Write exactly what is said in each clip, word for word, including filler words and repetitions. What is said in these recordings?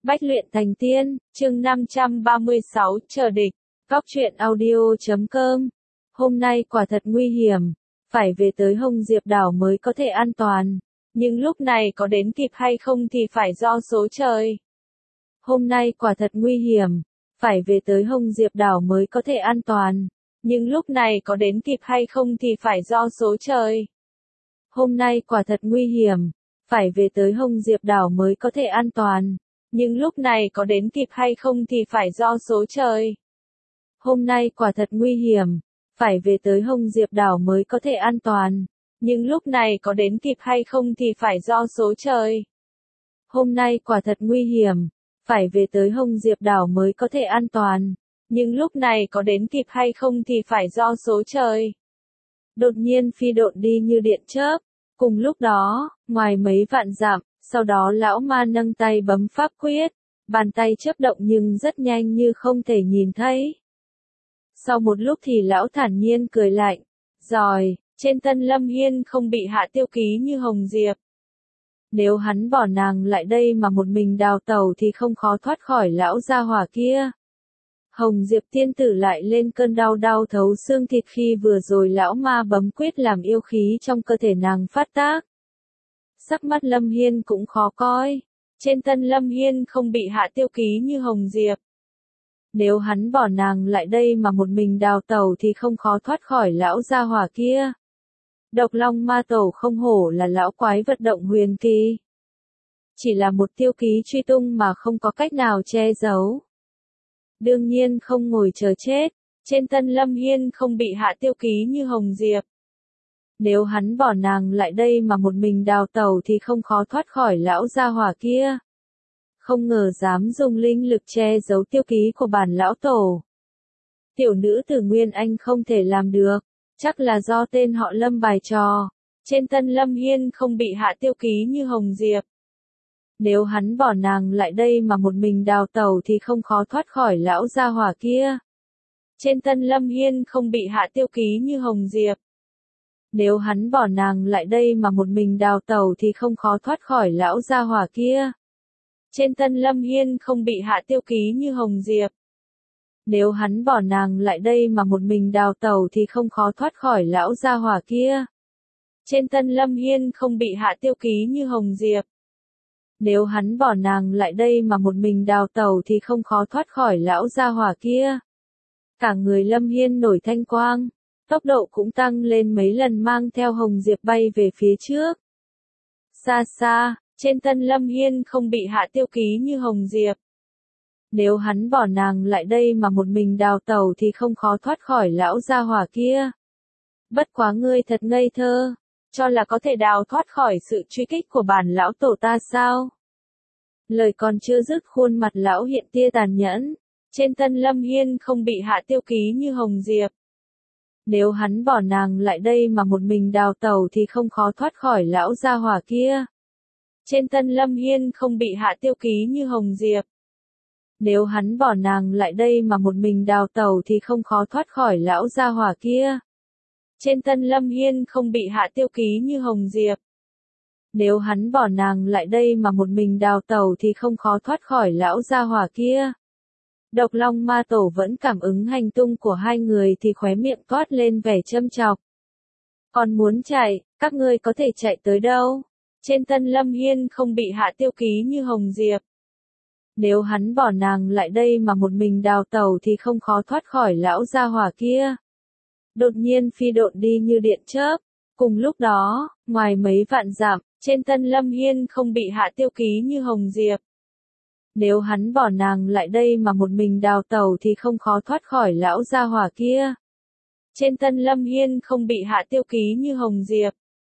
Bách luyện thành tiên, chương năm trăm ba mươi sáu, chờ địch. Góc truyện audio chấm com. Hôm nay quả thật nguy hiểm, phải về tới Hồng Diệp đảo mới có thể an toàn, nhưng lúc này có đến kịp hay không thì phải do số trời. Hôm nay quả thật nguy hiểm, phải về tới Hồng Diệp đảo mới có thể an toàn, nhưng lúc này có đến kịp hay không thì phải do số trời. Hôm nay quả thật nguy hiểm, phải về tới Hồng Diệp đảo mới có thể an toàn, nhưng lúc này có đến kịp hay không thì phải do số trời. Hôm nay quả thật nguy hiểm, phải về tới Hồng Diệp đảo mới có thể an toàn, nhưng lúc này có đến kịp hay không thì phải do số trời. Hôm nay quả thật nguy hiểm, phải về tới Hồng Diệp đảo mới có thể an toàn, nhưng lúc này có đến kịp hay không thì phải do số trời. Đột nhiên phi độn đi như điện chớp, cùng lúc đó, ngoài mấy vạn dặm, sau đó lão ma nâng tay bấm pháp quyết, bàn tay chớp động nhưng rất nhanh như không thể nhìn thấy. Sau một lúc thì lão thản nhiên cười lạnh, rồi, trên Tân Lâm Hiên không bị hạ tiêu ký như Hồng Diệp. Nếu hắn bỏ nàng lại đây mà một mình đào tẩu thì không khó thoát khỏi lão gia hỏa kia. Hồng Diệp tiên tử lại lên cơn đau đau thấu xương thịt khi vừa rồi lão ma bấm quyết làm yêu khí trong cơ thể nàng phát tác. Sắc mắt Lâm Hiên cũng khó coi, trên Tân Lâm Hiên không bị hạ tiêu ký như Hồng Diệp. Nếu hắn bỏ nàng lại đây mà một mình đào tẩu thì không khó thoát khỏi lão gia hỏa kia. Độc Long Ma Tổ không hổ là lão quái vật động huyền kỳ. Chỉ là một tiêu ký truy tung mà không có cách nào che giấu. Đương nhiên không ngồi chờ chết, trên Tân Lâm Hiên không bị hạ tiêu ký như Hồng Diệp. Nếu hắn bỏ nàng lại đây mà một mình đào tẩu thì không khó thoát khỏi lão gia hỏa kia. Không ngờ dám dùng linh lực che giấu tiêu ký của bản lão tổ. Tiểu nữ tử Nguyên Anh không thể làm được, chắc là do tên họ Lâm bài trò, trên Tân Lâm Hiên không bị hạ tiêu ký như Hồng Diệp. Nếu hắn bỏ nàng lại đây mà một mình đào tẩu thì không khó thoát khỏi lão gia hỏa kia. Trên Tân Lâm Hiên không bị hạ tiêu ký như Hồng Diệp. Nếu hắn bỏ nàng lại đây mà một mình đào tẩu thì không khó thoát khỏi lão gia hỏa kia. Trên Tân Lâm Hiên không bị hạ tiêu ký như Hồng Diệp. Nếu hắn bỏ nàng lại đây mà một mình đào tẩu thì không khó thoát khỏi lão gia hỏa kia. Trên Tân Lâm Hiên không bị hạ tiêu ký như Hồng Diệp. Nếu hắn bỏ nàng lại đây mà một mình đào tẩu thì không khó thoát khỏi lão gia hỏa kia. Cả người Lâm Hiên nổi thanh quang, tốc độ cũng tăng lên mấy lần mang theo Hồng Diệp bay về phía trước. Xa xa, trên Tân Lâm Hiên không bị hạ tiêu ký như Hồng Diệp. Nếu hắn bỏ nàng lại đây mà một mình đào tẩu thì không khó thoát khỏi lão gia hỏa kia. Bất quá ngươi thật ngây thơ, cho là có thể đào thoát khỏi sự truy kích của bản lão tổ ta sao? Lời còn chưa dứt khuôn mặt lão hiện tia tàn nhẫn, trên Tân Lâm Hiên không bị hạ tiêu ký như Hồng Diệp. Nếu hắn bỏ nàng lại đây mà một mình đào tẩu thì không khó thoát khỏi lão gia hỏa kia. Trên Tân Lâm Hiên không bị hạ tiêu ký như Hồng Diệp. Nếu hắn bỏ nàng lại đây mà một mình đào tẩu thì không khó thoát khỏi lão gia hỏa kia. Trên Tân Lâm Hiên không bị hạ tiêu ký như Hồng Diệp. Nếu hắn bỏ nàng lại đây mà một mình đào tẩu thì không khó thoát khỏi lão gia hỏa kia. Độc Long Ma Tổ vẫn cảm ứng hành tung của hai người thì khóe miệng toát lên vẻ châm chọc. Còn muốn chạy, các ngươi có thể chạy tới đâu? Trên Tân Lâm Hiên không bị hạ tiêu ký như Hồng Diệp. Nếu hắn bỏ nàng lại đây mà một mình đào tẩu thì không khó thoát khỏi lão gia hỏa kia. Đột nhiên phi độn đi như điện chớp, cùng lúc đó, ngoài mấy vạn dặm, trên Tân Lâm Hiên không bị hạ tiêu ký như Hồng Diệp. Nếu hắn bỏ nàng lại đây mà một mình đào tẩu thì không khó thoát khỏi lão gia hỏa kia. Trên Tân Lâm Hiên không bị hạ tiêu ký như Hồng Diệp.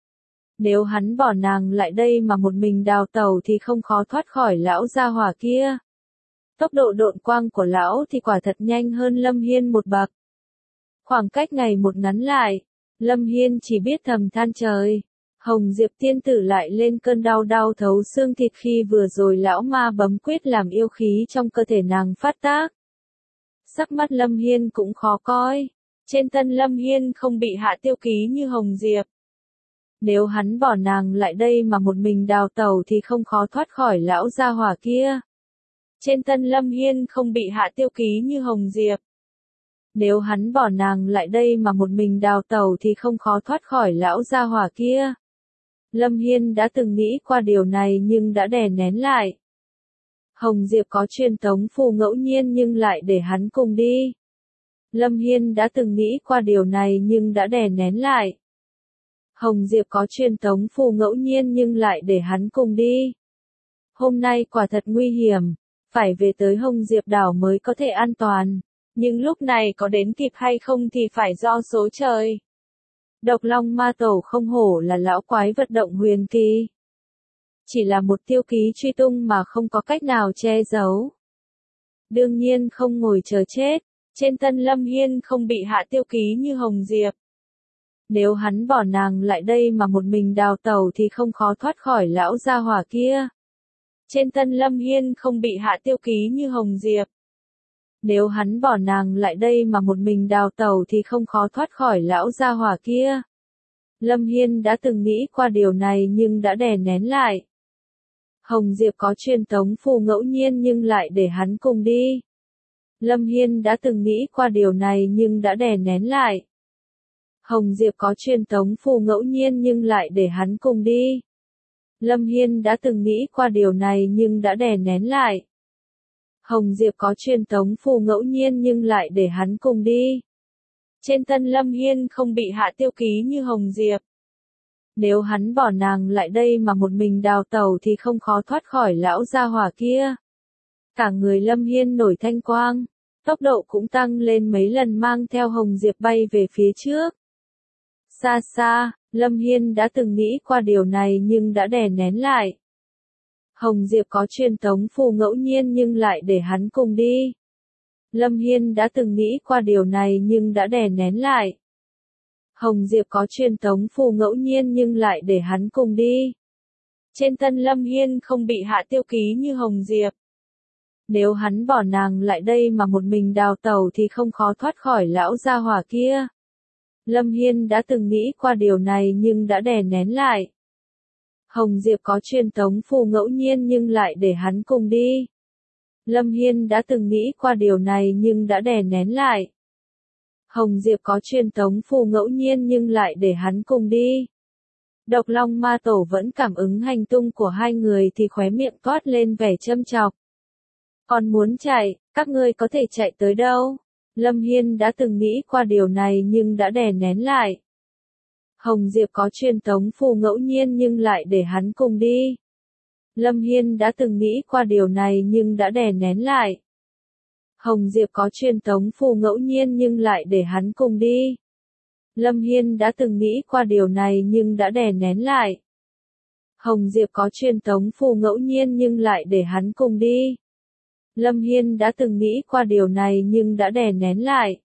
Nếu hắn bỏ nàng lại đây mà một mình đào tẩu thì không khó thoát khỏi lão gia hỏa kia. Tốc độ độn quang của lão thì quả thật nhanh hơn Lâm Hiên một bậc. Khoảng cách ngày một ngắn lại, Lâm Hiên chỉ biết thầm than trời. Hồng Diệp tiên tử lại lên cơn đau đau thấu xương thịt khi vừa rồi lão ma bấm quyết làm yêu khí trong cơ thể nàng phát tác. Sắc mắt Lâm Hiên cũng khó coi, trên Tân Lâm Hiên không bị hạ tiêu ký như Hồng Diệp. Nếu hắn bỏ nàng lại đây mà một mình đào tẩu thì không khó thoát khỏi lão gia hỏa kia. Trên thân Lâm Hiên không bị hạ tiêu ký như Hồng Diệp. Nếu hắn bỏ nàng lại đây mà một mình đào tẩu thì không khó thoát khỏi lão gia hỏa kia. Lâm Hiên đã từng nghĩ qua điều này nhưng đã đè nén lại. Hồng Diệp có truyền tống phù ngẫu nhiên nhưng lại để hắn cùng đi. Lâm Hiên đã từng nghĩ qua điều này nhưng đã đè nén lại. Hồng Diệp có truyền tống phù ngẫu nhiên nhưng lại để hắn cùng đi. Hôm nay quả thật nguy hiểm, phải về tới Hồng Diệp đảo mới có thể an toàn. Nhưng lúc này có đến kịp hay không thì phải do số trời. Độc Long Ma Tổ không hổ là lão quái vật động huyền kỳ. Chỉ là một tiêu ký truy tung mà không có cách nào che giấu. Đương nhiên không ngồi chờ chết, trên thân Lâm Hiên không bị hạ tiêu ký như Hồng Diệp. Nếu hắn bỏ nàng lại đây mà một mình đào tẩu thì không khó thoát khỏi lão gia hỏa kia. Trên thân Lâm Hiên không bị hạ tiêu ký như Hồng Diệp. Nếu hắn bỏ nàng lại đây mà một mình đào tẩu thì không khó thoát khỏi lão gia hỏa kia. Lâm Hiên đã từng nghĩ qua điều này nhưng đã đè nén lại. Hồng Diệp có truyền tống phù ngẫu nhiên nhưng lại để hắn cùng đi. Lâm Hiên đã từng nghĩ qua điều này nhưng đã đè nén lại. Hồng Diệp có truyền tống phù ngẫu nhiên nhưng lại để hắn cùng đi. Lâm Hiên đã từng nghĩ qua điều này nhưng đã đè nén lại. Hồng Diệp có truyền tống phù ngẫu nhiên nhưng lại để hắn cùng đi. Trên thân Lâm Hiên không bị hạ tiêu ký như Hồng Diệp. Nếu hắn bỏ nàng lại đây mà một mình đào tẩu thì không khó thoát khỏi lão gia hỏa kia. Cả người Lâm Hiên nổi thanh quang, tốc độ cũng tăng lên mấy lần mang theo Hồng Diệp bay về phía trước. Xa xa, Lâm Hiên đã từng nghĩ qua điều này nhưng đã đè nén lại. Hồng Diệp có truyền tống phù ngẫu nhiên nhưng lại để hắn cùng đi. Lâm Hiên đã từng nghĩ qua điều này nhưng đã đè nén lại. Hồng Diệp có truyền tống phù ngẫu nhiên nhưng lại để hắn cùng đi. Trên thân Lâm Hiên không bị hạ tiêu ký như Hồng Diệp. Nếu hắn bỏ nàng lại đây mà một mình đào tẩu thì không khó thoát khỏi lão gia hỏa kia. Lâm Hiên đã từng nghĩ qua điều này nhưng đã đè nén lại. Hồng Diệp có truyền tống phù ngẫu nhiên nhưng lại để hắn cùng đi. Lâm Hiên đã từng nghĩ qua điều này nhưng đã đè nén lại. Hồng Diệp có truyền tống phù ngẫu nhiên nhưng lại để hắn cùng đi. Độc Long Ma Tổ vẫn cảm ứng hành tung của hai người thì khóe miệng toát lên vẻ châm chọc. Còn muốn chạy, các ngươi có thể chạy tới đâu? Lâm Hiên đã từng nghĩ qua điều này nhưng đã đè nén lại. Hồng Diệp có truyền tống phù ngẫu nhiên nhưng lại để hắn cùng đi. Lâm Hiên đã từng nghĩ qua điều này nhưng đã đè nén lại. Hồng Diệp có truyền tống phù ngẫu nhiên nhưng lại để hắn cùng đi. Lâm Hiên đã từng nghĩ qua điều này nhưng đã đè nén lại. Hồng Diệp có truyền tống phù ngẫu nhiên nhưng lại để hắn cùng đi. Lâm Hiên đã từng nghĩ qua điều này nhưng đã đè nén lại.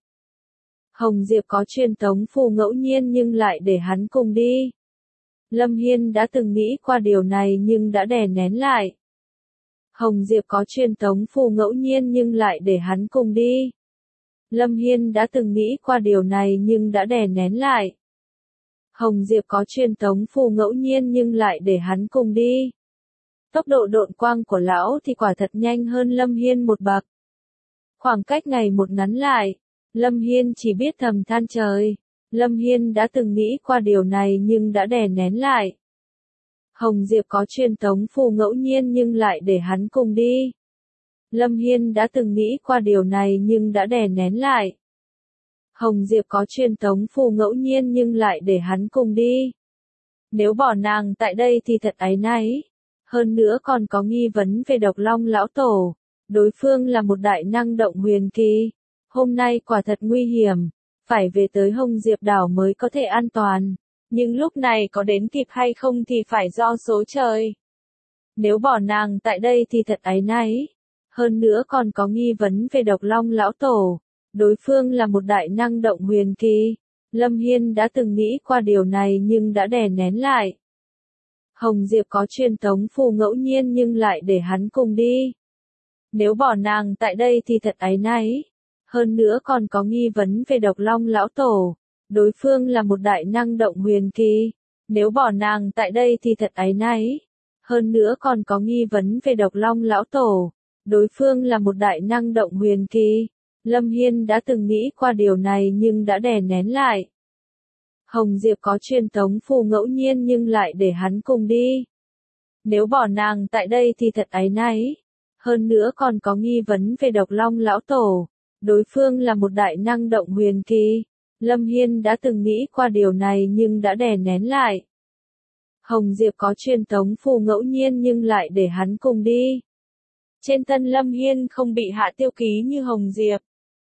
Hồng Diệp có truyền tống phù ngẫu nhiên nhưng lại để hắn cùng đi. Lâm Hiên đã từng nghĩ qua điều này nhưng đã đè nén lại. Hồng Diệp có truyền tống phù ngẫu nhiên nhưng lại để hắn cùng đi. Lâm Hiên đã từng nghĩ qua điều này nhưng đã đè nén lại. Hồng Diệp có truyền tống phù ngẫu nhiên nhưng lại để hắn cùng đi. Tốc độ độn quang của lão thì quả thật nhanh hơn Lâm Hiên một bậc. Khoảng cách ngày một ngắn lại, Lâm Hiên chỉ biết thầm than trời. Lâm Hiên đã từng nghĩ qua điều này nhưng đã đè nén lại. Hồng Diệp có truyền tống phù ngẫu nhiên nhưng lại để hắn cùng đi. Lâm Hiên đã từng nghĩ qua điều này nhưng đã đè nén lại. Hồng Diệp có truyền tống phù ngẫu nhiên nhưng lại để hắn cùng đi. Nếu bỏ nàng tại đây thì thật áy náy. Hơn nữa còn có nghi vấn về Độc Long lão tổ. Đối phương là một đại năng động huyền kỳ. Hôm nay quả thật nguy hiểm. Phải về tới Hồng Diệp đảo mới có thể an toàn. Nhưng lúc này có đến kịp hay không thì phải do số trời. Nếu bỏ nàng tại đây thì thật áy náy. Hơn nữa còn có nghi vấn về Độc Long lão tổ. Đối phương là một đại năng động huyền kỳ. Lâm Hiên đã từng nghĩ qua điều này nhưng đã đè nén lại. Hồng Diệp có truyền tống phù ngẫu nhiên nhưng lại để hắn cùng đi. Nếu bỏ nàng tại đây thì thật áy náy. Hơn nữa còn có nghi vấn về Độc Long lão tổ. Đối phương là một đại năng động huyền kỳ. Nếu bỏ nàng tại đây thì thật áy náy. Hơn nữa còn có nghi vấn về Độc Long lão tổ. đối phương là một đại năng động huyền kỳ. Lâm Hiên đã từng nghĩ qua điều này nhưng đã đè nén lại. Hồng Diệp có truyền tống phù ngẫu nhiên nhưng lại để hắn cùng đi. Nếu bỏ nàng tại đây thì thật áy náy. Hơn nữa còn có nghi vấn về Độc Long lão tổ. Đối phương là một đại năng động huyền kỳ. Lâm Hiên đã từng nghĩ qua điều này nhưng đã đè nén lại. Hồng Diệp có truyền tống phù ngẫu nhiên nhưng lại để hắn cùng đi. Trên thân Lâm Hiên không bị hạ tiêu ký như Hồng Diệp.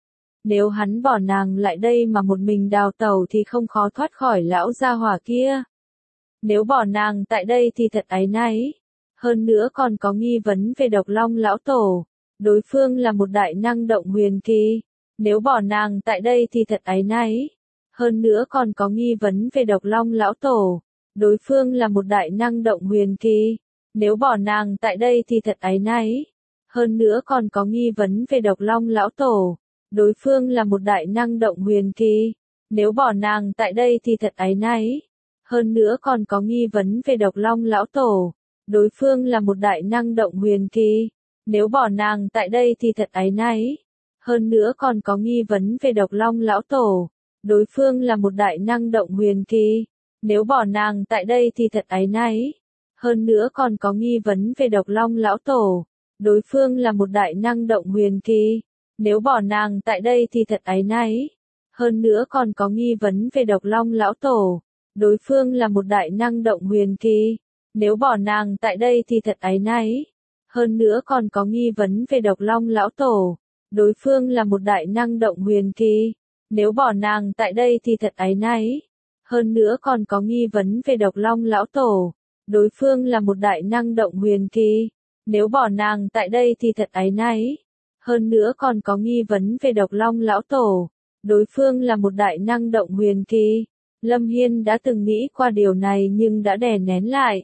Nếu hắn bỏ nàng lại đây mà một mình đào tẩu thì không khó thoát khỏi lão gia hỏa kia. Nếu bỏ nàng tại đây thì thật áy náy. Hơn nữa còn có nghi vấn về Độc Long lão tổ. Đối phương là một đại năng động huyền kỳ. Nếu bỏ nàng tại đây thì thật áy náy. Hơn nữa còn có nghi vấn về Độc Long lão tổ. Đối phương là một đại năng động huyền kỳ. Nếu bỏ nàng tại đây thì thật áy náy. Hơn nữa còn có nghi vấn về Độc Long lão tổ. Đối phương là một đại năng động huyền kỳ. Nếu bỏ nàng tại đây thì thật áy náy. Hơn nữa còn có nghi vấn về Độc Long lão tổ. Đối phương là một đại năng động huyền kỳ. Nếu bỏ nàng tại đây thì thật áy náy. Hơn nữa còn có nghi vấn về Độc Long lão tổ. Đối phương là một đại năng động huyền kỳ. Nếu bỏ nàng tại đây thì thật áy náy. Hơn nữa còn có nghi vấn về Độc Long lão tổ. Đối phương là một đại năng động huyền kỳ. Nếu bỏ nàng tại đây thì thật áy náy. Hơn nữa còn có nghi vấn về Độc Long lão tổ. Đối phương là một đại năng động huyền kỳ. Nếu bỏ nàng tại đây thì thật áy náy. Hơn nữa còn có nghi vấn về Độc Long lão tổ. Đối phương là một đại năng động huyền kỳ. Nếu bỏ nàng tại đây thì thật áy náy. Hơn nữa còn có nghi vấn về Độc Long lão tổ. Đối phương là một đại năng động huyền kỳ. Nếu bỏ nàng tại đây thì thật áy náy. Hơn nữa còn có nghi vấn về Độc Long lão tổ. Đối phương là một đại năng động huyền kỳ. Lâm Hiên đã từng nghĩ qua điều này nhưng đã đè nén lại.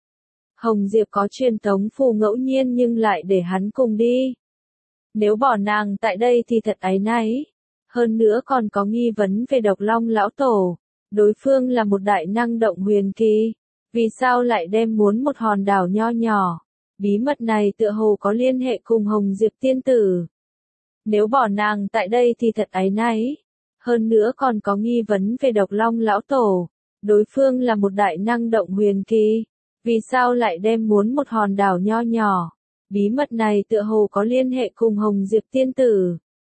Hồng Diệp có truyền tống phù ngẫu nhiên nhưng lại để hắn cùng đi. Nếu bỏ nàng tại đây thì thật áy náy. Hơn nữa còn có nghi vấn về Độc Long lão tổ. Đối phương là một đại năng động huyền kỳ. Vì sao lại đem muốn một hòn đảo nho nhỏ? Bí mật này tựa hồ có liên hệ cùng Hồng Diệp tiên tử. Nếu bỏ nàng tại đây thì thật áy náy. Hơn nữa còn có nghi vấn về Độc Long lão tổ. Đối phương là một đại năng động huyền kỳ. Vì sao lại đem muốn một hòn đảo nho nhỏ? Bí mật này tựa hồ có liên hệ cùng Hồng Diệp tiên tử.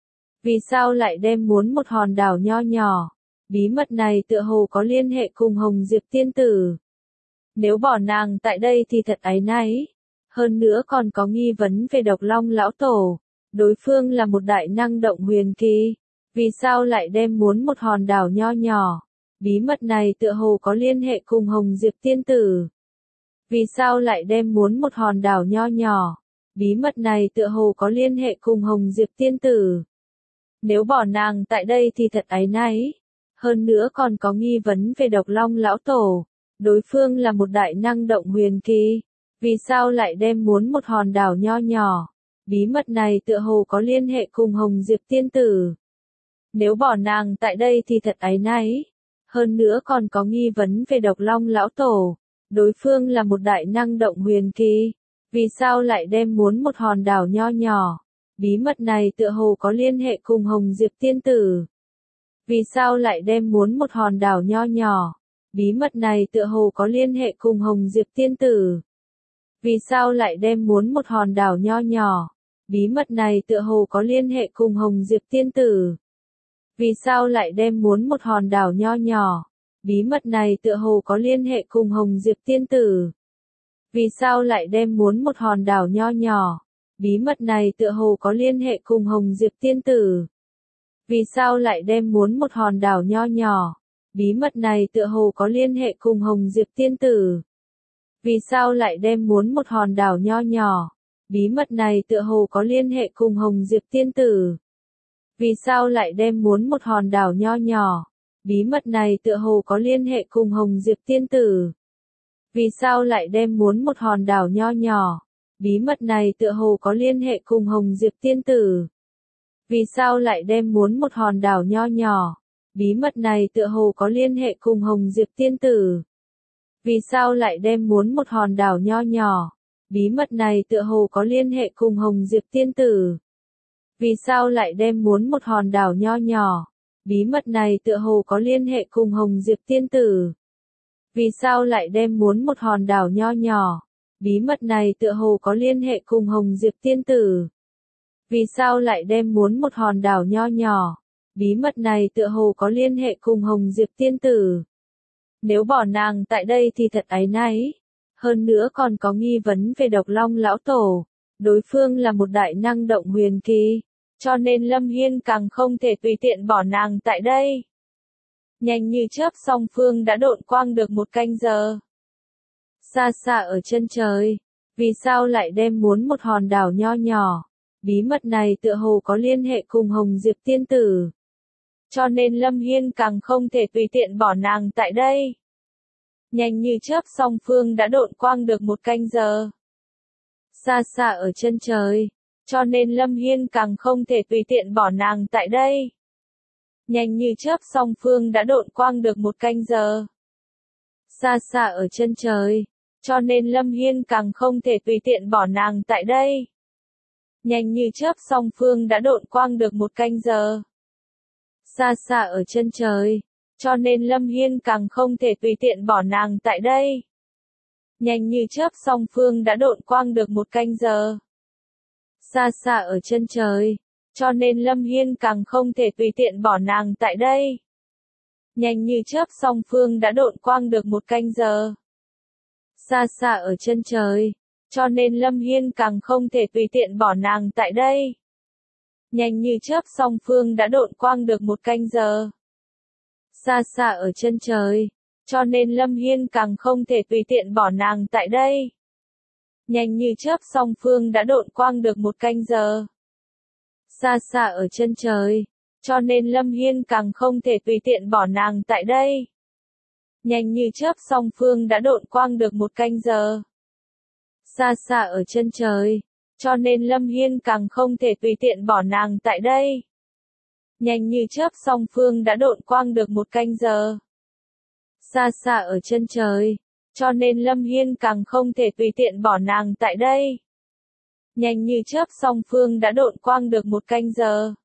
Vì sao lại đem muốn một hòn đảo nho nhỏ? Bí mật này tựa hồ có liên hệ cùng Hồng Diệp tiên tử. Nếu bỏ nàng tại đây thì thật áy náy. Hơn nữa còn có nghi vấn về Độc Long lão tổ. Đối phương là một đại năng động huyền kỳ. Vì sao lại đem muốn một hòn đảo nho nhỏ? Bí mật này tựa hồ có liên hệ cùng Hồng Diệp tiên tử. Vì sao lại đem muốn một hòn đảo nho nhỏ? Bí mật này tựa hồ có liên hệ cùng Hồng Diệp tiên tử. Nếu bỏ nàng tại đây thì thật áy náy. Hơn nữa còn có nghi vấn về Độc Long lão tổ. Đối phương là một đại năng động huyền kỳ. Vì sao lại đem muốn một hòn đảo nho nhỏ? Bí mật này tựa hồ có liên hệ cùng Hồng Diệp tiên tử. Nếu bỏ nàng tại đây thì thật áy náy. Hơn nữa còn có nghi vấn về Độc Long lão tổ. Đối phương là một đại năng động huyền kỳ. Vì sao lại đem muốn một hòn đảo nho nhỏ? Bí mật này tựa hồ có liên hệ cùng Hồng Diệp tiên tử. Vì sao lại đem muốn một hòn đảo nho nhỏ? Bí mật này tựa hồ có liên hệ cùng Hồng Diệp tiên tử. Vì sao lại đem muốn một hòn đảo nho nhỏ? Bí mật này tựa hồ có liên hệ cùng Hồng Diệp tiên tử. Vì sao lại đem muốn một hòn đảo nho nhỏ? Bí mật này tựa hồ có liên hệ cùng Hồng Diệp tiên tử. Vì sao lại đem muốn một hòn đảo nho nhỏ? Bí mật này tựa hồ có liên hệ cùng Hồng Diệp tiên tử. Vì sao lại đem muốn một hòn đảo nho nhỏ? Bí mật này tựa hồ có liên hệ cùng Hồng Diệp tiên tử. Vì sao lại đem muốn một hòn đảo nho nhỏ? Bí mật này tựa hồ có liên hệ cùng Hồng Diệp tiên tử. Vì sao lại đem muốn một hòn đảo nho nhỏ? Bí mật này tựa hồ có liên hệ cùng Hồng Diệp tiên tử. Vì sao lại đem muốn một hòn đảo nho nhỏ? Bí mật này tựa hồ có liên hệ cùng Hồng Diệp tiên tử. Vì sao lại đem muốn một hòn đảo nho nhỏ? Bí mật này tựa hồ có liên hệ cùng Hồng Diệp tiên tử. Vì sao lại đem muốn một hòn đảo nho nhỏ? bí mật này tựa hồ có liên hệ cùng Hồng Diệp tiên tử. Vì sao lại đem muốn một hòn đảo nho nhỏ? Bí mật này tựa hồ có liên hệ cùng Hồng Diệp tiên tử. Vì sao lại đem muốn một hòn đảo nho nhỏ? Bí mật này tựa hồ có liên hệ cùng Hồng Diệp tiên tử. Vì sao lại đem muốn một hòn đảo nho nhỏ? Bí mật này tựa hồ có liên hệ cùng Hồng Diệp tiên tử. Nếu bỏ nàng tại đây thì thật áy náy. Hơn nữa còn có nghi vấn về Độc Long lão tổ. Đối phương là một đại năng động huyền kỳ. Cho nên Lâm Hiên càng không thể tùy tiện bỏ nàng tại đây. Nhanh như chớp song phương đã độn quang được một canh giờ. Xa xa ở chân trời. Vì sao lại đem muốn một hòn đảo nho nhỏ? Bí mật này tựa hồ có liên hệ cùng Hồng Diệp tiên tử. Cho nên Lâm Hiên càng không thể tùy tiện bỏ nàng tại đây. Nhanh như chớp song phương đã độn quang được một canh giờ. Xa xa ở chân trời. Cho nên Lâm Hiên càng không thể tùy tiện bỏ nàng tại đây. Nhanh như chớp song phương đã độn quang được một canh giờ. Xa xa ở chân trời. Cho nên Lâm Hiên càng không thể tùy tiện bỏ nàng tại đây. Nhanh như chớp song phương đã độn quang được một canh giờ. Xa xa ở chân trời. Cho nên Lâm Hiên càng không thể tùy tiện bỏ nàng tại đây. Nhanh như chớp song phương đã độn quang được một canh giờ. Xa xa ở chân trời. Cho nên Lâm Hiên càng không thể tùy tiện bỏ nàng tại đây. Nhanh như chớp song phương đã độn quang được một canh giờ. Xa xa ở chân trời. Cho nên Lâm Hiên càng không thể tùy tiện bỏ nàng tại đây. Nhanh như chớp song phương đã độn quang được một canh giờ. Xa xa ở chân trời. Cho nên Lâm Hiên càng không thể tùy tiện bỏ nàng tại đây. Nhanh như chớp song phương đã độn quang được một canh giờ. Xa xa ở chân trời. Cho nên Lâm Hiên càng không thể tùy tiện bỏ nàng tại đây. Nhanh như chớp song phương đã độn quang được một canh giờ. Xa xa ở chân trời. Cho nên Lâm Hiên càng không thể tùy tiện bỏ nàng tại đây. Nhanh như chớp song phương đã độn quang được một canh giờ. Xa xa ở chân trời. Cho nên Lâm Hiên càng không thể tùy tiện bỏ nàng tại đây. Nhanh như chớp song phương đã độn quang được một canh giờ.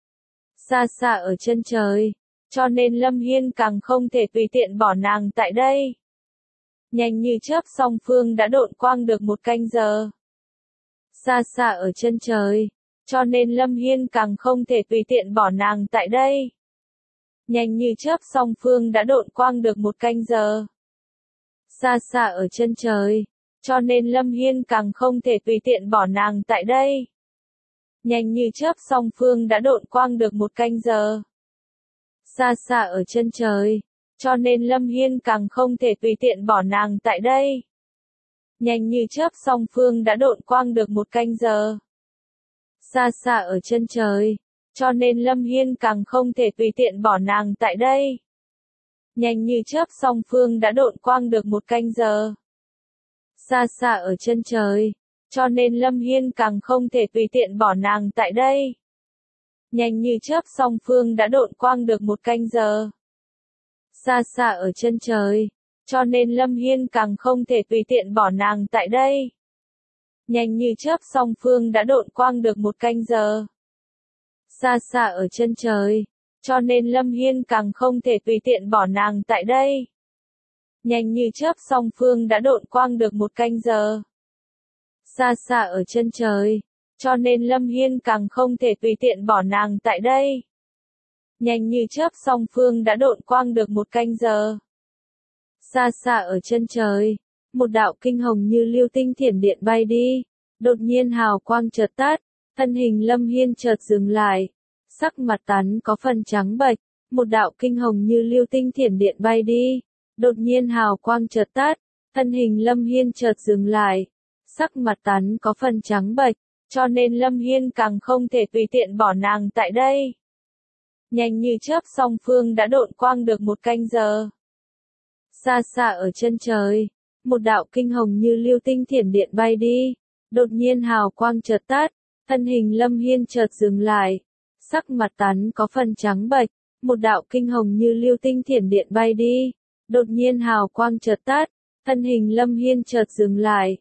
Xa xa ở chân trời. Cho nên Lâm Hiên càng không thể tùy tiện bỏ nàng tại đây. Nhanh như chớp song phương đã độn quang được một canh giờ. Xa xa ở chân trời. Cho nên Lâm Hiên càng không thể tùy tiện bỏ nàng tại đây. Nhanh như chớp song phương đã độn quang được một canh giờ. Xa xa ở chân trời. Cho nên Lâm Hiên càng không thể tùy tiện bỏ nàng tại đây. Nhanh như chớp song phương đã độn quang được một canh giờ. Xa xa ở chân trời. Cho nên Lâm Hiên càng không thể tùy tiện bỏ nàng tại đây. Nhanh như chớp song phương đã độn quang được một canh giờ. Xa xa ở chân trời. Cho nên Lâm Hiên càng không thể tùy tiện bỏ nàng tại đây. Nhanh như chớp song phương đã độn quang được một canh giờ. Xa xa ở chân trời. Cho nên Lâm Hiên càng không thể tùy tiện bỏ nàng tại đây. Nhanh như chớp song phương đã độn quang được một canh giờ. Xa xa ở chân trời. Cho nên Lâm Hiên càng không thể tùy tiện bỏ nàng tại đây. Nhanh như chớp song phương đã độn quang được một canh giờ. Xa xa ở chân trời. Cho nên Lâm Hiên càng không thể tùy tiện bỏ nàng tại đây. Nhanh như chớp song phương đã độn quang được một canh giờ. Xa xa ở chân trời. Cho nên Lâm Hiên càng không thể tùy tiện bỏ nàng tại đây. Nhanh như chớp song phương đã độn quang được một canh giờ. Xa xa ở chân trời. Một đạo kinh hồng như lưu tinh thiểm điện bay đi. Đột nhiên hào quang chợt tắt. Thân hình Lâm Hiên chợt dừng lại. Sắc mặt hắn có phần trắng bệch. Một đạo kinh hồng như lưu tinh thiểm điện bay đi. Đột nhiên hào quang chợt tắt. Thân hình Lâm Hiên chợt dừng lại. Sắc mặt hắn có phần trắng bệch. Cho nên Lâm Hiên càng không thể tùy tiện bỏ nàng tại đây. Nhanh như chớp song phương đã độn quang được một canh giờ. Xa xa ở chân trời. Một đạo kinh hồng như lưu tinh thiểm điện bay đi. Đột nhiên hào quang chợt tắt. Thân hình Lâm Hiên chợt dừng lại. Sắc mặt hắn có phần trắng bệch. Một đạo kinh hồng như lưu tinh thiểm điện bay đi. Đột nhiên hào quang chợt tắt. Thân hình Lâm Hiên chợt dừng lại.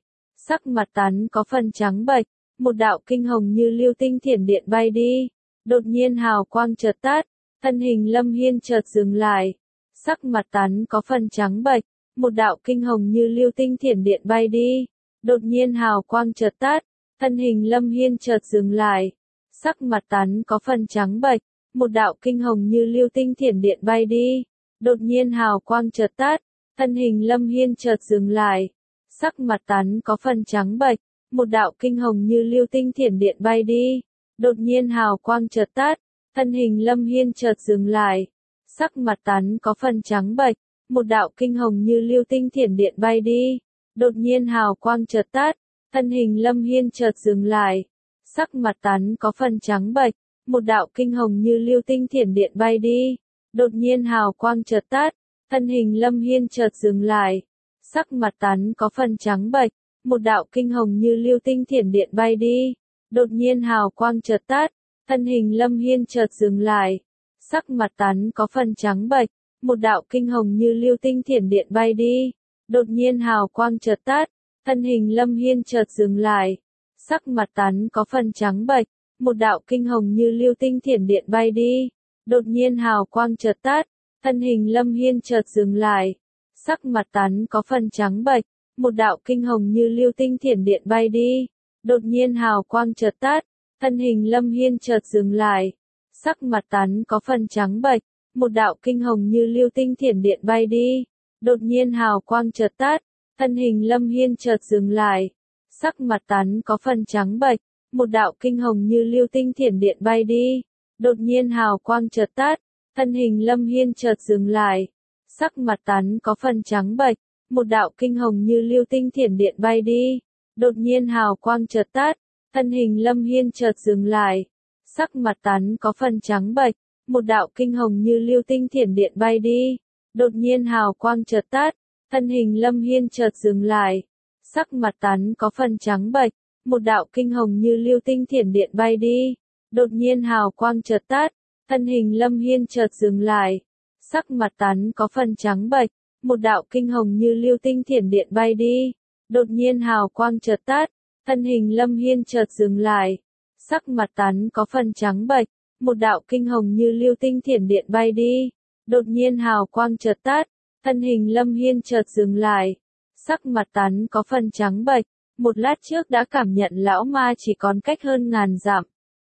sắc mặt tán có phần trắng bệch, một đạo kinh hồng như lưu tinh thiểm điện bay đi. Đột nhiên hào quang chợt tắt, thân hình Lâm Hiên chợt dừng lại. Sắc mặt tán có phần trắng bệch, một đạo kinh hồng như lưu tinh thiểm điện bay đi. Đột nhiên hào quang chợt tắt, thân hình Lâm Hiên chợt dừng lại. Sắc mặt tán có phần trắng bệch, một đạo kinh hồng như lưu tinh thiểm điện bay đi. Đột nhiên hào quang chợt tắt, thân hình Lâm Hiên chợt dừng lại. Sắc mặt tán có phần trắng bệch, một đạo kinh hồng như lưu tinh thiểm điện bay đi. Đột nhiên hào quang chợt tắt, thân hình Lâm Hiên chợt dừng lại. Sắc mặt tán có phần trắng bệch, một đạo kinh hồng như lưu tinh thiểm điện bay đi. Đột nhiên hào quang chợt tắt, thân hình Lâm Hiên chợt dừng lại. Sắc mặt tán có phần trắng bệch, một đạo kinh hồng như lưu tinh thiểm điện bay đi. Đột nhiên hào quang chợt tắt, thân hình Lâm Hiên chợt dừng lại. Sắc mặt tán có phần trắng bệch, một đạo kinh hồng như lưu tinh thiểm điện bay đi. Đột nhiên hào quang chợt tắt, thân hình Lâm Hiên chợt dừng lại. Sắc mặt tán có phần trắng bệch, một đạo kinh hồng như lưu tinh thiểm điện bay đi. Đột nhiên hào quang chợt tắt, thân hình Lâm Hiên chợt dừng lại. Sắc mặt tán có phần trắng bệch, một đạo kinh hồng như lưu tinh thiểm điện bay đi. Đột nhiên hào quang chợt tắt, thân hình Lâm Hiên chợt dừng lại. Sắc mặt tán có phần trắng bệch, một đạo kinh hồng như lưu tinh thiểm điện bay đi. Đột nhiên hào quang chợt tắt, thân hình Lâm Hiên chợt dừng lại. Sắc mặt tán có phần trắng bệch, một đạo kinh hồng như lưu tinh thiểm điện bay đi. Đột nhiên hào quang chợt tắt, thân hình Lâm Hiên chợt dừng lại. Sắc mặt tán có phần trắng bệch, một đạo kinh hồng như lưu tinh thiểm điện bay đi. Đột nhiên hào quang chợt tắt, thân hình Lâm Hiên chợt dừng lại. Sắc mặt tán có phần trắng bệch, một đạo kinh hồng như lưu tinh thiểm điện bay đi. Đột nhiên hào quang chợt tắt, thân hình Lâm Hiên chợt dừng lại. Sắc mặt tán có phần trắng bệch, một đạo kinh hồng như lưu tinh thiểm điện bay đi. Đột nhiên hào quang chợt tắt, thân hình Lâm Hiên chợt dừng lại. Sắc mặt tán có phần trắng bệch, một đạo kinh hồng như lưu tinh thiểm điện bay đi. Đột nhiên hào quang chợt tắt, thân hình Lâm Hiên chợt dừng lại. Sắc mặt tán có phần trắng bệch, một đạo kinh hồng như lưu tinh thiểm điện bay đi. Đột nhiên hào quang chợt tắt, thân hình Lâm Hiên chợt dừng lại. Sắc mặt tán có phần trắng bệch, một đạo kinh hồng như lưu tinh thiểm điện bay đi. Đột nhiên hào quang chợt tắt, thân hình Lâm Hiên chợt dừng lại. Sắc mặt tán có phần trắng bệch, một lát trước đã cảm nhận lão ma chỉ còn cách hơn ngàn dặm.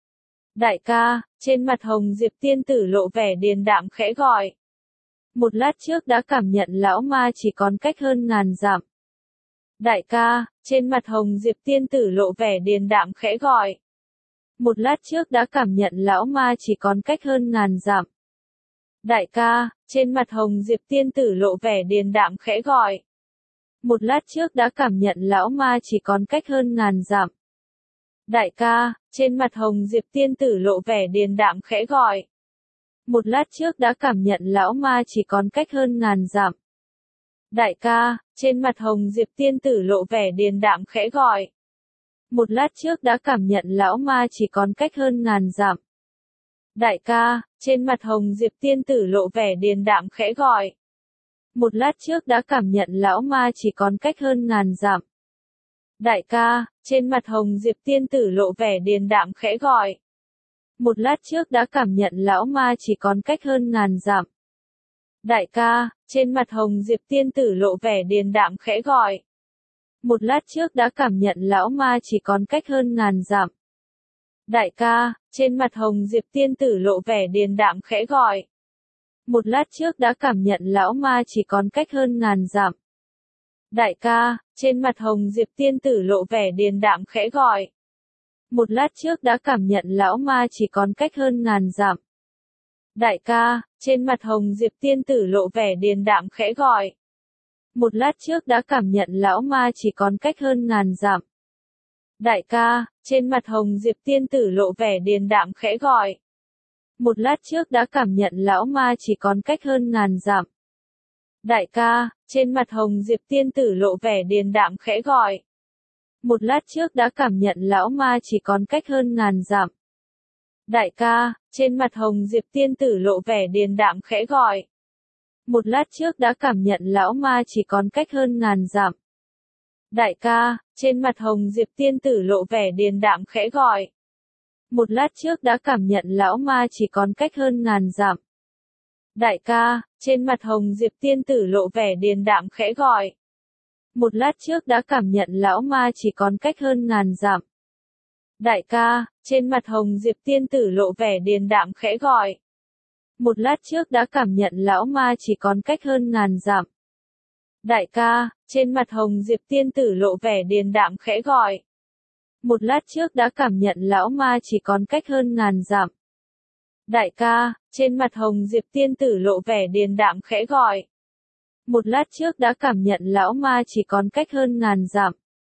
Đại ca, trên mặt Hồng Diệp tiên tử lộ vẻ điềm đạm khẽ gọi. Một lát trước đã cảm nhận lão ma chỉ còn cách hơn ngàn dặm. Đại ca, trên mặt Hồng Diệp tiên tử lộ vẻ điềm đạm khẽ gọi. Một lát trước đã cảm nhận lão ma chỉ còn cách hơn ngàn dặm. Đại ca, trên mặt Hồng Diệp tiên tử lộ vẻ điềm đạm khẽ gọi. Một lát trước đã cảm nhận lão ma chỉ còn cách hơn ngàn dặm. Đại ca, trên mặt Hồng Diệp tiên tử lộ vẻ điềm đạm khẽ gọi. Một lát trước đã cảm nhận lão ma chỉ còn cách hơn ngàn dặm. Đại ca, trên mặt Hồng Diệp tiên tử lộ vẻ điềm đạm khẽ gọi. Một lát trước đã cảm nhận lão ma chỉ còn cách hơn ngàn dặm. Đại ca, trên mặt Hồng Diệp tiên tử lộ vẻ điềm đạm khẽ gọi. Một lát trước đã cảm nhận lão ma chỉ còn cách hơn ngàn dặm. Đại ca, trên mặt Hồng Diệp tiên tử lộ vẻ điềm đạm khẽ gọi. Một lát trước đã cảm nhận lão ma chỉ còn cách hơn ngàn dặm. Đại ca, trên mặt Hồng Diệp tiên tử lộ vẻ điềm đạm khẽ gọi. Một lát trước đã cảm nhận lão ma chỉ còn cách hơn ngàn dặm. Đại ca, trên mặt Hồng Diệp tiên tử lộ vẻ điềm đạm khẽ gọi. Một lát trước đã cảm nhận lão ma chỉ còn cách hơn ngàn dặm. Đại ca, trên mặt Hồng Diệp tiên tử lộ vẻ điềm đạm khẽ gọi. Một lát trước đã cảm nhận lão ma chỉ còn cách hơn ngàn dặm. Đại ca, trên mặt Hồng Diệp tiên tử lộ vẻ điềm đạm khẽ gọi. Một lát trước đã cảm nhận lão ma chỉ còn cách hơn ngàn dặm. Đại ca, trên mặt Hồng Diệp tiên tử lộ vẻ điềm đạm khẽ gọi. Một lát trước đã cảm nhận lão ma chỉ còn cách hơn ngàn dặm. Đại ca, trên mặt Hồng Diệp tiên tử lộ vẻ điềm đạm khẽ gọi. Một lát trước đã cảm nhận lão ma chỉ còn cách hơn ngàn dặm. Đại ca, trên mặt Hồng Diệp tiên tử lộ vẻ điềm đạm khẽ gọi. Một lát trước đã cảm nhận lão ma chỉ còn cách hơn ngàn dặm. Đại ca, trên mặt Hồng Diệp tiên tử lộ vẻ điềm đạm khẽ gọi. Một lát trước đã cảm nhận lão ma chỉ còn cách hơn ngàn dặm. Đại ca, trên mặt Hồng Diệp tiên tử lộ vẻ điềm đạm khẽ gọi. Một lát trước đã cảm nhận lão ma chỉ còn cách hơn ngàn dặm. Đại ca, trên mặt Hồng Diệp tiên tử lộ vẻ điềm đạm khẽ gọi. Một lát trước đã cảm nhận lão ma chỉ còn cách hơn ngàn dặm. Đại ca, trên mặt Hồng Diệp tiên tử lộ vẻ điềm đạm khẽ gọi. Một lát trước đã cảm nhận lão ma chỉ còn cách hơn ngàn dặm. Đại ca, trên mặt Hồng Diệp tiên tử lộ vẻ điềm đạm khẽ gọi. Một lát trước đã cảm nhận lão ma chỉ còn cách hơn ngàn dặm.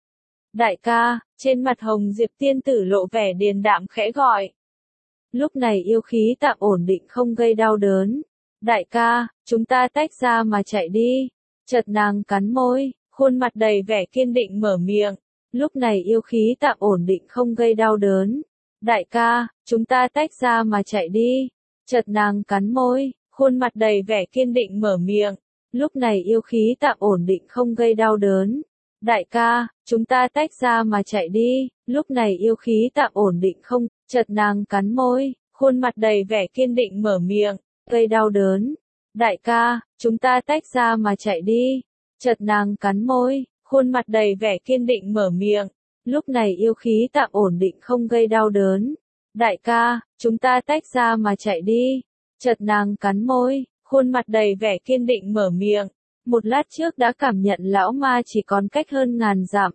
Đại ca, trên mặt Hồng Diệp tiên tử lộ vẻ điềm đạm khẽ gọi. Lúc này yêu khí tạm ổn định không gây đau đớn. Đại ca, chúng ta tách ra mà chạy đi. Chợt nàng cắn môi, khuôn mặt đầy vẻ kiên định mở miệng. Lúc này yêu khí tạm ổn định không gây đau đớn. Đại ca, chúng ta tách ra mà chạy đi. Chợt nàng cắn môi, khuôn mặt đầy vẻ kiên định mở miệng. Lúc này yêu khí tạm ổn định không gây đau đớn. Đại ca, chúng ta tách ra mà chạy đi. Lúc này yêu khí tạm ổn định không, chợt nàng cắn môi, khuôn mặt đầy vẻ kiên định mở miệng, gây đau đớn. Đại ca, chúng ta tách ra mà chạy đi. Chợt nàng cắn môi, khuôn mặt đầy vẻ kiên định mở miệng. Lúc này yêu khí tạm ổn định không gây đau đớn. Đại ca, chúng ta tách ra mà chạy đi. Chợt nàng cắn môi, khuôn mặt đầy vẻ kiên định mở miệng. Một lát trước đã cảm nhận lão ma chỉ còn cách hơn ngàn dặm.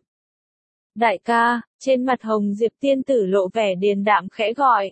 Đại ca, trên mặt Hồng Diệp tiên tử lộ vẻ điềm đạm khẽ gọi.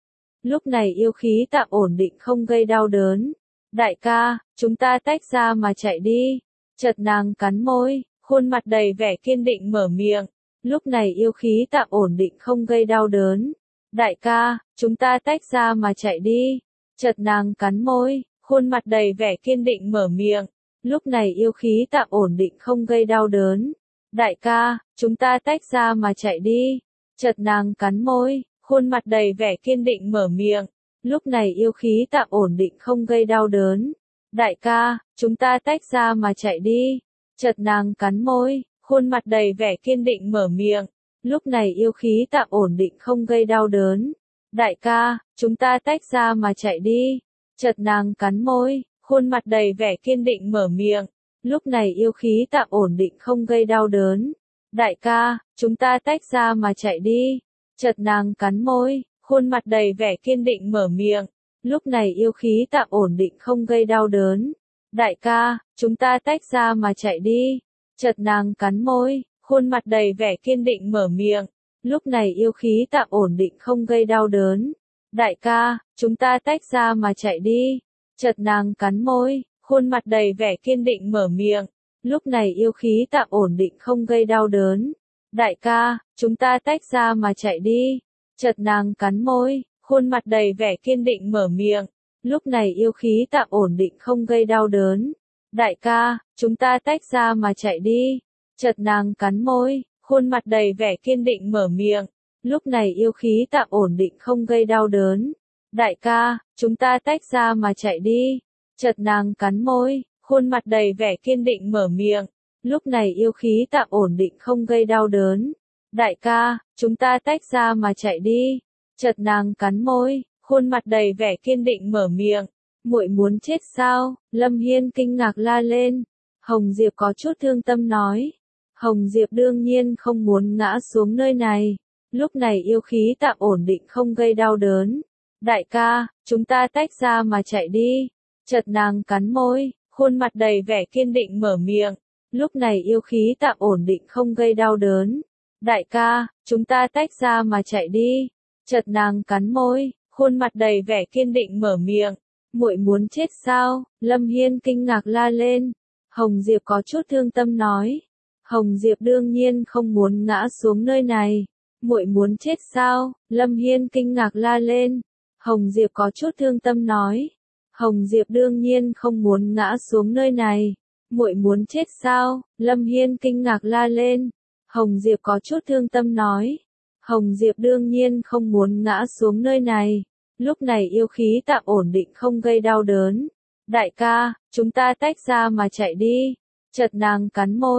Lúc này yêu khí tạm ổn định không gây đau đớn. Đại ca, chúng ta tách ra mà chạy đi. Chợt nàng cắn môi, khuôn mặt đầy vẻ kiên định mở miệng. Lúc này yêu khí tạm ổn định không gây đau đớn. Đại ca, chúng ta tách ra mà chạy đi. Chợt nàng cắn môi, khuôn mặt đầy vẻ kiên định mở miệng. Lúc này yêu khí tạm ổn định không gây đau đớn. Đại ca, chúng ta tách ra mà chạy đi. Chợt nàng cắn môi, khuôn mặt đầy vẻ kiên định mở miệng. Lúc này yêu khí tạm ổn định không gây đau đớn. Đại ca, chúng ta tách ra mà chạy đi. Chợt nàng cắn môi, khuôn mặt đầy vẻ kiên định mở miệng. Lúc này yêu khí tạm ổn định không gây đau đớn. Đại ca, chúng ta tách ra mà chạy đi. Chợt nàng cắn môi, khuôn mặt đầy vẻ kiên định mở miệng. Lúc này yêu khí tạm ổn định không gây đau đớn. Đại ca, chúng ta tách ra mà chạy đi. Chợt nàng cắn môi, khuôn mặt đầy vẻ kiên định mở miệng. Lúc này yêu khí tạm ổn định không gây đau đớn. Đại ca, chúng ta tách ra mà chạy đi. Chợt nàng cắn môi, khuôn mặt đầy vẻ kiên định mở miệng. Lúc này yêu khí tạm ổn định không gây đau đớn. Đại ca, chúng ta tách ra mà chạy đi. Chợt nàng cắn môi, khuôn mặt đầy vẻ kiên định mở miệng. Lúc này yêu khí tạm ổn định không gây đau đớn. Đại ca, chúng ta tách ra mà chạy đi. Chợt nàng cắn môi, khuôn mặt đầy vẻ kiên định mở miệng. Lúc này yêu khí tạm ổn định không gây đau đớn. Đại ca, chúng ta tách ra mà chạy đi. Chợt nàng cắn môi, khuôn mặt đầy vẻ kiên định mở miệng. Lúc này yêu khí tạm ổn định không gây đau đớn. Đại ca, chúng ta tách ra mà chạy đi. Chợt nàng cắn môi, khuôn mặt đầy vẻ kiên định mở miệng. Lúc này yêu khí tạm ổn định không gây đau đớn. Đại ca, chúng ta tách ra mà chạy đi. Chợt nàng cắn môi, khuôn mặt đầy vẻ kiên định mở miệng. Muội muốn chết sao? Lâm Hiên kinh ngạc la lên. Hồng Diệp có chút thương tâm nói. Hồng Diệp đương nhiên không muốn ngã xuống nơi này. Lúc này yêu khí tạm ổn định không gây đau đớn. Đại ca, chúng ta tách ra mà chạy đi. Chợt nàng cắn môi, khuôn mặt đầy vẻ kiên định mở miệng. Lúc này yêu khí tạm ổn định không gây đau đớn. Đại ca, chúng ta tách ra mà chạy đi. Chợt nàng cắn môi, khuôn mặt đầy vẻ kiên định mở miệng. Muội muốn chết sao? Lâm Hiên kinh ngạc la lên. Hồng Diệp có chút thương tâm nói. Hồng Diệp đương nhiên không muốn ngã xuống nơi này. Muội muốn chết sao? Lâm Hiên kinh ngạc la lên. Hồng Diệp có chút thương tâm nói. Hồng Diệp đương nhiên không muốn ngã xuống nơi này. Muội muốn chết sao? Lâm Hiên kinh ngạc la lên. Hồng Diệp có chút thương tâm nói. Hồng Diệp đương nhiên không muốn ngã xuống nơi này. Lúc này yêu khí tạm ổn định không gây đau đớn. Đại ca, chúng ta tách ra mà chạy đi. Chợt nàng cắn môi,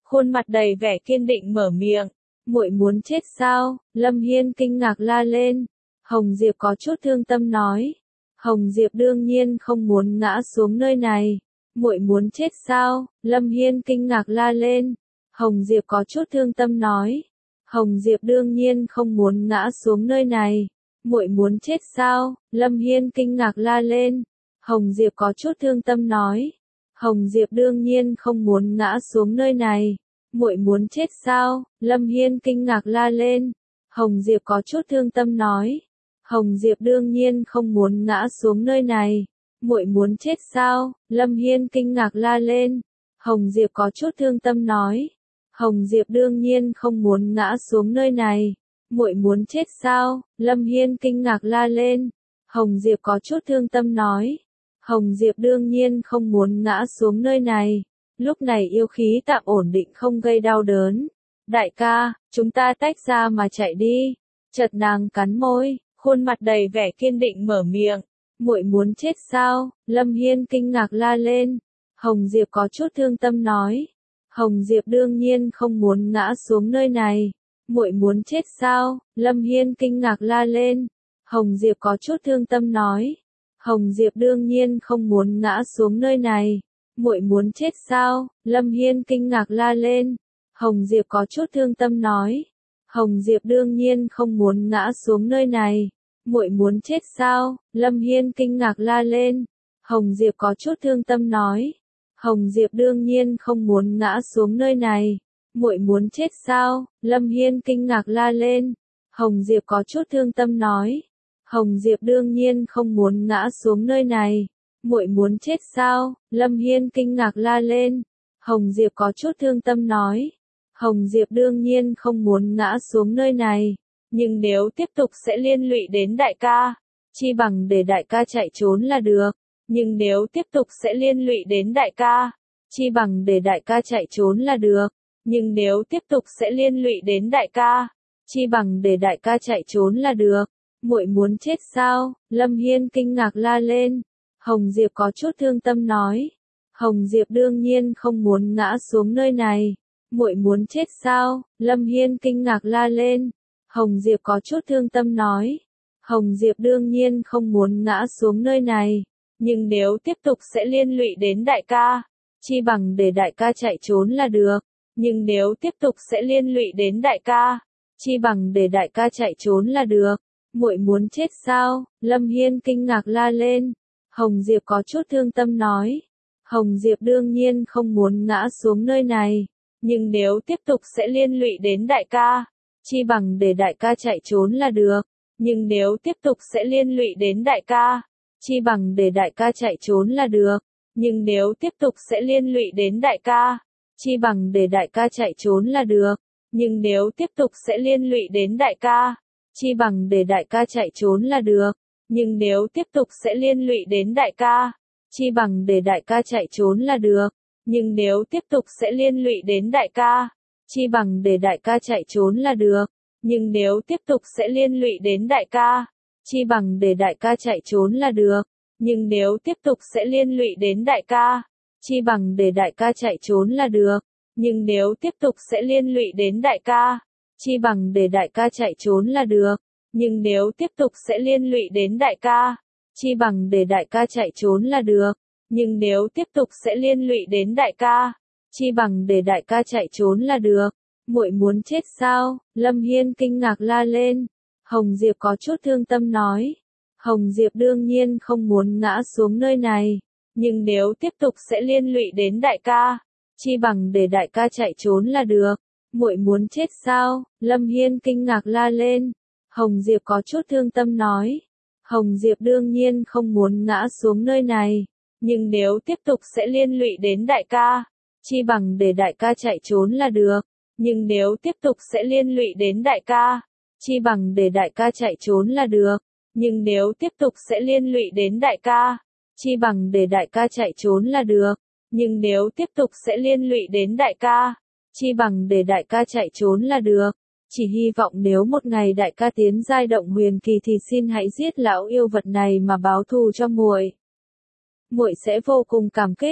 khuôn mặt đầy vẻ kiên định mở miệng. Muội muốn chết sao? Lâm Hiên kinh ngạc la lên. Hồng Diệp có chút thương tâm nói. Hồng Diệp đương nhiên không muốn ngã xuống nơi này. Muội muốn chết sao? Lâm Hiên kinh ngạc la lên. Hồng Diệp có chút thương tâm nói. Hồng Diệp đương nhiên không muốn ngã xuống nơi này. Muội muốn chết sao? Lâm Hiên kinh ngạc la lên. Hồng Diệp có chút thương tâm nói. Hồng Diệp đương nhiên không muốn ngã xuống nơi này. Muội muốn chết sao? Lâm Hiên kinh ngạc la lên. Hồng Diệp có chút thương tâm nói. Hồng Diệp đương nhiên không muốn ngã xuống nơi này. Muội muốn chết sao? Lâm Hiên kinh ngạc la lên. Hồng Diệp có chút thương tâm nói. Hồng Diệp đương nhiên không muốn ngã xuống nơi này. Muội muốn chết sao? Lâm Hiên kinh ngạc la lên. Hồng Diệp có chút thương tâm nói. Hồng Diệp đương nhiên không muốn ngã xuống nơi này. Lúc này yêu khí tạm ổn định không gây đau đớn. Đại ca, chúng ta tách ra mà chạy đi. Chợt nàng cắn môi, khuôn mặt đầy vẻ kiên định mở miệng. Muội muốn chết sao? Lâm Hiên kinh ngạc la lên. Hồng Diệp có chút thương tâm nói. Hồng Diệp đương nhiên không muốn ngã xuống nơi này. Muội muốn chết sao? Lâm Hiên kinh ngạc la lên. Hồng Diệp có chút thương tâm nói. Hồng Diệp đương nhiên không muốn ngã xuống nơi này. Muội muốn chết sao? Lâm Hiên kinh ngạc la lên. Hồng Diệp có chút thương tâm nói. Hồng Diệp đương nhiên không muốn ngã xuống nơi này. Muội muốn chết sao? Lâm Hiên kinh ngạc la lên. Hồng Diệp có chút thương tâm nói. Hồng Diệp đương nhiên không muốn ngã xuống nơi này. Muội muốn chết sao? Lâm Hiên kinh ngạc la lên. Hồng Diệp có chút thương tâm nói. Hồng Diệp đương nhiên không muốn ngã xuống nơi này. Muội muốn chết sao? Lâm Hiên kinh ngạc la lên. Hồng Diệp có chút thương tâm nói. Hồng Diệp đương nhiên không muốn ngã xuống nơi này. Nhưng nếu tiếp tục sẽ liên lụy đến đại ca. Chi bằng để đại ca chạy trốn là được. Nhưng nếu tiếp tục sẽ liên lụy đến đại ca. Chi bằng để đại ca chạy trốn là được. Nhưng nếu tiếp tục sẽ liên lụy đến đại ca. Chi bằng để đại ca chạy trốn là được. Muội muốn chết sao? Lâm Hiên kinh ngạc la lên. Hồng Diệp có chút thương tâm nói. Hồng Diệp đương nhiên không muốn ngã xuống nơi này. Muội muốn chết sao? Lâm Hiên kinh ngạc la lên. Hồng Diệp có chút thương tâm nói. Hồng Diệp đương nhiên không muốn ngã xuống nơi này. Nhưng nếu tiếp tục sẽ liên lụy đến đại ca. Chi bằng để đại ca chạy trốn là được. Nhưng nếu tiếp tục sẽ liên lụy đến đại ca. Chi bằng để đại ca chạy trốn là được. Muội muốn chết sao? Lâm Hiên kinh ngạc la lên. Hồng Diệp có chút thương tâm nói. Hồng Diệp đương nhiên không muốn ngã xuống nơi này. Nhưng nếu tiếp tục sẽ liên lụy đến đại ca. Chi bằng để đại ca chạy trốn là được. Nhưng nếu tiếp tục sẽ liên lụy đến đại ca. Chi bằng để đại ca chạy trốn là được. Nhưng nếu tiếp tục sẽ liên lụy đến đại ca. Chi bằng để đại ca chạy trốn là được. Nhưng nếu tiếp tục sẽ liên lụy đến đại ca. Chi bằng để đại ca chạy trốn là được. Nhưng nếu tiếp tục sẽ liên lụy đến đại ca. Chi bằng để đại ca chạy trốn là được. Nhưng nếu tiếp tục sẽ liên lụy đến đại ca. Chi bằng để đại ca chạy trốn là được. Nhưng nếu tiếp tục sẽ liên lụy đến đại ca. Chi bằng để đại ca chạy trốn là được. Nhưng nếu tiếp tục sẽ liên lụy đến đại ca. Chi bằng để đại ca chạy trốn là được. Nhưng nếu tiếp tục sẽ liên lụy đến đại ca. Chi bằng để đại ca chạy trốn là được. Nhưng nếu tiếp tục sẽ liên lụy đến đại ca. Chi bằng để đại ca chạy trốn là được. Nhưng nếu tiếp tục sẽ liên lụy đến đại ca. Chi bằng để đại ca chạy trốn là được. Muội muốn chết sao? Lâm Hiên kinh ngạc la lên. Hồng Diệp có chút thương tâm nói. Hồng Diệp đương nhiên không muốn ngã xuống nơi này. Nhưng nếu tiếp tục sẽ liên lụy đến đại ca. Chi bằng để đại ca chạy trốn là được. Muội muốn chết sao? Lâm Hiên kinh ngạc la lên. Hồng Diệp có chút thương tâm nói. Hồng Diệp đương nhiên không muốn ngã xuống nơi này. Nhưng nếu tiếp tục sẽ liên lụy đến đại ca. Chi bằng để đại ca chạy trốn là được. Nhưng nếu tiếp tục sẽ liên lụy đến đại ca. Chi bằng để đại ca chạy trốn là được. Nhưng nếu tiếp tục sẽ liên lụy đến đại ca. Chi bằng để đại ca chạy trốn là được. Nhưng nếu tiếp tục sẽ liên lụy đến đại ca. Chi bằng để đại ca chạy trốn là được. Chỉ hy vọng nếu một ngày đại ca tiến giai động huyền kỳ thì xin hãy giết lão yêu vật này mà báo thù cho muội. Muội sẽ vô cùng cảm kích.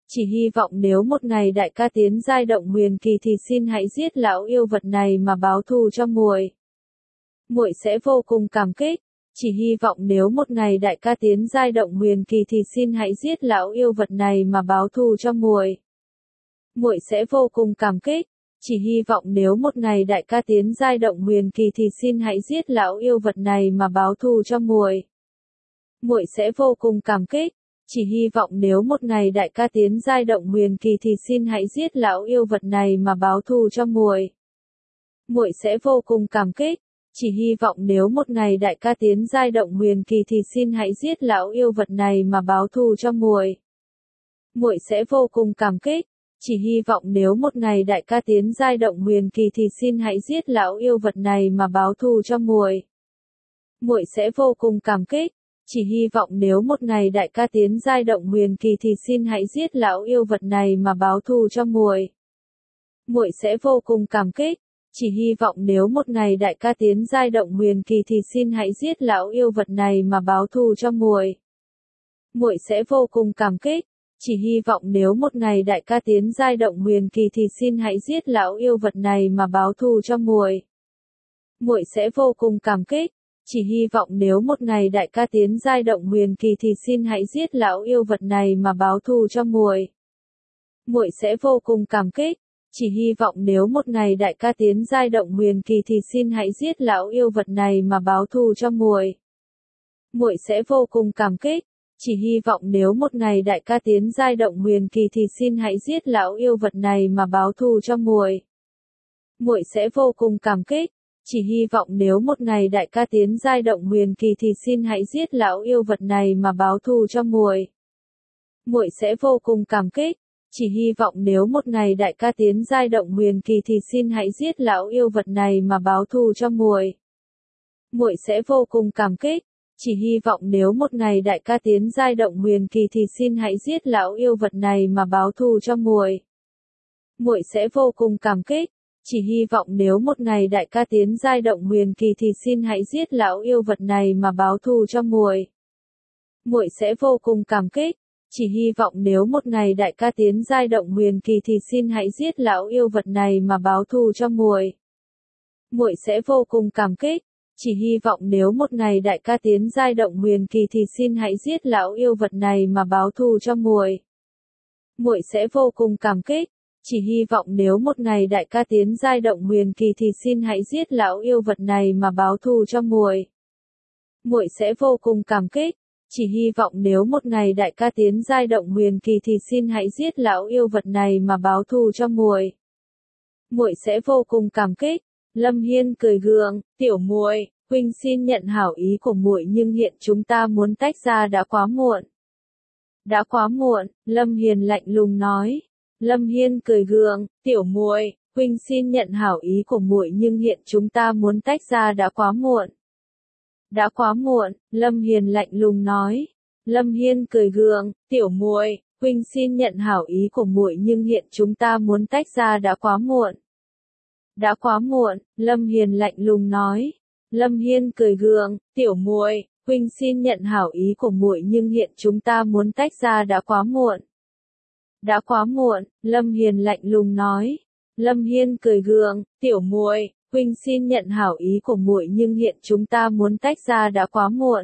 Chỉ hy vọng nếu một ngày đại ca tiến giai động huyền kỳ thì xin hãy giết lão yêu vật này mà báo thù cho muội. Muội sẽ vô cùng cảm kích. Chỉ hy vọng nếu một ngày đại ca tiến giai động huyền kỳ thì xin hãy giết lão yêu vật này mà báo thù cho muội. Muội sẽ vô cùng cảm kích. Chỉ hy vọng nếu một ngày đại ca tiến giai động huyền kỳ thì xin hãy giết lão yêu vật này mà báo thù cho muội. Muội sẽ vô cùng cảm kích. Chỉ hy vọng nếu một ngày đại ca tiến giai động huyền kỳ thì xin hãy giết lão yêu vật này mà báo thù cho muội. Muội sẽ vô cùng cảm kích. Chỉ hy vọng nếu một ngày đại ca tiến giai động huyền kỳ thì xin hãy giết lão yêu vật này mà báo thù cho muội. Muội sẽ vô cùng cảm kích. Chỉ hy vọng nếu một ngày đại ca tiến giai động huyền kỳ thì xin hãy giết lão yêu vật này mà báo thù cho muội. Muội sẽ vô cùng cảm kích. Chỉ hy vọng nếu một ngày đại ca tiến giai động huyền kỳ thì xin hãy giết lão yêu vật này mà báo thù cho muội. Muội sẽ vô cùng cảm kích. Chỉ hy vọng nếu một ngày đại ca tiến giai động huyền kỳ thì xin hãy giết lão yêu vật này mà báo thù cho muội. Muội sẽ vô cùng cảm kích. Chỉ hy vọng nếu một ngày đại ca tiến giai động huyền kỳ thì xin hãy giết lão yêu vật này mà báo thù cho muội. Muội sẽ vô cùng cảm kích. Chỉ hy vọng nếu một ngày đại ca tiến giai động huyền kỳ thì xin hãy giết lão yêu vật này mà báo thù cho muội. Muội sẽ vô cùng cảm kích. Chỉ hy vọng nếu một ngày đại ca tiến giai động huyền kỳ thì xin hãy giết lão yêu vật này mà báo thù cho muội. Muội sẽ vô cùng cảm kích. Chỉ hy vọng nếu một ngày đại ca tiến giai động huyền kỳ thì xin hãy giết lão yêu vật này mà báo thù cho muội. Muội sẽ vô cùng cảm kích. Chỉ hy vọng nếu một ngày đại ca tiến giai động huyền kỳ thì xin hãy giết lão yêu vật này mà báo thù cho muội. Muội sẽ vô cùng cảm kích. Chỉ hy vọng nếu một ngày đại ca tiến giai động huyền kỳ thì xin hãy giết lão yêu vật này mà báo thù cho muội. Muội sẽ vô cùng cảm kích. Chỉ hy vọng nếu một ngày đại ca tiến giai động huyền kỳ thì xin hãy giết lão yêu vật này mà báo thù cho muội. Muội sẽ vô cùng cảm kích. Chỉ hy vọng nếu một ngày đại ca tiến giai động huyền kỳ thì xin hãy giết lão yêu vật này mà báo thù cho muội. Muội sẽ vô cùng cảm kích. Chỉ hy vọng nếu một ngày đại ca tiến giai động huyền kỳ thì xin hãy giết lão yêu vật này mà báo thù cho muội. Muội sẽ vô cùng cảm kích. Chỉ hy vọng nếu một ngày đại ca tiến giai động huyền kỳ thì xin hãy giết lão yêu vật này mà báo thù cho muội. Muội sẽ vô cùng cảm kích. Chỉ hy vọng nếu một ngày đại ca tiến giai động huyền kỳ thì xin hãy giết lão yêu vật này mà báo thù cho muội. Muội sẽ vô cùng cảm kích. Chỉ hy vọng nếu một ngày đại ca tiến giai động huyền kỳ thì xin hãy giết lão yêu vật này mà báo thù cho muội. Muội sẽ vô cùng cảm kích. Lâm Hiên cười gượng, "Tiểu muội, huynh xin nhận hảo ý của muội nhưng hiện chúng ta muốn tách ra đã quá muộn." "Đã quá muộn," Lâm Hiền lạnh lùng nói. Lâm Hiên cười gượng, "Tiểu muội, huynh xin nhận hảo ý của muội nhưng hiện chúng ta muốn tách ra đã quá muộn." "Đã quá muộn," Lâm Hiền lạnh lùng nói. Lâm Hiên cười gượng, "Tiểu muội, huynh xin nhận hảo ý của muội nhưng hiện chúng ta muốn tách ra đã quá muộn." "Đã quá muộn," Lâm Hiền lạnh lùng nói. Lâm Hiên cười gượng, "Tiểu muội, huynh xin nhận hảo ý của muội nhưng hiện chúng ta muốn tách ra đã quá muộn." "Đã quá muộn," Lâm Hiền lạnh lùng nói. Lâm Hiên cười gượng, "Tiểu muội, huynh xin nhận hảo ý của muội nhưng hiện chúng ta muốn tách ra đã quá muộn."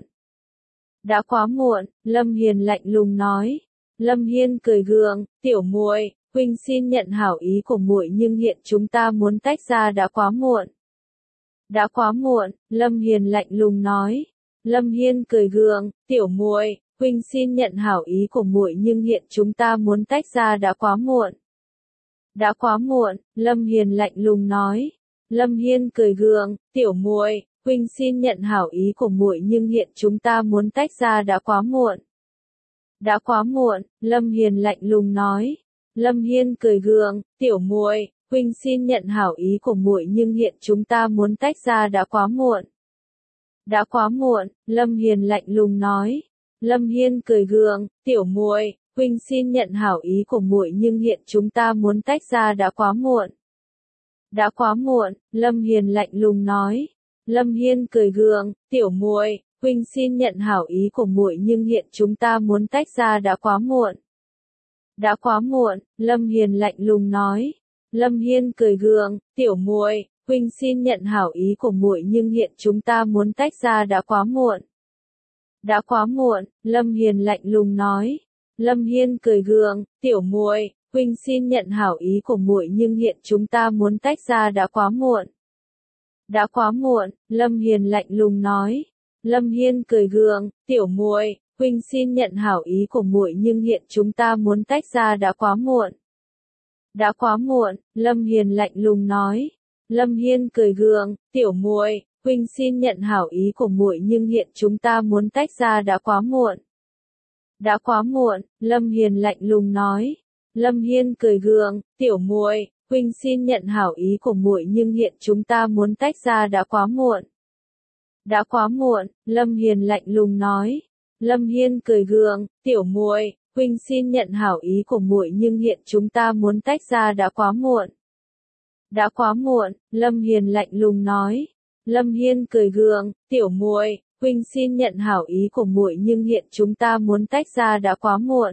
"Đã quá muộn," Lâm Hiền lạnh lùng nói. Lâm Hiên cười gượng, "Tiểu muội, huynh xin nhận hảo ý của muội nhưng hiện chúng ta muốn tách ra đã quá muộn." "Đã quá muộn," Lâm Hiền lạnh lùng nói. Lâm Hiên cười gượng, "Tiểu muội, huynh xin nhận hảo ý của muội nhưng hiện chúng ta muốn tách ra đã quá muộn." "Đã quá muộn," Lâm Hiền lạnh lùng nói. Lâm Hiên cười gượng, "Tiểu muội, huynh xin nhận hảo ý của muội nhưng hiện chúng ta muốn tách ra đã quá muộn." "Đã quá muộn," Lâm Hiền lạnh lùng nói. Lâm Hiên cười gượng, "Tiểu muội, huynh xin nhận hảo ý của muội nhưng hiện chúng ta muốn tách ra đã quá muộn." "Đã quá muộn," Lâm Hiền lạnh lùng nói. Lâm Hiên cười gượng, "Tiểu muội, huynh xin nhận hảo ý của muội nhưng hiện chúng ta muốn tách ra đã quá muộn." "Đã quá muộn," Lâm Hiền lạnh lùng nói. Lâm Hiên cười gượng, "Tiểu muội, huynh xin nhận hảo ý của muội nhưng hiện chúng ta muốn tách ra đã quá muộn." Đã quá muộn, Lâm Hiền lạnh lùng nói. Lâm Hiên cười gượng, tiểu muội, huynh xin nhận hảo ý của muội nhưng hiện chúng ta muốn tách ra đã quá muộn. Đã quá muộn, Lâm Hiền lạnh lùng nói. Lâm Hiên cười gượng, tiểu muội, huynh xin nhận hảo ý của muội nhưng hiện chúng ta muốn tách ra đã quá muộn. Đã quá muộn, Lâm Hiền lạnh lùng nói. Lâm Hiên cười gượng, tiểu muội, huynh xin nhận hảo ý của muội nhưng hiện chúng ta muốn tách ra đã quá muộn. Đã quá muộn, Lâm Hiền lạnh lùng nói. Lâm Hiên cười gượng, tiểu muội, huynh xin nhận hảo ý của muội nhưng hiện chúng ta muốn tách ra đã quá muộn. Đã quá muộn, Lâm Hiền lạnh lùng nói. Lâm Hiên cười gượng, tiểu muội, huynh xin nhận hảo ý của muội nhưng hiện chúng ta muốn tách ra đã quá muộn. Đã quá muộn, Lâm Hiền lạnh lùng nói. Lâm Hiên cười gượng, tiểu muội, huynh xin nhận hảo ý của muội nhưng hiện chúng ta muốn tách ra đã quá muộn. Đã quá muộn, Lâm Hiền lạnh lùng nói. Lâm Hiên cười gượng, tiểu muội, huynh xin nhận hảo ý của muội nhưng hiện chúng ta muốn tách ra đã quá muộn.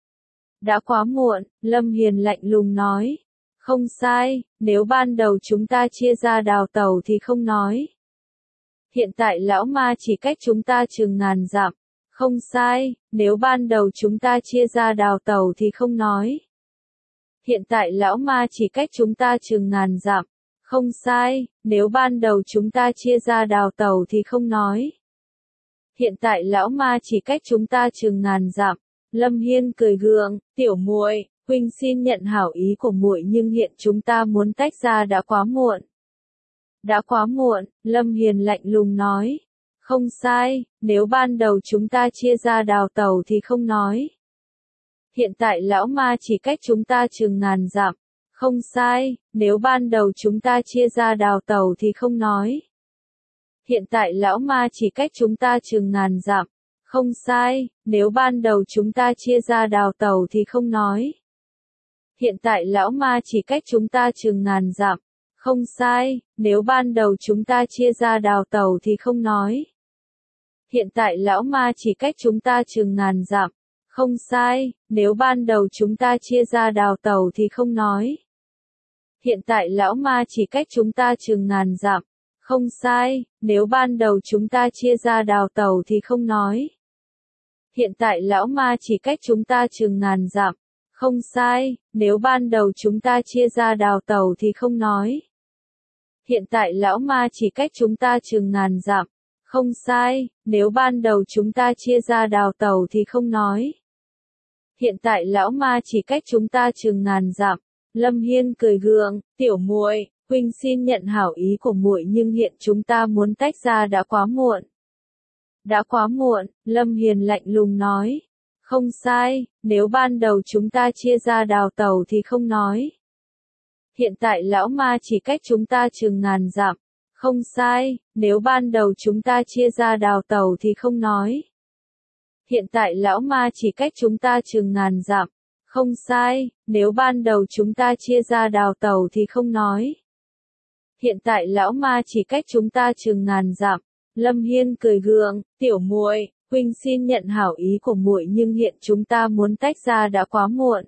Đã quá muộn, Lâm Hiền lạnh lùng nói. Không sai, nếu ban đầu chúng ta chia ra đào tẩu thì không nói. Hiện tại lão ma chỉ cách chúng ta chừng ngàn dặm. Không sai, nếu ban đầu chúng ta chia ra đào tẩu thì không nói. Hiện tại lão ma chỉ cách chúng ta chừng ngàn dặm. Không sai, nếu ban đầu chúng ta chia ra đào tẩu thì không nói. Hiện tại lão ma chỉ cách chúng ta chừng ngàn dặm. Lâm Hiên cười gượng, tiểu muội, huynh xin nhận hảo ý của muội nhưng hiện chúng ta muốn tách ra đã quá muộn. Đã quá muộn, Lâm Hiền lạnh lùng nói. Không sai, nếu ban đầu chúng ta chia ra đào tẩu thì không nói. Hiện tại lão ma chỉ cách chúng ta chừng ngàn dặm. Không sai, nếu ban đầu chúng ta chia ra đào tẩu thì không nói. Hiện tại lão ma chỉ cách chúng ta chừng ngàn dặm. Không sai, nếu ban đầu chúng ta chia ra đào tẩu thì không nói. Hiện tại lão ma chỉ cách chúng ta chừng ngàn dặm. Không sai, nếu ban đầu chúng ta chia ra đào tẩu thì không nói. Hiện tại lão ma chỉ cách chúng ta chừng ngàn dặm. Không sai, nếu ban đầu chúng ta chia ra đào tẩu thì không nói. Hiện tại lão ma chỉ cách chúng ta chừng ngàn dặm. Không sai, nếu ban đầu chúng ta chia ra đào tẩu thì không nói. Hiện tại lão ma chỉ cách chúng ta chừng ngàn dặm. Không sai, nếu ban đầu chúng ta chia ra đào tẩu thì không nói. Hiện tại lão ma chỉ cách chúng ta chừng ngàn dặm. Không sai, nếu ban đầu chúng ta chia ra đào tẩu thì không nói. Hiện tại lão ma chỉ cách chúng ta chừng ngàn dặm. Lâm Hiên cười gượng, tiểu muội, huynh xin nhận hảo ý của muội nhưng hiện chúng ta muốn tách ra đã quá muộn. Đã quá muộn, Lâm Hiền lạnh lùng nói. Không sai, nếu ban đầu chúng ta chia ra đào tẩu thì không nói. Hiện tại lão ma chỉ cách chúng ta chừng ngàn dặm. Không sai, nếu ban đầu chúng ta chia ra đào tẩu thì không nói. Hiện tại lão ma chỉ cách chúng ta chừng ngàn dặm. Không sai, nếu ban đầu chúng ta chia ra đào tẩu thì không nói. Hiện tại lão ma chỉ cách chúng ta chừng ngàn dặm. Lâm Hiên cười gượng, tiểu muội, huynh xin nhận hảo ý của muội nhưng hiện chúng ta muốn tách ra đã quá muộn.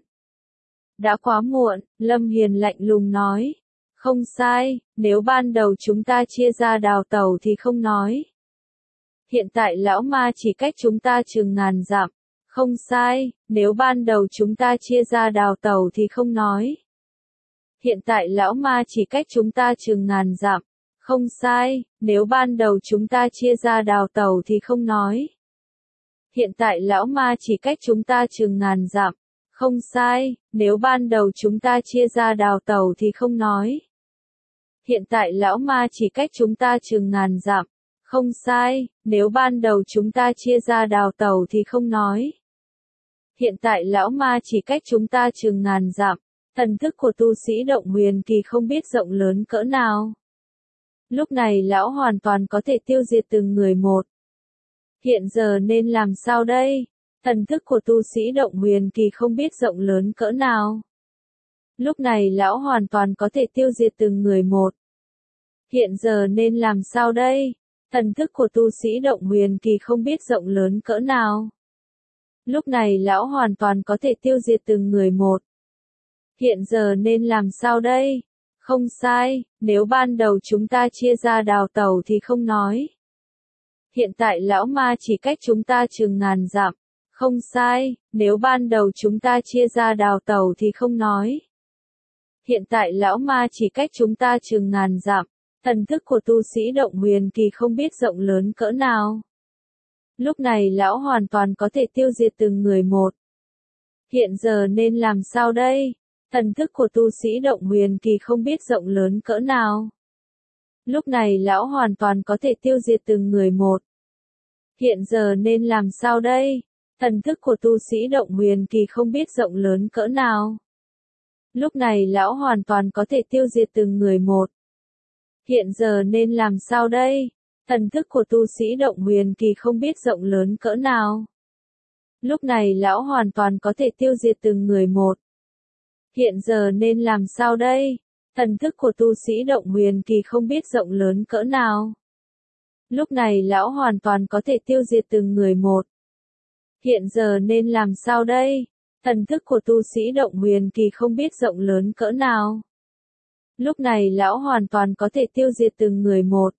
Đã quá muộn, Lâm Hiền lạnh lùng nói. Không sai, nếu ban đầu chúng ta chia ra đào tẩu thì không nói. Hiện tại lão ma chỉ cách chúng ta chừng ngàn dặm. Không sai, nếu ban đầu chúng ta chia ra đào tẩu thì không nói. Hiện tại lão ma chỉ cách chúng ta chừng ngàn dặm. Không sai, nếu ban đầu chúng ta chia ra đào tẩu thì không nói. Hiện tại lão ma chỉ cách chúng ta chừng ngàn dặm. Không sai, nếu ban đầu chúng ta chia ra đào tẩu thì không nói. Hiện tại lão ma chỉ cách chúng ta chừng ngàn dặm. Không sai, nếu ban đầu chúng ta chia ra đào tẩu thì không nói. Hiện tại lão ma chỉ cách chúng ta chừng ngàn dặm. Thần thức của tu sĩ Động Huyền Kỳ không biết rộng lớn cỡ nào. Lúc này lão hoàn toàn có thể tiêu diệt từng người một. Hiện giờ nên làm sao đây? Thần thức của tu sĩ Động Huyền Kỳ không biết rộng lớn cỡ nào. Lúc này lão hoàn toàn có thể tiêu diệt từng người một. Hiện giờ nên làm sao đây? Thần thức của tu sĩ Động Huyền Kỳ không biết rộng lớn cỡ nào. Lúc này lão hoàn toàn có thể tiêu diệt từng người một. Hiện giờ nên làm sao đây? Không sai, nếu ban đầu chúng ta chia ra đào tẩu thì không nói. Hiện tại lão ma chỉ cách chúng ta chừng ngàn dặm. Không sai, nếu ban đầu chúng ta chia ra đào tẩu thì không nói. Hiện tại lão ma chỉ cách chúng ta chừng ngàn dặm. Thần thức của tu sĩ động huyền kỳ không biết rộng lớn cỡ nào. Lúc này lão hoàn toàn có thể tiêu diệt từng người một. Hiện giờ nên làm sao đây? Thần thức của tu sĩ động huyền kỳ không biết rộng lớn cỡ nào. Lúc này lão hoàn toàn có thể tiêu diệt từng người một. Hiện giờ nên làm sao đây? Thần thức của tu sĩ động huyền kỳ không biết rộng lớn cỡ nào. Lúc này lão hoàn toàn có thể tiêu diệt từng người một. Hiện giờ nên làm sao đây? Thần thức của tu sĩ động huyền kỳ không biết rộng lớn cỡ nào. Lúc này lão hoàn toàn có thể tiêu diệt từng người một. Hiện giờ nên làm sao đây? Thần thức của tu sĩ động huyền kỳ không biết rộng lớn cỡ nào. Lúc này lão hoàn toàn có thể tiêu diệt từng người một. Hiện giờ nên làm sao đây? Thần thức của tu sĩ động huyền kỳ không biết rộng lớn cỡ nào. Lúc này lão hoàn toàn có thể tiêu diệt từng người một.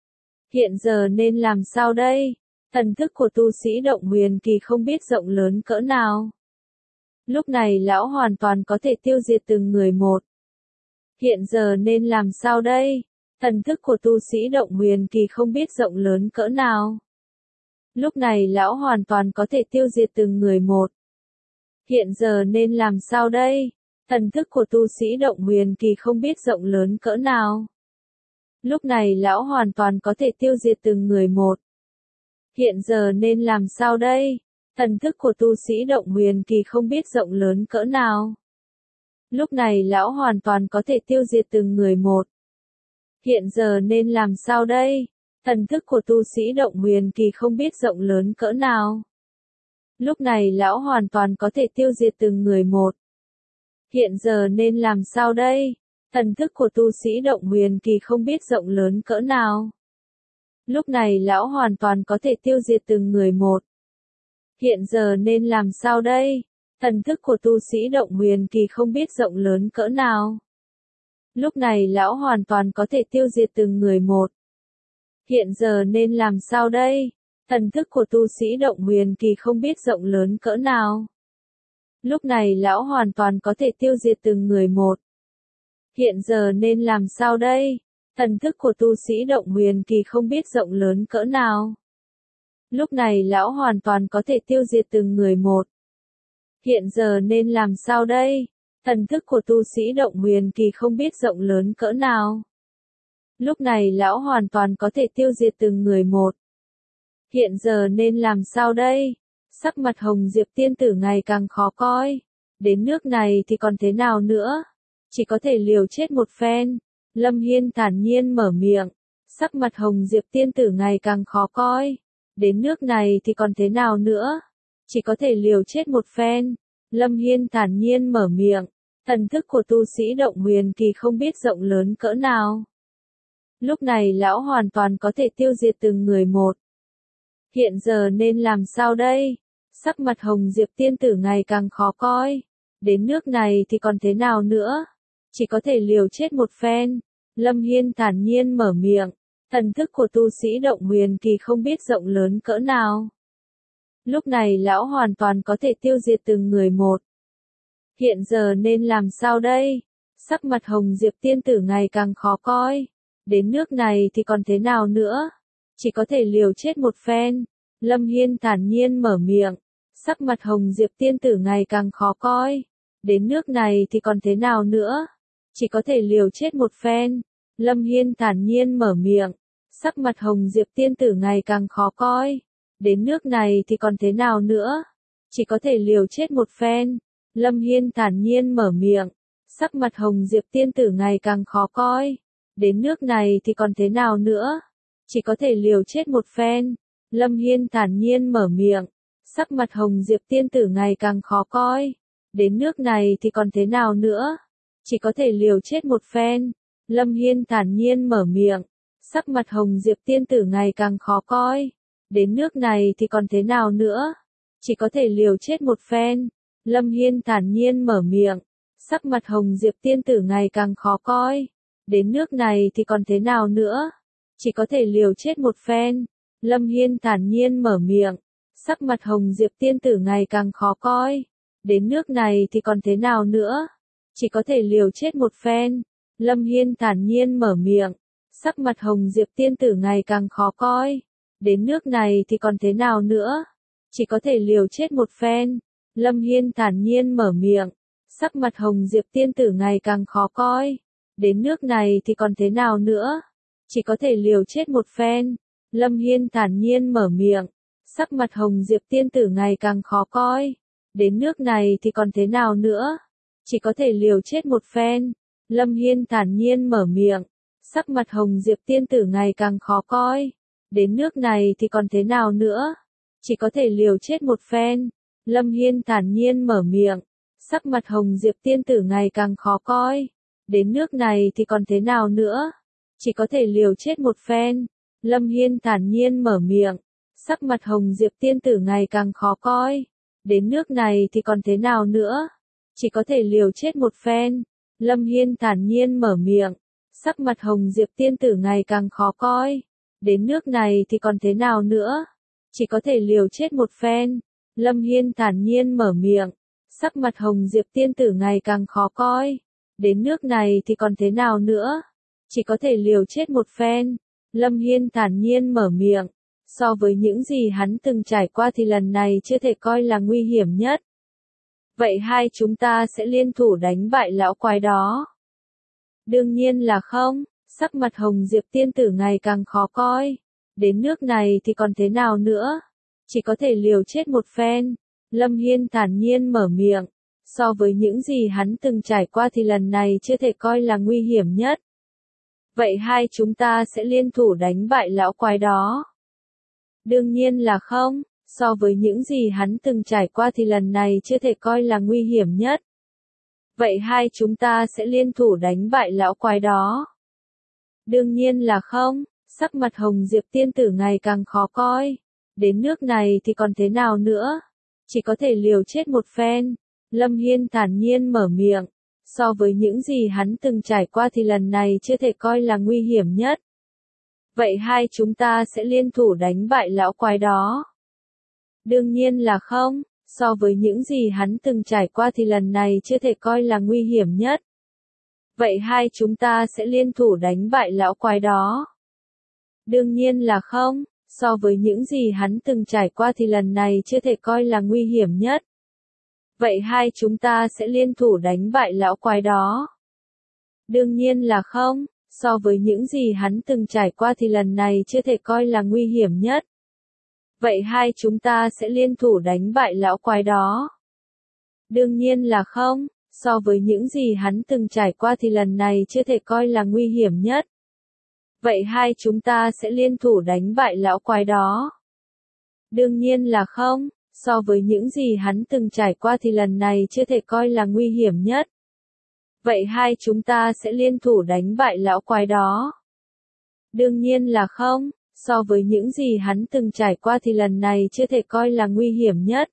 Hiện giờ nên làm sao đây? Thần thức của tu sĩ động huyền kỳ không biết rộng lớn cỡ nào. Lúc này lão hoàn toàn có thể tiêu diệt từng người một. Hiện giờ nên làm sao đây? Thần thức của tu sĩ động huyền kỳ không biết rộng lớn cỡ nào. Lúc này lão hoàn toàn có thể tiêu diệt từng người một. Hiện giờ nên làm sao đây? Thần thức của tu sĩ động huyền kỳ không biết rộng lớn cỡ nào. Lúc này lão hoàn toàn có thể tiêu diệt từng người một. Hiện giờ nên làm sao đây? Thần thức của tu sĩ động huyền kỳ không biết rộng lớn cỡ nào. Lúc này lão hoàn toàn có thể tiêu diệt từng người một. Hiện giờ nên làm sao đây? Thần thức của tu sĩ động huyền kỳ không biết rộng lớn cỡ nào. Lúc này lão hoàn toàn có thể tiêu diệt từng người một. Hiện giờ nên làm sao đây? Thần thức của tu sĩ động huyền kỳ không biết rộng lớn cỡ nào. Lúc này lão hoàn toàn có thể tiêu diệt từng người một. Hiện giờ nên làm sao đây? Thần thức của tu sĩ động huyền kỳ không biết rộng lớn cỡ nào. Lúc này lão hoàn toàn có thể tiêu diệt từng người một. Hiện giờ nên làm sao đây? Thần thức của tu sĩ động huyền kỳ không biết rộng lớn cỡ nào. Lúc này lão hoàn toàn có thể tiêu diệt từng người một. Hiện giờ nên làm sao đây? Thần thức của tu sĩ động huyền kỳ không biết rộng lớn cỡ nào. Lúc này lão hoàn toàn có thể tiêu diệt từng người một. Hiện giờ nên làm sao đây? Thần thức của tu sĩ động huyền kỳ không biết rộng lớn cỡ nào. Lúc này lão hoàn toàn có thể tiêu diệt từng người một. Hiện giờ nên làm sao đây? Sắc mặt Hồng Diệp tiên tử ngày càng khó coi. Đến nước này thì còn thế nào nữa? Chỉ có thể liều chết một phen. Lâm Hiên thản nhiên mở miệng. Sắc mặt Hồng Diệp tiên tử ngày càng khó coi. Đến nước này thì còn thế nào nữa? Chỉ có thể liều chết một phen. Lâm Hiên thản nhiên mở miệng. Thần thức của tu sĩ động huyền kỳ không biết rộng lớn cỡ nào. Lúc này lão hoàn toàn có thể tiêu diệt từng người một. Hiện giờ nên làm sao đây? Sắc mặt Hồng Diệp tiên tử ngày càng khó coi. Đến nước này thì còn thế nào nữa? Chỉ có thể liều chết một phen. Lâm Hiên thản nhiên mở miệng. Thần thức của tu sĩ động huyền kỳ không biết rộng lớn cỡ nào. Lúc này lão hoàn toàn có thể tiêu diệt từng người một. Hiện giờ nên làm sao đây? Sắc mặt Hồng Diệp tiên tử ngày càng khó coi. Đến nước này thì còn thế nào nữa? Chỉ có thể liều chết một phen. Lâm Hiên thản nhiên mở miệng. Sắc mặt Hồng Diệp tiên tử ngày càng khó coi. Đến nước này thì còn thế nào nữa? Chỉ có thể liều chết một phen. Lâm Hiên thản nhiên mở miệng. Sắc mặt Hồng Diệp tiên tử ngày càng khó coi. Đến nước này thì còn thế nào nữa? Chỉ có thể liều chết một phen. Lâm Hiên thản nhiên mở miệng. Sắc mặt Hồng Diệp tiên tử ngày càng khó coi. Đến nước này thì còn thế nào nữa? Chỉ có thể liều chết một phen. Lâm Hiên thản nhiên mở miệng. Sắc mặt Hồng Diệp tiên tử ngày càng khó coi. Đến nước này thì còn thế nào nữa? Chỉ có thể liều chết một phen. Lâm Hiên thản nhiên mở miệng. Sắc mặt Hồng Diệp tiên tử ngày càng khó coi. Đến nước này thì còn thế nào nữa? chỉ có thể liều chết một phen. Lâm Hiên thản nhiên mở miệng, sắc mặt Hồng Diệp tiên tử ngày càng khó coi. Đến nước này thì còn thế nào nữa? Chỉ có thể liều chết một phen. Lâm Hiên thản nhiên mở miệng, sắc mặt Hồng Diệp tiên tử ngày càng khó coi. Đến nước này thì còn thế nào nữa? Chỉ có thể liều chết một phen. Lâm Hiên thản nhiên mở miệng, sắc mặt Hồng Diệp tiên tử ngày càng khó coi. Đến nước này thì còn thế nào nữa? Chỉ có thể liều chết một phen. Lâm Hiên thản nhiên mở miệng, sắc mặt Hồng Diệp tiên tử ngày càng khó coi. Đến nước này thì còn thế nào nữa? Chỉ có thể liều chết một phen. Lâm Hiên thản nhiên mở miệng, sắc mặt Hồng Diệp tiên tử ngày càng khó coi. Đến nước này thì còn thế nào nữa? Chỉ có thể liều chết một phen. Lâm Hiên thản nhiên mở miệng, sắc mặt Hồng Diệp tiên tử ngày càng khó coi. Đến nước này thì còn thế nào nữa? Chỉ có thể liều chết một phen. Lâm Hiên thản nhiên mở miệng, sắc mặt Hồng Diệp tiên tử ngày càng khó coi. Đến nước này thì còn thế nào nữa? Chỉ có thể liều chết một phen. Lâm Hiên thản nhiên mở miệng, sắc mặt Hồng Diệp tiên tử ngày càng khó coi. Đến nước này thì còn thế nào nữa? Chỉ có thể liều chết một phen. Lâm Hiên thản nhiên mở miệng, sắc mặt Hồng Diệp tiên tử ngày càng khó coi. Đến nước này thì còn thế nào nữa? Chỉ có thể liều chết một phen. Lâm Hiên thản nhiên mở miệng, sắc mặt Hồng Diệp tiên tử ngày càng khó coi. Đến nước này thì còn thế nào nữa? Chỉ có thể liều chết một phen. Lâm Hiên thản nhiên mở miệng, so với những gì hắn từng trải qua thì lần này chưa thể coi là nguy hiểm nhất. Vậy hai chúng ta sẽ liên thủ đánh bại lão quái đó. Đương nhiên là không, sắc mặt Hồng Diệp tiên tử ngày càng khó coi. Đến nước này thì còn thế nào nữa? Chỉ có thể liều chết một phen. Lâm Hiên thản nhiên mở miệng, so với những gì hắn từng trải qua thì lần này chưa thể coi là nguy hiểm nhất. Vậy hai chúng ta sẽ liên thủ đánh bại lão quái đó. Đương nhiên là không, so với những gì hắn từng trải qua thì lần này chưa thể coi là nguy hiểm nhất. Vậy hai chúng ta sẽ liên thủ đánh bại lão quái đó. Đương nhiên là không, sắc mặt Hồng Diệp tiên tử ngày càng khó coi. Đến nước này thì còn thế nào nữa? Chỉ có thể liều chết một phen. Lâm Hiên thản nhiên mở miệng, so với những gì hắn từng trải qua thì lần này chưa thể coi là nguy hiểm nhất. Vậy hai chúng ta sẽ liên thủ đánh bại lão quái đó. Đương nhiên là không, so với những gì hắn từng trải qua thì lần này chưa thể coi là nguy hiểm nhất. Vậy hai chúng ta sẽ liên thủ đánh bại lão quái đó. Đương nhiên là không, so với những gì hắn từng trải qua thì lần này chưa thể coi là nguy hiểm nhất. Vậy hai chúng ta sẽ liên thủ đánh bại lão quái đó. Đương nhiên là không, so với những gì hắn từng trải qua thì lần này chưa thể coi là nguy hiểm nhất. Vậy hai chúng ta sẽ liên thủ đánh bại lão quái đó. Đương nhiên là không, so với những gì hắn từng trải qua thì lần này chưa thể coi là nguy hiểm nhất. Vậy hai chúng ta sẽ liên thủ đánh bại lão quái đó. Đương nhiên là không, so với những gì hắn từng trải qua thì lần này chưa thể coi là nguy hiểm nhất. Vậy hai chúng ta sẽ liên thủ đánh bại lão quái đó. Đương nhiên là không, so với những gì hắn từng trải qua thì lần này chưa thể coi là nguy hiểm nhất.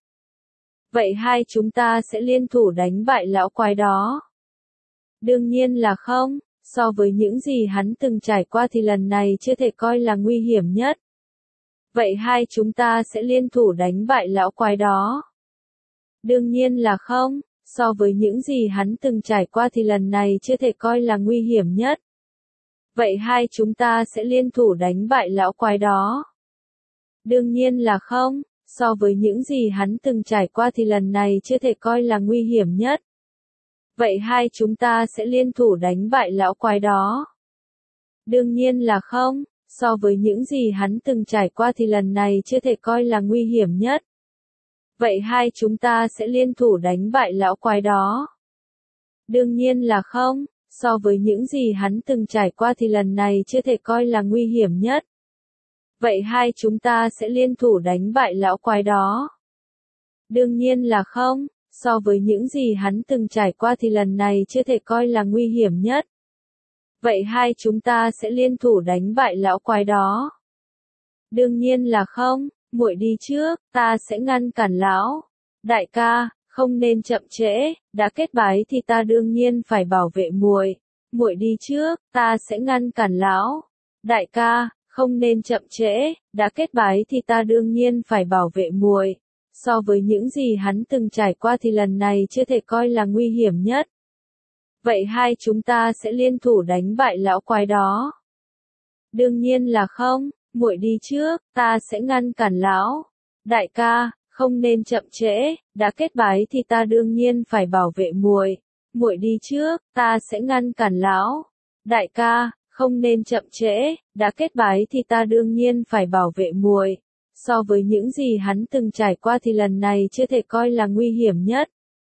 Vậy hai chúng ta sẽ liên thủ đánh bại lão quái đó. Đương nhiên là không, so với những gì hắn từng trải qua thì lần này chưa thể coi là nguy hiểm nhất. Vậy hai chúng ta sẽ liên thủ đánh bại lão quái đó. Đương nhiên là không, so với những gì hắn từng trải qua thì lần này chưa thể coi là nguy hiểm nhất. Vậy hai chúng ta sẽ liên thủ đánh bại lão quái đó. Đương nhiên là không, so với những gì hắn từng trải qua thì lần này chưa thể coi là nguy hiểm nhất. Vậy hai chúng ta sẽ liên thủ đánh bại lão quái đó. Đương nhiên là không, so với những gì hắn từng trải qua thì lần này chưa thể coi là nguy hiểm nhất. Vậy hai chúng ta sẽ liên thủ đánh bại lão quái đó. Đương nhiên là không, so với những gì hắn từng trải qua thì lần này chưa thể coi là nguy hiểm nhất. Vậy hai chúng ta sẽ liên thủ đánh bại lão quái đó. Đương nhiên là không, so với những gì hắn từng trải qua thì lần này chưa thể coi là nguy hiểm nhất. Vậy hai chúng ta sẽ liên thủ đánh bại lão quái đó. Đương nhiên là không, muội đi trước, ta sẽ ngăn cản lão. Đại ca, không nên chậm trễ, đã kết bái thì ta đương nhiên phải bảo vệ muội. Muội đi trước, ta sẽ ngăn cản lão. Đại ca, không nên chậm trễ, đã kết bái thì ta đương nhiên phải bảo vệ muội. So với những gì hắn từng trải qua thì lần này chưa thể coi là nguy hiểm nhất. Vậy hai chúng ta sẽ liên thủ đánh bại lão quái đó. Đương nhiên là không, muội đi trước, ta sẽ ngăn cản lão. Đại ca, không nên chậm trễ, đã kết bái thì ta đương nhiên phải bảo vệ muội. Muội đi trước, ta sẽ ngăn cản lão. Đại ca, không nên chậm trễ, đã kết bái thì ta đương nhiên phải bảo vệ muội. So với những gì hắn từng trải qua thì lần này chưa thể coi là nguy hiểm nhất.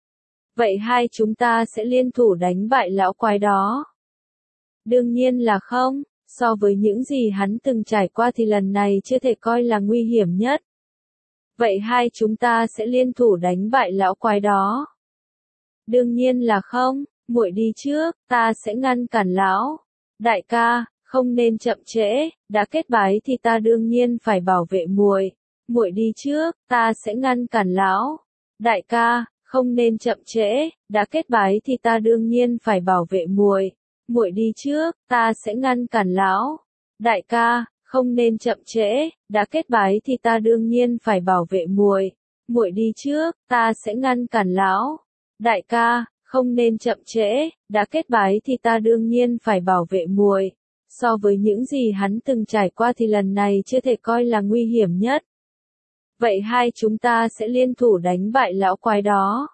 Vậy hai chúng ta sẽ liên thủ đánh bại lão quái đó. Đương nhiên là không, so với những gì hắn từng trải qua thì lần này chưa thể coi là nguy hiểm nhất. Vậy hai chúng ta sẽ liên thủ đánh bại lão quái đó. Đương nhiên là không, muội đi trước, ta sẽ ngăn cản lão. Đại ca, không nên chậm trễ, đã kết bái thì ta đương nhiên phải bảo vệ muội. Muội đi trước, ta sẽ ngăn cản lão. Đại ca, không nên chậm trễ, đã kết bái thì ta đương nhiên phải bảo vệ muội. Muội đi trước, ta sẽ ngăn cản lão. Đại ca, không nên chậm trễ, đã kết bái thì ta đương nhiên phải bảo vệ muội. Muội đi trước, ta sẽ ngăn cản lão. Đại ca, không nên chậm trễ, đã kết bái thì ta đương nhiên phải bảo vệ muội. So với những gì hắn từng trải qua thì lần này chưa thể coi là nguy hiểm nhất. Vậy hai chúng ta sẽ liên thủ đánh bại lão quái đó.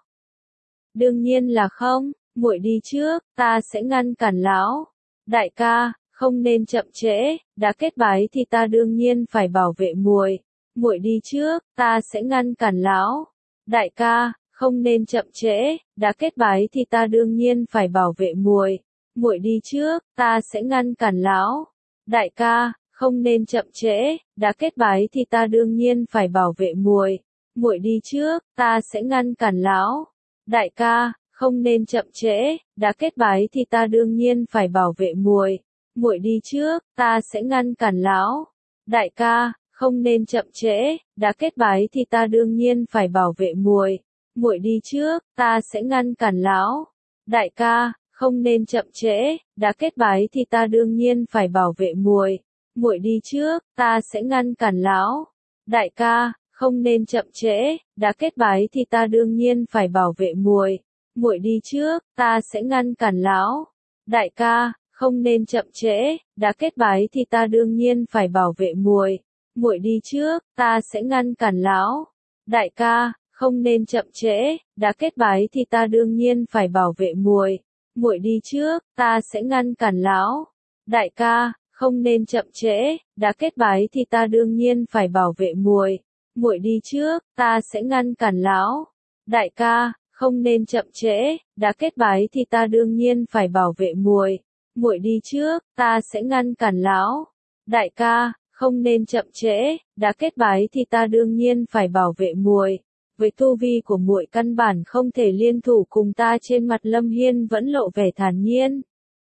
Đương nhiên là không, muội đi trước, ta sẽ ngăn cản lão. Đại ca, không nên chậm trễ, đã kết bái thì ta đương nhiên phải bảo vệ muội. Muội đi trước, ta sẽ ngăn cản lão. Đại ca, không nên chậm trễ, đã kết bái thì ta đương nhiên phải bảo vệ muội. Muội đi trước, ta sẽ ngăn cản lão. Đại ca, không nên chậm trễ, đã kết bái thì ta đương nhiên phải bảo vệ muội. Muội đi trước, ta sẽ ngăn cản lão. Đại ca, không nên chậm trễ, đã kết bái thì ta đương nhiên phải bảo vệ muội. Muội đi trước, ta sẽ ngăn cản lão. Đại ca, không nên chậm trễ, đã kết bái thì ta đương nhiên phải bảo vệ muội. Muội đi trước, ta sẽ ngăn cản lão. Đại ca, không nên chậm trễ, đã kết bái thì ta đương nhiên phải bảo vệ muội. Muội đi trước, ta sẽ ngăn cản lão. Đại ca, không nên chậm trễ, đã kết bái thì ta đương nhiên phải bảo vệ muội. Muội đi trước, ta sẽ ngăn cản lão. Đại ca, không nên chậm trễ, đã kết bái thì ta đương nhiên phải bảo vệ muội. Muội đi trước, ta sẽ ngăn cản lão. Đại ca, không nên chậm trễ, đã kết bái thì ta đương nhiên phải bảo vệ muội. Muội đi trước, ta sẽ ngăn cản lão. Đại ca, không nên chậm trễ, đã kết bái thì ta đương nhiên phải bảo vệ muội. Muội đi trước, ta sẽ ngăn cản lão. Đại ca, không nên chậm trễ, đã kết bái thì ta đương nhiên phải bảo vệ muội. Muội đi trước, ta sẽ ngăn cản lão. Đại ca, không nên chậm trễ, đã kết bái thì ta đương nhiên phải bảo vệ muội. Với tu vi của muội căn bản không thể liên thủ cùng ta, trên mặt Lâm Hiên vẫn lộ vẻ thản nhiên.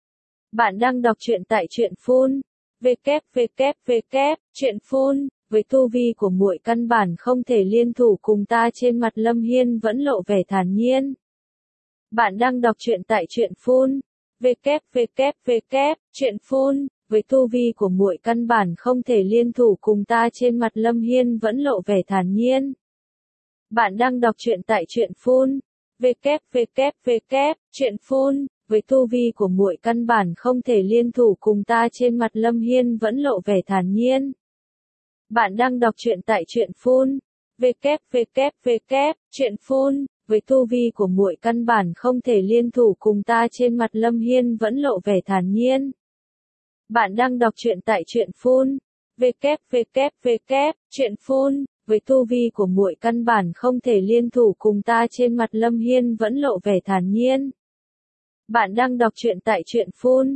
Bạn đang đọc truyện tại truyện phun. www. Truyện phun. Với tu vi của muội căn bản không thể liên thủ cùng ta, trên mặt Lâm Hiên vẫn lộ vẻ thản nhiên. Bạn đang đọc truyện tại truyện phun. www. Truyện phun. Với tu vi của muội căn bản không thể liên thủ cùng ta, trên mặt Lâm Hiên vẫn lộ vẻ thản nhiên. Bạn đang đọc truyện tại truyện phun. www. Truyện phun. Với tu vi của muội căn bản không thể liên thủ cùng ta, trên mặt Lâm Hiên vẫn lộ vẻ thản nhiên. Bạn đang đọc truyện tại truyện phun. www. Truyện phun. Với tu vi của muội căn bản không thể liên thủ cùng ta, trên mặt Lâm Hiên vẫn lộ vẻ thản nhiên. Bạn đang đọc truyện tại truyện phun. www. Truyện phun. Với tu vi của muội căn bản không thể liên thủ cùng ta, trên mặt Lâm Hiên vẫn lộ vẻ thản nhiên. Bạn đang đọc truyện tại truyện phun.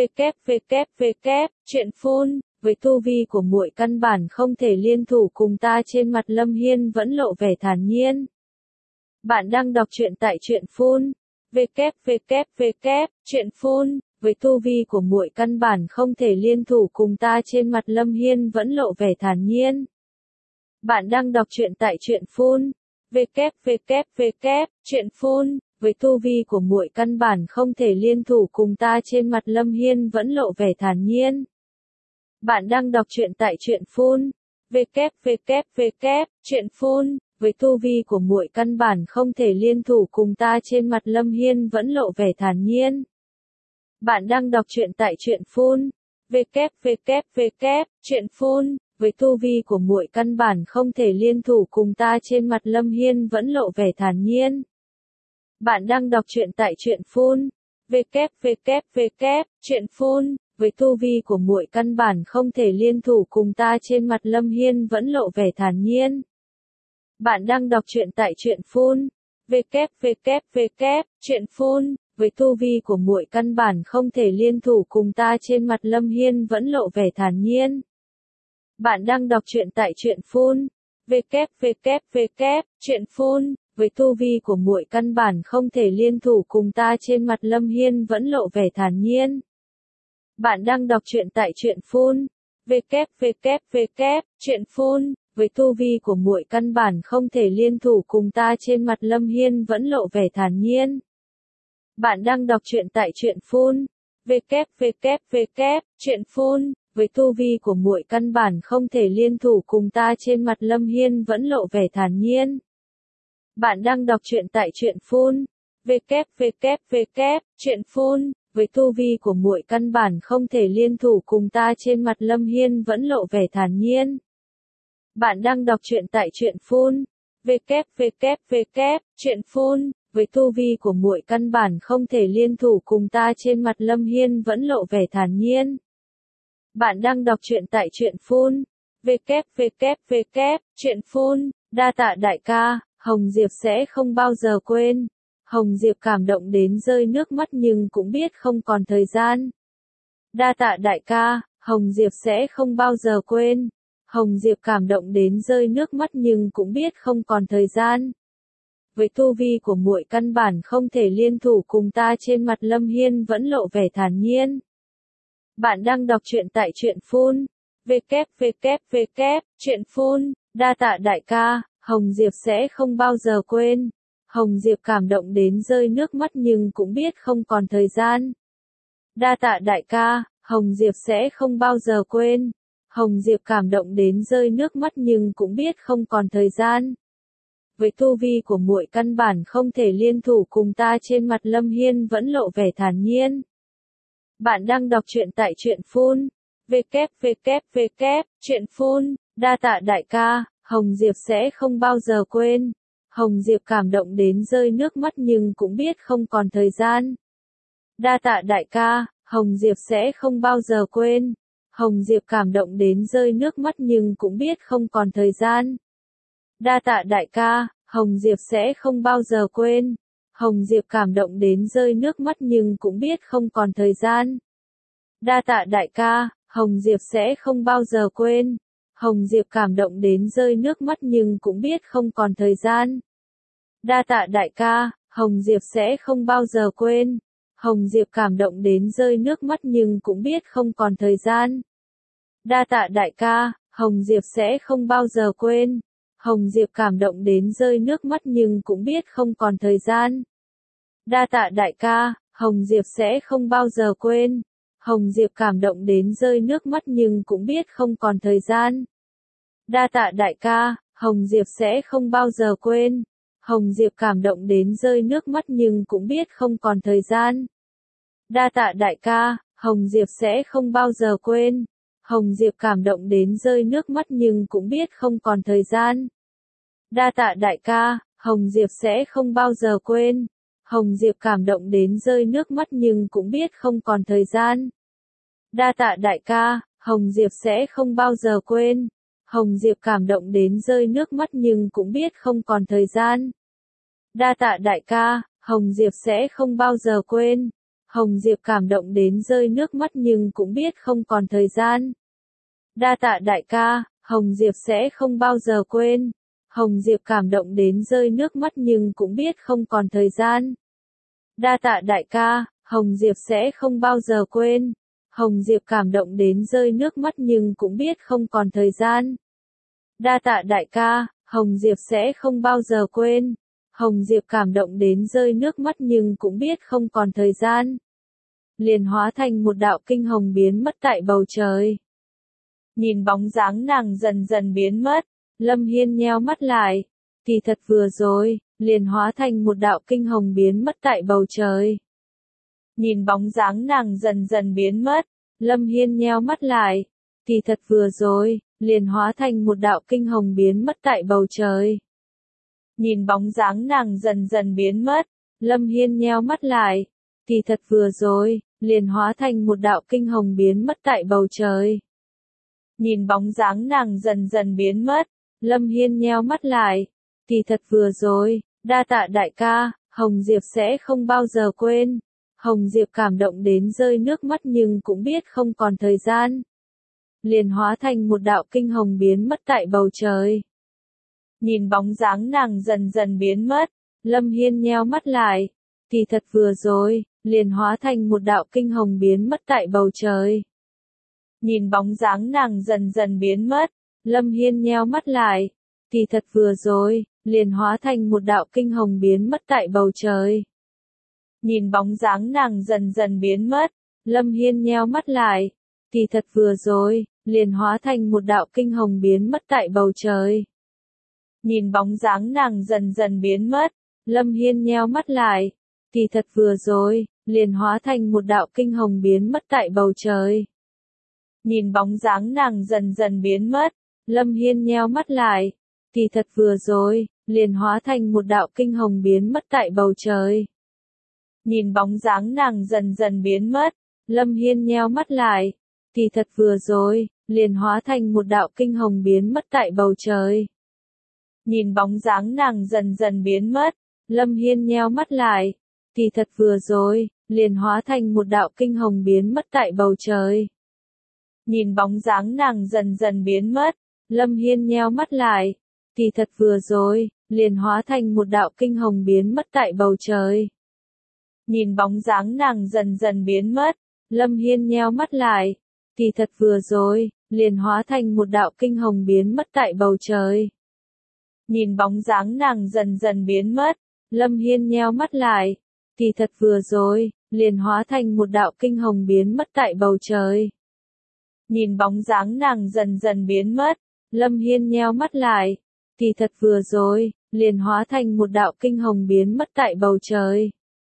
www. Truyện phun. Với tu vi của muội căn bản không thể liên thủ cùng ta, trên mặt Lâm Hiên vẫn lộ vẻ thản nhiên. Bạn đang đọc truyện tại truyện phun. www. Truyện phun. Với tu vi của muội căn bản không thể liên thủ cùng ta, trên mặt Lâm Hiên vẫn lộ vẻ thản nhiên. Bạn đang đọc truyện tại truyện phun. www. Truyện phun, với tu vi của muội căn bản không thể liên thủ cùng ta. Trên mặt Lâm Hiên vẫn lộ vẻ thản nhiên. Bạn đang đọc truyện tại truyện phun. www. Truyện phun, với tu vi của muội căn bản không thể liên thủ cùng ta. Trên mặt Lâm Hiên vẫn lộ vẻ thản nhiên. Bạn đang đọc truyện tại truyện phun. www. Truyện phun, với tu vi của muội căn bản không thể liên thủ cùng ta. Trên mặt Lâm Hiên vẫn lộ vẻ thản nhiên. Bạn đang đọc truyện tại truyện phun. www. Truyện phun, với tu vi của muội căn bản không thể liên thủ cùng ta. Trên mặt Lâm Hiên vẫn lộ vẻ thản nhiên. Bạn đang đọc truyện tại truyện phun. www. Truyện phun, với tu vi của muội căn bản không thể liên thủ cùng ta. Trên mặt Lâm Hiên vẫn lộ vẻ thản nhiên. Bạn đang đọc truyện tại truyện phun. www. Truyện phun, với tu vi của muội căn bản không thể liên thủ cùng ta. Trên mặt Lâm Hiên vẫn lộ vẻ thản nhiên. Bạn đang đọc truyện tại truyện phun. www. Truyện phun, với tu vi của muội căn bản không thể liên thủ cùng ta. Trên mặt Lâm Hiên vẫn lộ vẻ thản nhiên. Bạn đang đọc truyện tại truyện phun. www. Truyện phun, với tu vi của muội căn bản không thể liên thủ cùng ta. Trên mặt Lâm Hiên vẫn lộ vẻ thản nhiên. Bạn đang đọc truyện tại truyện phun. www. Truyện phun, với tu vi của muội căn bản không thể liên thủ cùng ta. Trên mặt Lâm Hiên vẫn lộ vẻ thản nhiên. Bạn đang đọc truyện tại truyện phun. www. Truyện phun, với tu vi của muội căn bản không thể liên thủ cùng ta. Trên mặt Lâm Hiên vẫn lộ vẻ thản nhiên. Bạn đang đọc truyện tại truyện phun. www. Truyện phun, đa tạ đại ca, Hồng Diệp sẽ không bao giờ quên. Hồng Diệp cảm động đến rơi nước mắt nhưng cũng biết không còn thời gian. Đa tạ đại ca, Hồng Diệp sẽ không bao giờ quên. Hồng Diệp cảm động đến rơi nước mắt nhưng cũng biết không còn thời gian. Với tu vi của muội căn bản không thể liên thủ cùng ta. Trên mặt Lâm Hiên vẫn lộ vẻ thản nhiên. Bạn đang đọc truyện tại truyện phun. www. Truyện phun, đa tạ đại ca, Hồng Diệp sẽ không bao giờ quên. Hồng Diệp cảm động đến rơi nước mắt nhưng cũng biết không còn thời gian. Đa tạ đại ca, Hồng Diệp sẽ không bao giờ quên. Hồng Diệp cảm động đến rơi nước mắt nhưng cũng biết không còn thời gian. Với tu vi của muội căn bản không thể liên thủ cùng ta. Trên mặt Lâm Hiên vẫn lộ vẻ thản nhiên. Bạn đang đọc truyện tại truyện phun. www. Truyện phun, đa tạ đại ca, Hồng Diệp sẽ không bao giờ quên. Hồng Diệp cảm động đến rơi nước mắt nhưng cũng biết không còn thời gian. Đa tạ đại ca, Hồng Diệp sẽ không bao giờ quên. Hồng Diệp cảm động đến rơi nước mắt nhưng cũng biết không còn thời gian. Đa tạ đại ca, Hồng Diệp sẽ không bao giờ quên. Hồng Diệp cảm động đến rơi nước mắt nhưng cũng biết không còn thời gian. Đa tạ đại ca, Hồng Diệp sẽ không bao giờ quên. Hồng Diệp cảm động đến rơi nước mắt nhưng cũng biết không còn thời gian. Đa tạ đại ca, Hồng Diệp sẽ không bao giờ quên. Hồng Diệp cảm động đến rơi nước mắt nhưng cũng biết không còn thời gian. Đa tạ đại ca, Hồng Diệp sẽ không bao giờ quên. Hồng Diệp cảm động đến rơi nước mắt nhưng cũng biết không còn thời gian. Đa tạ đại ca, Hồng Diệp sẽ không bao giờ quên. Hồng Diệp cảm động đến rơi nước mắt nhưng cũng biết không còn thời gian. Đa tạ đại ca, Hồng Diệp sẽ không bao giờ quên. Hồng Diệp cảm động đến rơi nước mắt nhưng cũng biết không còn thời gian. Đa tạ đại ca, Hồng Diệp sẽ không bao giờ quên. Hồng Diệp cảm động đến rơi nước mắt nhưng cũng biết không còn thời gian. Đa tạ đại ca, Hồng Diệp sẽ không bao giờ quên. Hồng Diệp cảm động đến rơi nước mắt nhưng cũng biết không còn thời gian. Đa tạ đại ca, Hồng Diệp sẽ không bao giờ quên. Hồng Diệp cảm động đến rơi nước mắt nhưng cũng biết không còn thời gian. Đa tạ đại ca, Hồng Diệp sẽ không bao giờ quên. Hồng Diệp cảm động đến rơi nước mắt nhưng cũng biết không còn thời gian. Đa tạ đại ca, Hồng Diệp sẽ không bao giờ quên. Hồng Diệp cảm động đến rơi nước mắt nhưng cũng biết không còn thời gian. Đa tạ đại ca, Hồng Diệp sẽ không bao giờ quên. Hồng Diệp cảm động đến rơi nước mắt nhưng cũng biết không còn thời gian. Đa tạ đại ca, Hồng Diệp sẽ không bao giờ quên. Hồng Diệp cảm động đến rơi nước mắt nhưng cũng biết không còn thời gian. Liền hóa thành một đạo kinh hồng biến mất tại bầu trời. Nhìn bóng dáng nàng dần dần biến mất, Lâm Hiên nheo mắt lại. Thì thật vừa rồi, liền hóa thành một đạo kinh hồng biến mất tại bầu trời. Nhìn bóng dáng nàng dần dần biến mất, Lâm Hiên nheo mắt lại. Thì thật vừa rồi, liền hóa thành một đạo kinh hồng biến mất tại bầu trời. Nhìn bóng dáng nàng dần dần biến mất, Lâm Hiên nheo mắt lại. Thì thật vừa rồi, liền hóa thành một đạo kinh hồng biến mất tại bầu trời. Nhìn bóng dáng nàng dần dần biến mất, Lâm Hiên nheo mắt lại. Thì thật vừa rồi, đa tạ đại ca, Hồng Diệp sẽ không bao giờ quên. Hồng Diệp cảm động đến rơi nước mắt nhưng cũng biết không còn thời gian. Liền hóa thành một đạo kinh hồng biến mất tại bầu trời. Nhìn bóng dáng nàng dần dần biến mất, Lâm Hiên nheo mắt lại. Thì thật vừa rồi, liền hóa thành một đạo kinh hồng biến mất tại bầu trời. Nhìn bóng dáng nàng dần dần biến mất, Lâm Hiên nheo mắt lại. Thì thật vừa rồi, liền hóa thành một đạo kinh hồng biến mất tại bầu trời. Nhìn bóng dáng nàng dần dần biến mất, Lâm Hiên nheo mắt lại. Thì thật vừa rồi, liền hóa thành một đạo kinh hồng biến mất tại bầu trời. Nhìn bóng dáng nàng dần dần biến mất, Lâm Hiên nheo mắt lại. Thì thật vừa rồi, liền hóa thành một đạo kinh hồng biến mất tại bầu trời. Nhìn bóng dáng nàng dần dần biến mất, Lâm Hiên nheo mắt lại. Thì thật vừa rồi, liền hóa thành một đạo kinh hồng biến mất tại bầu trời. Nhìn bóng dáng nàng dần dần biến mất, Lâm Hiên nheo mắt lại. Thì thật vừa rồi, liền hóa thành một đạo kinh hồng biến mất tại bầu trời. Nhìn bóng dáng nàng dần dần biến mất, Lâm Hiên nheo mắt lại. Thì thật vừa rồi, liền hóa thành một đạo kinh hồng biến mất tại bầu trời. Nhìn bóng dáng nàng dần dần biến mất, Lâm Hiên nheo mắt lại. Thì thật vừa rồi, liền hóa thành một đạo kinh hồng biến mất tại bầu trời. Nhìn bóng dáng nàng dần dần biến mất, Lâm Hiên nheo mắt lại. Thì thật vừa rồi, liền hóa thành một đạo kinh hồng biến mất tại bầu trời. Nhìn bóng dáng nàng dần dần biến mất, Lâm Hiên nheo mắt lại. Thì thật vừa rồi, liền hóa thành một đạo kinh hồng biến mất tại bầu trời. Nhìn bóng dáng nàng dần dần biến mất, Lâm Hiên nheo mắt lại. Thì thật vừa rồi, liền hóa thành một đạo kinh hồng biến mất tại bầu trời.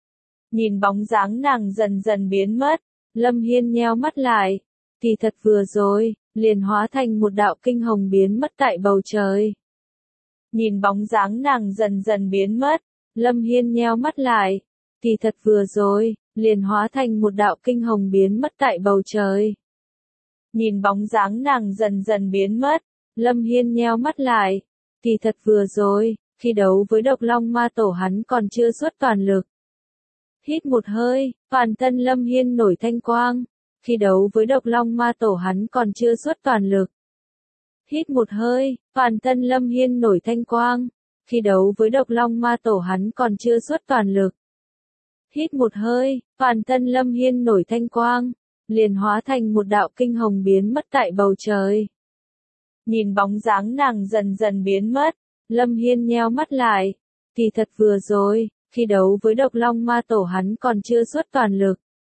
Nhìn bóng dáng nàng dần dần biến mất, Lâm Hiên nheo mắt lại. Thì thật vừa rồi, liền hóa thành một đạo kinh hồng biến mất tại bầu trời. Nhìn bóng dáng nàng dần dần biến mất, Lâm Hiên nheo mắt lại. Thì thật vừa rồi, liền hóa thành một đạo kinh hồng biến mất tại bầu trời. Nhìn bóng dáng nàng dần dần biến mất, Lâm Hiên nheo mắt lại. Thì thật vừa rồi, khi đấu với độc long ma tổ hắn còn chưa xuất toàn lực. Hít một hơi, toàn thân Lâm Hiên nổi thanh quang. Khi đấu với độc long ma tổ hắn còn chưa xuất toàn lực. Hít một hơi, toàn thân Lâm Hiên nổi thanh quang. Khi đấu với độc long ma tổ hắn còn chưa xuất toàn lực. Hít một hơi, toàn thân Lâm Hiên nổi thanh quang. Liền hóa thành một đạo kinh hồng biến mất tại bầu trời. Nhìn bóng dáng nàng dần dần biến mất, Lâm Hiên nheo mắt lại. Thì thật vừa rồi, khi đấu với độc long ma tổ hắn còn chưa xuất toàn lực.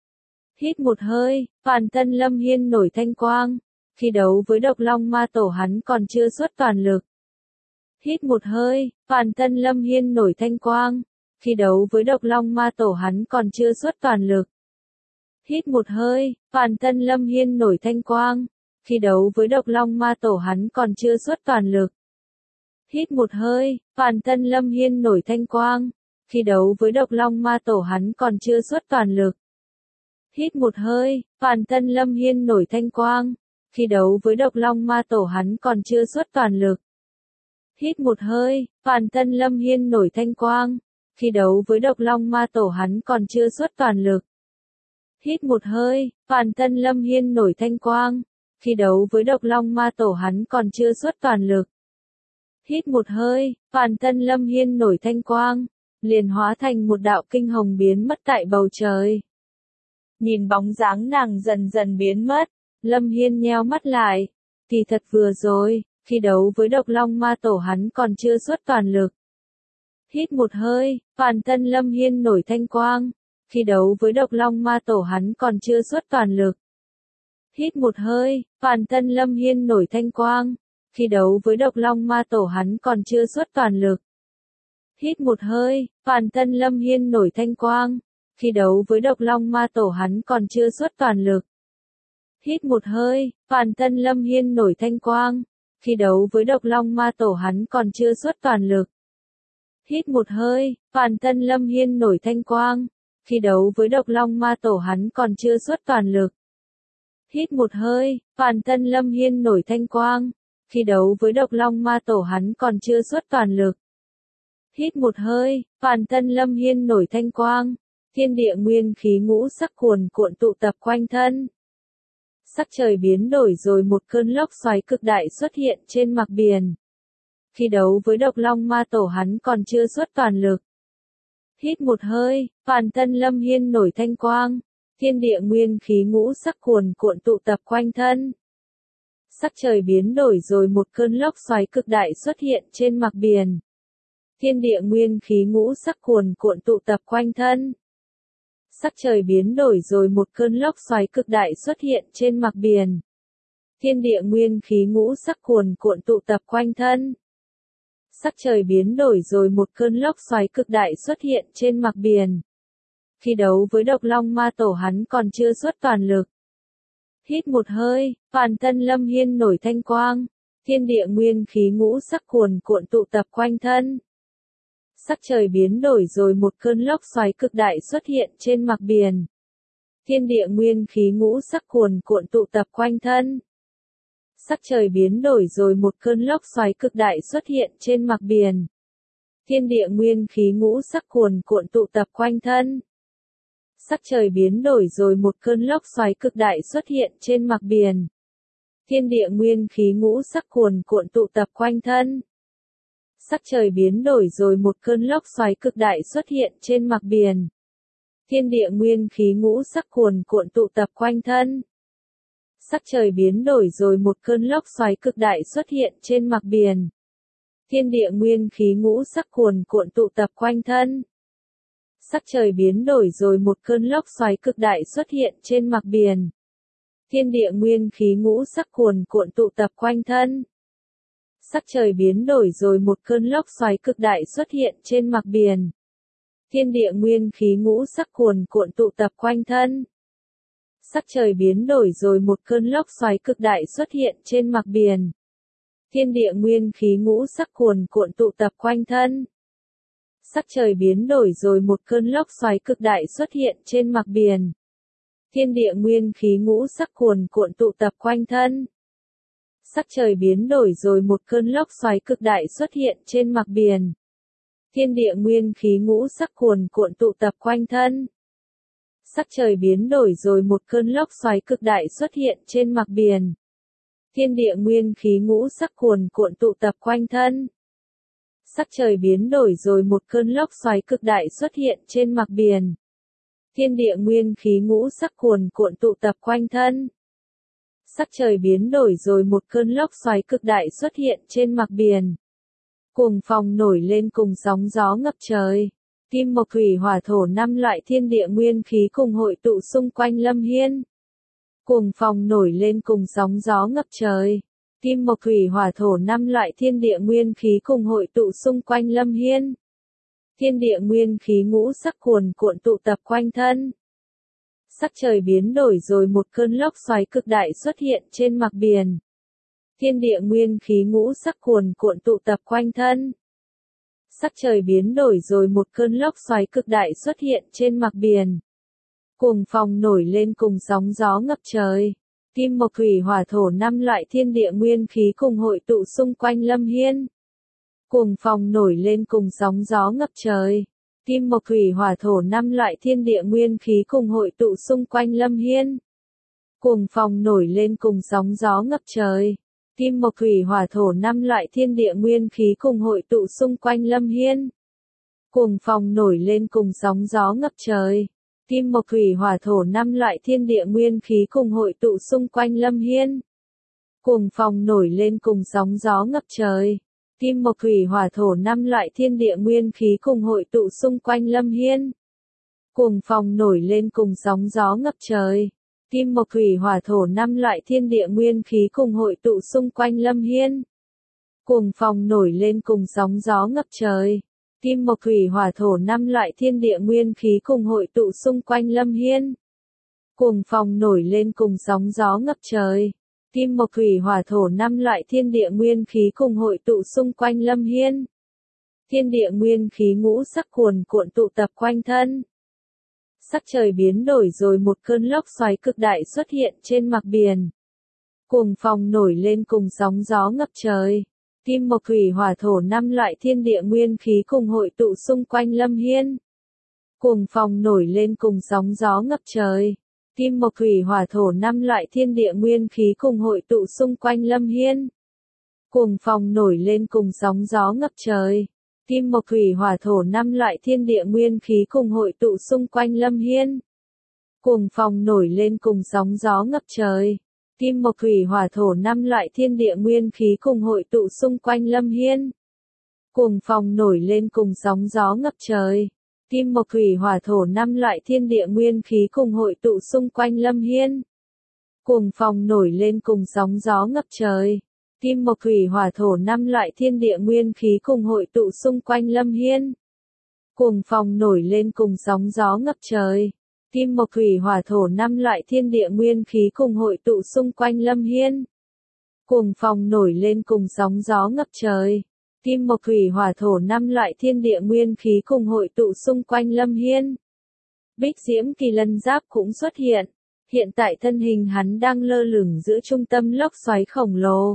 Hít một hơi, toàn thân Lâm Hiên nổi thanh quang. Khi đấu với độc long ma tổ hắn còn chưa xuất toàn lực. Hít một hơi, toàn thân Lâm Hiên nổi thanh quang. Khi đấu với độc long ma tổ hắn còn chưa xuất toàn lực. Hít một hơi, toàn thân Lâm Hiên nổi thanh quang. Khi đấu với độc long ma tổ hắn còn chưa xuất toàn lực. Hít một hơi, toàn thân Lâm Hiên nổi thanh quang. Khi đấu với độc long ma tổ hắn còn chưa xuất toàn lực. Hít một hơi, toàn thân Lâm Hiên nổi thanh quang. Khi đấu với độc long ma tổ hắn còn chưa xuất toàn lực. Hít một hơi, toàn thân Lâm Hiên nổi thanh quang. Khi đấu với độc long ma tổ hắn còn chưa xuất toàn lực. Hít một hơi, toàn thân Lâm Hiên nổi thanh quang. Khi đấu với độc long ma tổ hắn còn chưa xuất toàn lực. Hít một hơi, toàn thân Lâm Hiên nổi thanh quang. Liền hóa thành một đạo kinh hồng biến mất tại bầu trời. Nhìn bóng dáng nàng dần dần biến mất, Lâm Hiên nheo mắt lại. Thì thật vừa rồi, Khi đấu với độc long ma tổ hắn còn chưa xuất toàn lực. Hít một hơi, toàn thân Lâm Hiên nổi thanh quang. Khi đấu với độc long ma tổ hắn còn chưa xuất toàn lực. Hít một hơi, toàn thân Lâm Hiên nổi thanh quang. Khi đấu với độc long ma tổ hắn còn chưa xuất toàn lực. Hít một hơi, toàn thân Lâm Hiên nổi thanh quang. Khi đấu với độc long ma tổ hắn còn chưa xuất toàn lực. Hít một hơi, toàn thân Lâm Hiên nổi thanh quang. Khi đấu với độc long ma tổ hắn còn chưa xuất toàn lực. Hít một hơi, toàn thân Lâm Hiên nổi thanh quang. Khi đấu với độc long ma tổ hắn còn chưa xuất toàn lực. Hít một hơi, toàn thân Lâm Hiên nổi thanh quang. Khi đấu với độc long ma tổ hắn còn chưa xuất toàn lực. Hít một hơi, toàn thân Lâm Hiên nổi thanh quang. Thiên địa nguyên khí ngũ sắc cuồn cuộn tụ tập quanh thân. Sắc trời biến đổi rồi một cơn lốc xoáy cực đại xuất hiện trên mặt biển. Khi đấu với độc long ma tổ hắn còn chưa xuất toàn lực. Hít một hơi, toàn thân Lâm Hiên nổi thanh quang. Thiên địa nguyên khí ngũ sắc cuồn cuộn tụ tập quanh thân. Sắc trời biến đổi rồi một cơn lốc xoáy cực đại xuất hiện trên mặt biển. Thiên địa nguyên khí ngũ sắc cuồn cuộn tụ tập quanh thân. Sắc trời biến đổi rồi một cơn lốc xoáy cực đại xuất hiện trên mặt biển. Thiên địa nguyên khí ngũ sắc cuồn cuộn tụ tập quanh thân. Sắc trời biến đổi rồi một cơn lốc xoáy cực đại xuất hiện trên mặt biển. Khi đấu với độc long ma tổ hắn còn chưa xuất toàn lực. Hít một hơi, toàn thân Lâm Hiên nổi thanh quang. Thiên địa nguyên khí ngũ sắc cuồn cuộn tụ tập quanh thân. Sắc trời biến đổi rồi một cơn lốc xoáy cực đại xuất hiện trên mặt biển. Thiên địa nguyên khí ngũ sắc cuồn cuộn tụ tập quanh thân. Sắc trời biến đổi rồi một cơn lốc xoáy cực đại xuất hiện trên mặt biển. Thiên địa nguyên khí ngũ sắc cuồn cuộn tụ tập quanh thân. Sắc trời biến đổi rồi một cơn lốc xoáy cực đại xuất hiện trên mặt biển. Thiên địa nguyên khí ngũ sắc cuồn cuộn tụ tập quanh thân. Sắc trời biến đổi rồi một cơn lốc xoáy cực đại xuất hiện trên mặt biển. Thiên địa nguyên khí ngũ sắc cuồn cuộn tụ tập quanh thân. Sắc trời biến đổi rồi một cơn lốc xoáy cực đại xuất hiện trên mặt biển. Thiên địa nguyên khí ngũ sắc cuồn cuộn tụ tập quanh thân. Sắc trời biến đổi rồi một cơn lốc xoáy cực đại xuất hiện trên mặt biển. Thiên địa nguyên khí ngũ sắc cuồn cuộn tụ tập quanh thân. Sắc trời biến đổi rồi một cơn lốc xoáy cực đại xuất hiện trên mặt biển. Thiên địa nguyên khí ngũ sắc cuồn cuộn tụ tập quanh thân. Sắc trời biến đổi rồi một cơn lốc xoáy cực đại xuất hiện trên mặt biển. Thiên địa nguyên khí ngũ sắc cuồn cuộn tụ tập quanh thân. Sắc trời biến đổi rồi một cơn lốc xoáy cực đại xuất hiện trên mặt biển. Thiên địa nguyên khí ngũ sắc cuồn cuộn tụ tập quanh thân. Sắc trời biến đổi rồi một cơn lốc xoáy cực đại xuất hiện trên mặt biển. Thiên địa nguyên khí ngũ sắc cuồn cuộn tụ tập quanh thân. Sắc trời biến đổi rồi một cơn lốc xoáy cực đại xuất hiện trên mặt biển. Thiên địa nguyên khí ngũ sắc cuồn cuộn tụ tập quanh thân. Sắc trời biến đổi rồi một cơn lốc xoáy cực đại xuất hiện trên mặt biển. Thiên địa nguyên khí ngũ sắc cuồn cuộn tụ tập quanh thân. Sắc trời biến đổi rồi một cơn lốc xoáy cực đại xuất hiện trên mặt biển. Cuồng phong nổi lên cùng sóng gió ngập trời. Kim mộc thủy hỏa thổ năm loại thiên địa nguyên khí cùng hội tụ xung quanh Lâm Hiên. Cuồng phong nổi lên cùng sóng gió ngập trời. Kim mộc thủy hỏa thổ năm loại thiên địa nguyên khí cùng hội tụ xung quanh Lâm Hiên. Thiên địa nguyên khí ngũ sắc cuồn cuộn tụ tập quanh thân. Sắc trời biến đổi rồi một cơn lốc xoáy cực đại xuất hiện trên mặt biển. Thiên địa nguyên khí ngũ sắc cuồn cuộn tụ tập quanh thân. Sắc trời biến đổi rồi một cơn lốc xoáy cực đại xuất hiện trên mặt biển. Cuồng phong nổi lên cùng sóng gió ngập trời. Kim mộc thủy hỏa thổ năm loại thiên địa nguyên khí cùng hội tụ xung quanh Lâm Hiên. Cuồng phong nổi lên cùng sóng gió ngập trời. Kim mộc thủy hỏa thổ năm loại thiên địa nguyên khí cùng hội tụ xung quanh Lâm Hiên. Cuồng phong nổi lên cùng sóng gió ngập trời. Kim mộc thủy hỏa thổ năm loại thiên địa nguyên khí cùng hội tụ xung quanh Lâm Hiên. Cuồng phong nổi lên cùng sóng gió ngập trời. Kim mộc thủy hỏa thổ năm loại thiên địa nguyên khí cùng hội tụ xung quanh Lâm Hiên. Cuồng phong nổi lên cùng sóng gió ngập trời. Kim mộc thủy hỏa thổ năm loại thiên địa nguyên khí cùng hội tụ xung quanh Lâm Hiên. Cuồng phong nổi lên cùng sóng gió ngập trời. Kim mộc thủy hỏa thổ năm loại thiên địa nguyên khí cùng hội tụ xung quanh Lâm Hiên. Cuồng phong nổi lên cùng sóng gió ngập trời. Kim mộc thủy hỏa thổ năm loại thiên địa nguyên khí cùng hội tụ xung quanh Lâm Hiên. Cuồng phong nổi lên cùng sóng gió ngập trời. Kim mộc thủy hỏa thổ năm loại thiên địa nguyên khí cùng hội tụ xung quanh Lâm Hiên. Thiên địa nguyên khí ngũ sắc cuồn cuộn tụ tập quanh thân. Sắc trời biến đổi rồi một cơn lốc xoáy cực đại xuất hiện trên mặt biển. Cuồng phong nổi lên cùng sóng gió ngập trời. Kim mộc thủy hỏa thổ năm loại thiên địa nguyên khí cùng hội tụ xung quanh Lâm Hiên. Cuồng phong nổi lên cùng sóng gió ngập trời. Kim mộc thủy hỏa thổ năm loại thiên địa nguyên khí cùng hội tụ xung quanh Lâm Hiên. Cuồng phong nổi lên cùng sóng gió ngập trời. Kim mộc thủy hỏa thổ năm loại thiên địa nguyên khí cùng hội tụ xung quanh Lâm Hiên. Cuồng phong nổi lên cùng sóng gió ngập trời. Kim mộc thủy hỏa thổ năm loại thiên địa nguyên khí cùng hội tụ xung quanh Lâm Hiên. Cuồng phong nổi lên cùng sóng gió ngập trời. Kim mộc thủy hỏa thổ năm loại thiên địa nguyên khí cùng hội tụ xung quanh Lâm Hiên. Cuồng phong nổi lên cùng sóng gió ngập trời. Kim mộc thủy hỏa thổ năm loại thiên địa nguyên khí cùng hội tụ xung quanh Lâm Hiên. Cuồng phong nổi lên cùng sóng gió ngập trời. Kim mộc thủy hỏa thổ năm loại thiên địa nguyên khí cùng hội tụ xung quanh Lâm Hiên. Cuồng phong nổi lên cùng sóng gió ngập trời. Kim mộc thủy hỏa thổ năm loại thiên địa nguyên khí cùng hội tụ xung quanh Lâm Hiên. Bích diễm kỳ lân giáp cũng xuất hiện. Hiện tại thân hình hắn đang lơ lửng giữa trung tâm lốc xoáy khổng lồ.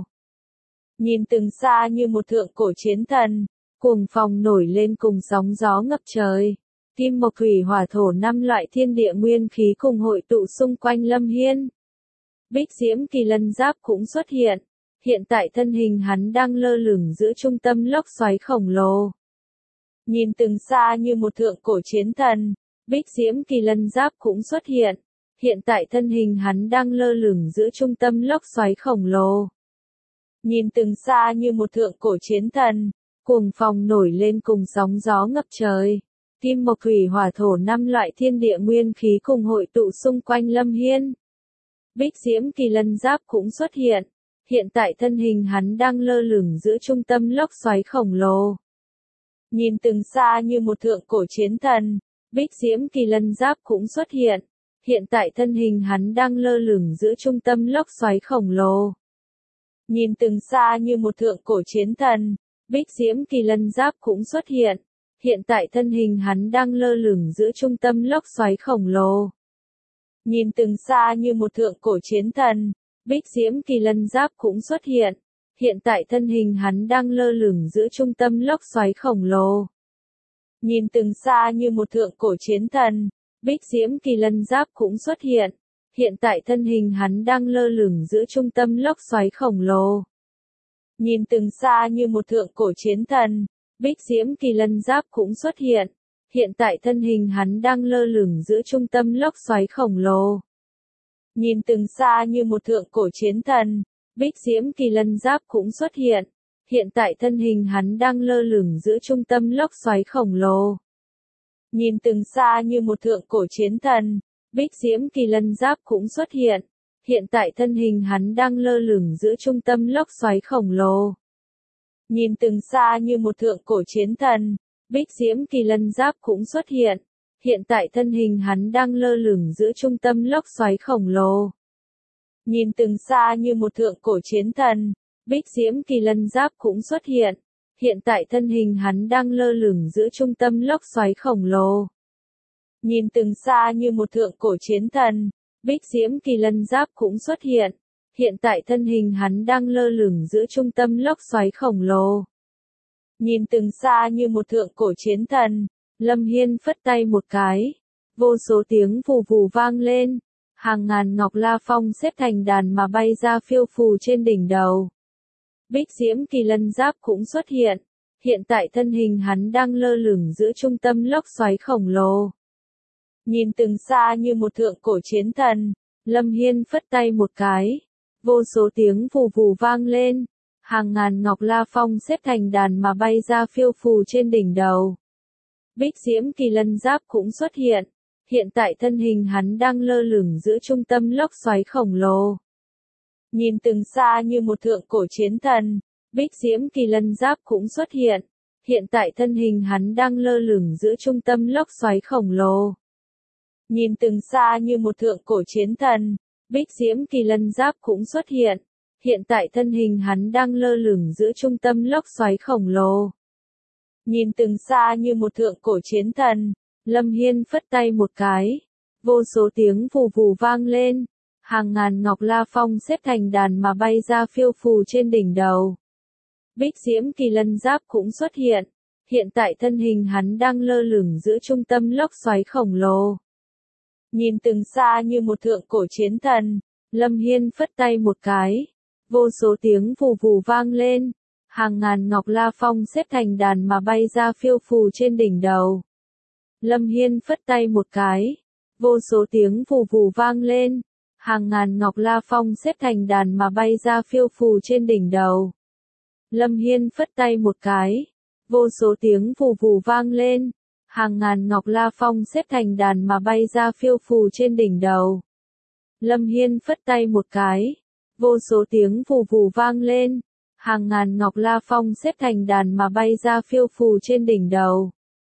Nhìn từng xa như một thượng cổ chiến thần. Cuồng phong nổi lên cùng sóng gió ngập trời. Kim mộc thủy hỏa thổ năm loại thiên địa nguyên khí cùng hội tụ xung quanh Lâm Hiên. Bích diễm kỳ lân giáp cũng xuất hiện. Hiện tại thân hình hắn đang lơ lửng giữa trung tâm lốc xoáy khổng lồ. Nhìn từng xa như một thượng cổ chiến thần. Bích diễm kỳ lân giáp cũng xuất hiện. Hiện tại thân hình hắn đang lơ lửng giữa trung tâm lốc xoáy khổng lồ. Nhìn từng xa như một thượng cổ chiến thần. Cuồng phong nổi lên cùng sóng gió ngập trời. Kim mộc thủy hỏa thổ năm loại thiên địa nguyên khí cùng hội tụ xung quanh Lâm Hiên. Bích diễm kỳ lân giáp cũng xuất hiện. Hiện tại thân hình hắn đang lơ lửng giữa trung tâm lốc xoáy khổng lồ. Nhìn từng xa như một thượng cổ chiến thần. Bích diễm kỳ lân giáp cũng xuất hiện. Hiện tại thân hình hắn đang lơ lửng giữa trung tâm lốc xoáy khổng lồ. Nhìn từng xa như một thượng cổ chiến thần. Bích diễm kỳ lân giáp cũng xuất hiện. Hiện tại thân hình hắn đang lơ lửng giữa trung tâm lốc xoáy khổng lồ. Nhìn từng xa như một thượng cổ chiến thần. Bích diễm kỳ lân giáp cũng xuất hiện. Hiện tại thân hình hắn đang lơ lửng giữa trung tâm lốc xoáy khổng lồ. Nhìn từng xa như một thượng cổ chiến thần. Bích diễm kỳ lân giáp cũng xuất hiện. Hiện tại thân hình hắn đang lơ lửng giữa trung tâm lốc xoáy khổng lồ. Nhìn từng xa như một thượng cổ chiến thần. Bích diễm kỳ lân giáp cũng xuất hiện. Hiện tại thân hình hắn đang lơ lửng giữa trung tâm lốc xoáy khổng lồ. Nhìn từng xa như một thượng cổ chiến thần. Bích diễm kỳ lân giáp cũng xuất hiện. Hiện tại thân hình hắn đang lơ lửng giữa trung tâm lốc xoáy khổng lồ. Nhìn từng xa như một thượng cổ chiến thần. Bích diễm kỳ lân giáp cũng xuất hiện. Hiện tại thân hình hắn đang lơ lửng giữa trung tâm lốc xoáy khổng lồ. Nhìn từng xa như một thượng cổ chiến thần. Bích diễm kỳ lân giáp cũng xuất hiện. Hiện tại thân hình hắn đang lơ lửng giữa trung tâm lốc xoáy khổng lồ. Nhìn từng xa như một thượng cổ chiến thần. Bích diễm kỳ lân giáp cũng xuất hiện. Hiện tại thân hình hắn đang lơ lửng giữa trung tâm lốc xoáy khổng lồ. Nhìn từng xa như một thượng cổ chiến thần. Bích diễm kỳ lân giáp cũng xuất hiện. Hiện tại thân hình hắn đang lơ lửng giữa trung tâm lốc xoáy khổng lồ. Nhìn từng xa như một thượng cổ chiến thần. Lâm Hiên phất tay một cái. Vô số tiếng vù vù vang lên. Hàng ngàn ngọc la phong xếp thành đàn mà bay ra phiêu phù trên đỉnh đầu. Bích diễm kỳ lân giáp cũng xuất hiện. Hiện tại thân hình hắn đang lơ lửng giữa trung tâm lốc xoáy khổng lồ. Nhìn từng xa như một thượng cổ chiến thần. Lâm Hiên phất tay một cái. vô số tiếng vù vù vang lên, hàng ngàn ngọc la phong xếp thành đàn mà bay ra phiêu phù trên đỉnh đầu. Bích diễm kỳ lân giáp cũng xuất hiện, hiện tại thân hình hắn đang lơ lửng giữa trung tâm lốc xoáy khổng lồ. Nhìn từng xa như một thượng cổ chiến thần, bích diễm kỳ lân giáp cũng xuất hiện, hiện tại thân hình hắn đang lơ lửng giữa trung tâm lốc xoáy khổng lồ. Nhìn từng xa như một thượng cổ chiến thần, bích diễm kỳ lân giáp cũng xuất hiện, hiện tại thân hình hắn đang lơ lửng giữa trung tâm lốc xoáy khổng lồ. Nhìn từng xa như một thượng cổ chiến thần, Lâm Hiên phất tay một cái, vô số tiếng vù vù vang lên, hàng ngàn ngọc la phong xếp thành đàn mà bay ra phiêu phù trên đỉnh đầu. Bích diễm kỳ lân giáp cũng xuất hiện, hiện tại thân hình hắn đang lơ lửng giữa trung tâm lốc xoáy khổng lồ. Nhìn từng xa như một thượng cổ chiến thần, Lâm Hiên phất tay một cái, vô số tiếng vù vù vang lên, hàng ngàn ngọc la phong xếp thành đàn mà bay ra phiêu phù trên đỉnh đầu. Lâm Hiên phất tay một cái, vô số tiếng vù vù vang lên, hàng ngàn ngọc la phong xếp thành đàn mà bay ra phiêu phù trên đỉnh đầu. Lâm Hiên phất tay một cái, vô số tiếng vù vù vang lên, hàng ngàn ngọc la phong xếp thành đàn mà bay ra phiêu phù trên đỉnh đầu. Lâm Hiên phất tay một cái, vô số tiếng vù vù vang lên, hàng ngàn ngọc la phong xếp thành đàn mà bay ra phiêu phù trên đỉnh đầu.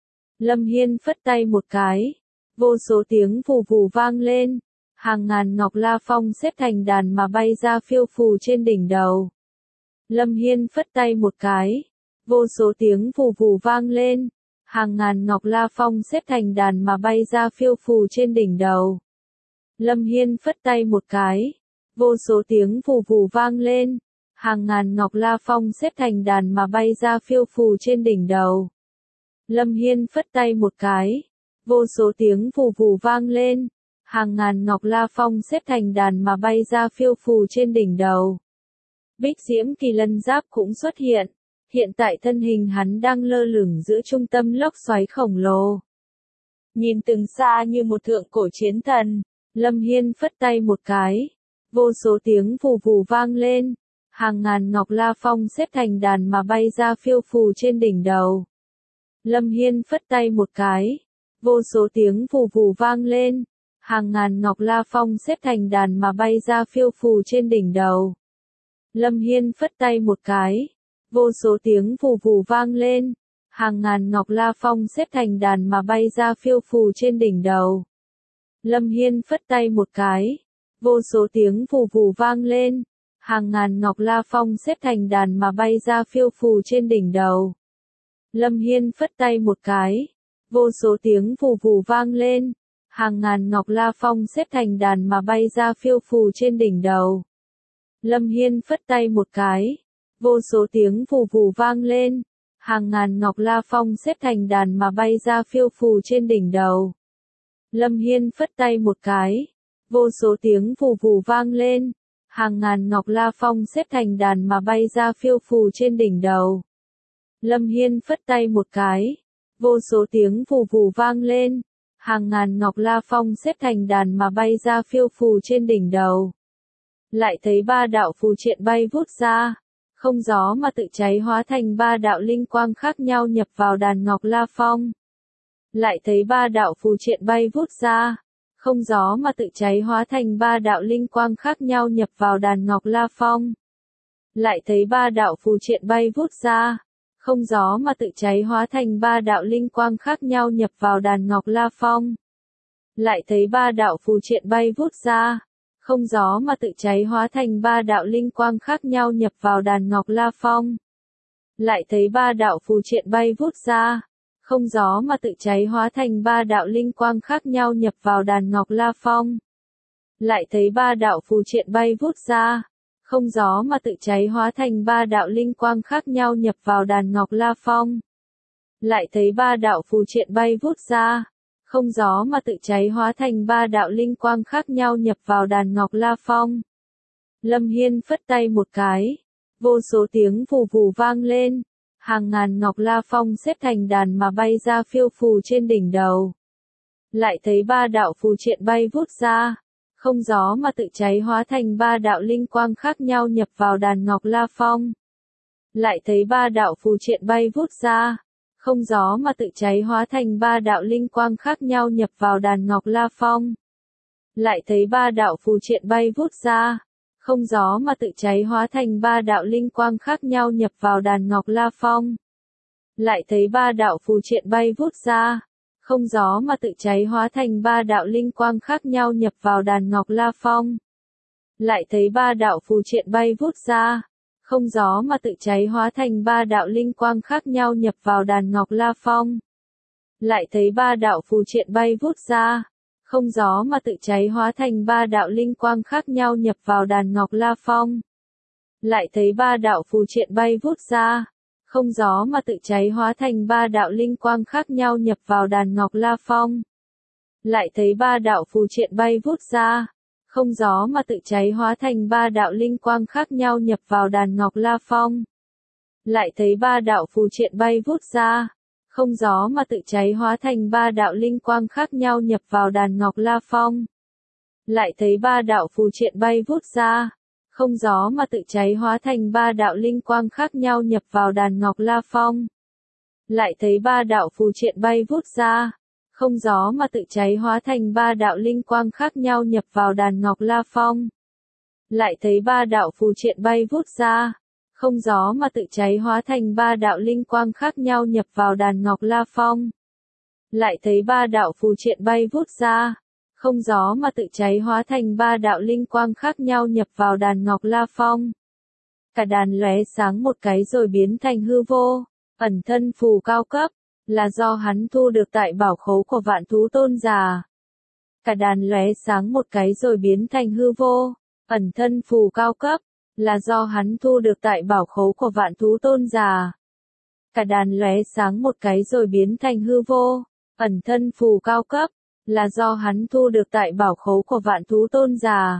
Lâm Hiên phất tay một cái, vô số tiếng vù vù vang lên, hàng ngàn ngọc la phong xếp thành đàn mà bay ra phiêu phù trên đỉnh đầu. Lâm Hiên phất tay một cái, vô số tiếng vù vù vang lên, hàng ngàn ngọc la phong xếp thành đàn mà bay ra phiêu phù trên đỉnh đầu. Lâm Hiên phất tay một cái, vô số tiếng vù vù vang lên, hàng ngàn ngọc la phong xếp thành đàn mà bay ra phiêu phù trên đỉnh đầu. Lâm Hiên phất tay một cái, vô số tiếng vù vù vang lên, hàng ngàn ngọc la phong xếp thành đàn mà bay ra phiêu phù trên đỉnh đầu. Bích diễm kỳ lân giáp cũng xuất hiện, hiện tại thân hình hắn đang lơ lửng giữa trung tâm lốc xoáy khổng lồ. Nhìn từng xa như một thượng cổ chiến thần, Lâm Hiên phất tay một cái, vô số tiếng vù vù vang lên, hàng ngàn ngọc la phong xếp thành đàn mà bay ra phiêu phù trên đỉnh đầu. Lâm Hiên phất tay một cái, vô số tiếng vù vù vang lên, hàng ngàn ngọc la phong xếp thành đàn mà bay ra phiêu phù trên đỉnh đầu. Lâm Hiên phất tay một cái, vô số tiếng vù vù vang lên, hàng ngàn ngọc la phong xếp thành đàn mà bay ra phiêu phù trên đỉnh đầu. Lâm Hiên phất tay một cái, vô số tiếng vù vù vang lên, hàng ngàn ngọc la phong xếp thành đàn mà bay ra phiêu phù trên đỉnh đầu. Lâm Hiên phất tay một cái, vô số tiếng vù vù vang lên, hàng ngàn ngọc la phong xếp thành đàn mà bay ra phiêu phù trên đỉnh đầu. Lâm Hiên phất tay một cái, vô số tiếng vù vù vang lên, hàng ngàn ngọc la phong xếp thành đàn mà bay ra phiêu phù trên đỉnh đầu. Lâm Hiên phất tay một cái, vô số tiếng vù vù vang lên, hàng ngàn ngọc la phong xếp thành đàn mà bay ra phiêu phù trên đỉnh đầu. Lâm Hiên phất tay một cái, vô số tiếng vù vù vang lên, hàng ngàn ngọc la phong xếp thành đàn mà bay ra phiêu phù trên đỉnh đầu. Lại thấy ba đạo phù triện bay vút ra, không gió mà tự cháy hóa thành ba đạo linh quang khác nhau nhập vào đàn ngọc la phong. Lại thấy ba đạo phù triện bay vút ra, không gió mà tự cháy hóa thành ba đạo linh quang khác nhau nhập vào đàn ngọc la phong. Lại thấy ba đạo phù triện bay vút ra, không gió mà tự cháy hóa thành ba đạo linh quang khác nhau nhập vào đàn ngọc la phong. Lại thấy ba đạo phù triện bay vút ra, không gió mà tự cháy hóa thành ba đạo linh quang khác nhau nhập vào đàn ngọc la phong. Lại thấy ba đạo phù triện bay vút ra, không gió mà tự cháy hóa thành ba đạo linh quang khác nhau nhập vào đàn ngọc la phong. Lại thấy ba đạo phù triện bay vút ra, không gió mà tự cháy hóa thành ba đạo linh quang khác nhau nhập vào đàn ngọc la phong. Lại thấy ba đạo phù triện bay vút ra, không gió mà tự cháy hóa thành ba đạo linh quang khác nhau nhập vào đàn ngọc la phong. Lâm Hiên phất tay một cái, vô số tiếng vù vù vang lên, hàng ngàn ngọc la phong xếp thành đàn mà bay ra phiêu phù trên đỉnh đầu. Lại thấy ba đạo phù triện bay vút ra, không gió mà tự cháy hóa thành ba đạo linh quang khác nhau nhập vào đàn Ngọc La Phong. Lại thấy ba đạo phù triện bay vút ra, không gió mà tự cháy hóa thành ba đạo linh quang khác nhau nhập vào đàn Ngọc La Phong. Lại thấy ba đạo phù triện bay vút ra, không gió mà tự cháy hóa thành ba đạo linh quang khác nhau nhập vào đàn Ngọc La Phong. Lại thấy ba đạo phù triện bay vút ra, không gió mà tự cháy hóa thành ba đạo linh quang khác nhau nhập vào đàn Ngọc La Phong. Lại thấy ba đạo phù triện bay vút ra, không gió mà tự cháy hóa thành ba đạo linh quang khác nhau nhập vào đàn Ngọc La Phong. Lại thấy ba đạo phù triện bay vút ra, không gió mà tự cháy hóa thành ba đạo linh quang khác nhau nhập vào đàn Ngọc La Phong. Lại thấy ba đạo phù triện bay vút ra, không gió mà tự cháy hóa thành ba đạo linh quang khác nhau nhập vào đàn Ngọc La Phong. Lại thấy ba đạo phù triện bay vút ra, không gió mà tự cháy hóa thành ba đạo linh quang khác nhau nhập vào đàn Ngọc La Phong. Lại thấy ba đạo phù triện bay vút ra, không gió mà tự cháy hóa thành ba đạo linh quang khác nhau nhập vào đàn Ngọc La Phong. Lại thấy ba đạo phù triện bay vút ra, không gió mà tự cháy hóa thành ba đạo linh quang khác nhau nhập vào đàn Ngọc La Phong. Lại thấy ba đạo phù triện bay vút ra, không gió mà tự cháy hóa thành ba đạo linh quang khác nhau nhập vào đàn Ngọc La Phong. Lại thấy ba đạo phù triện bay vút ra, không gió mà tự cháy hóa thành ba đạo linh quang khác nhau nhập vào đàn Ngọc La Phong. Lại thấy ba đạo phù triện bay vút ra, không gió mà tự cháy hóa thành ba đạo linh quang khác nhau nhập vào đàn Ngọc La Phong. Cả đàn lóe sáng một cái rồi biến thành hư vô, ẩn thân phù cao cấp, là do hắn thu được tại bảo khố của Vạn Thú Tôn Giả. Cả đàn lóe sáng một cái rồi biến thành hư vô, ẩn thân phù cao cấp, là do hắn thu được tại bảo khố của Vạn Thú Tôn Giả. Cả đàn lóe sáng một cái rồi biến thành hư vô, ẩn thân phù cao cấp, là do hắn thu được tại bảo khố của Vạn Thú Tôn Giả.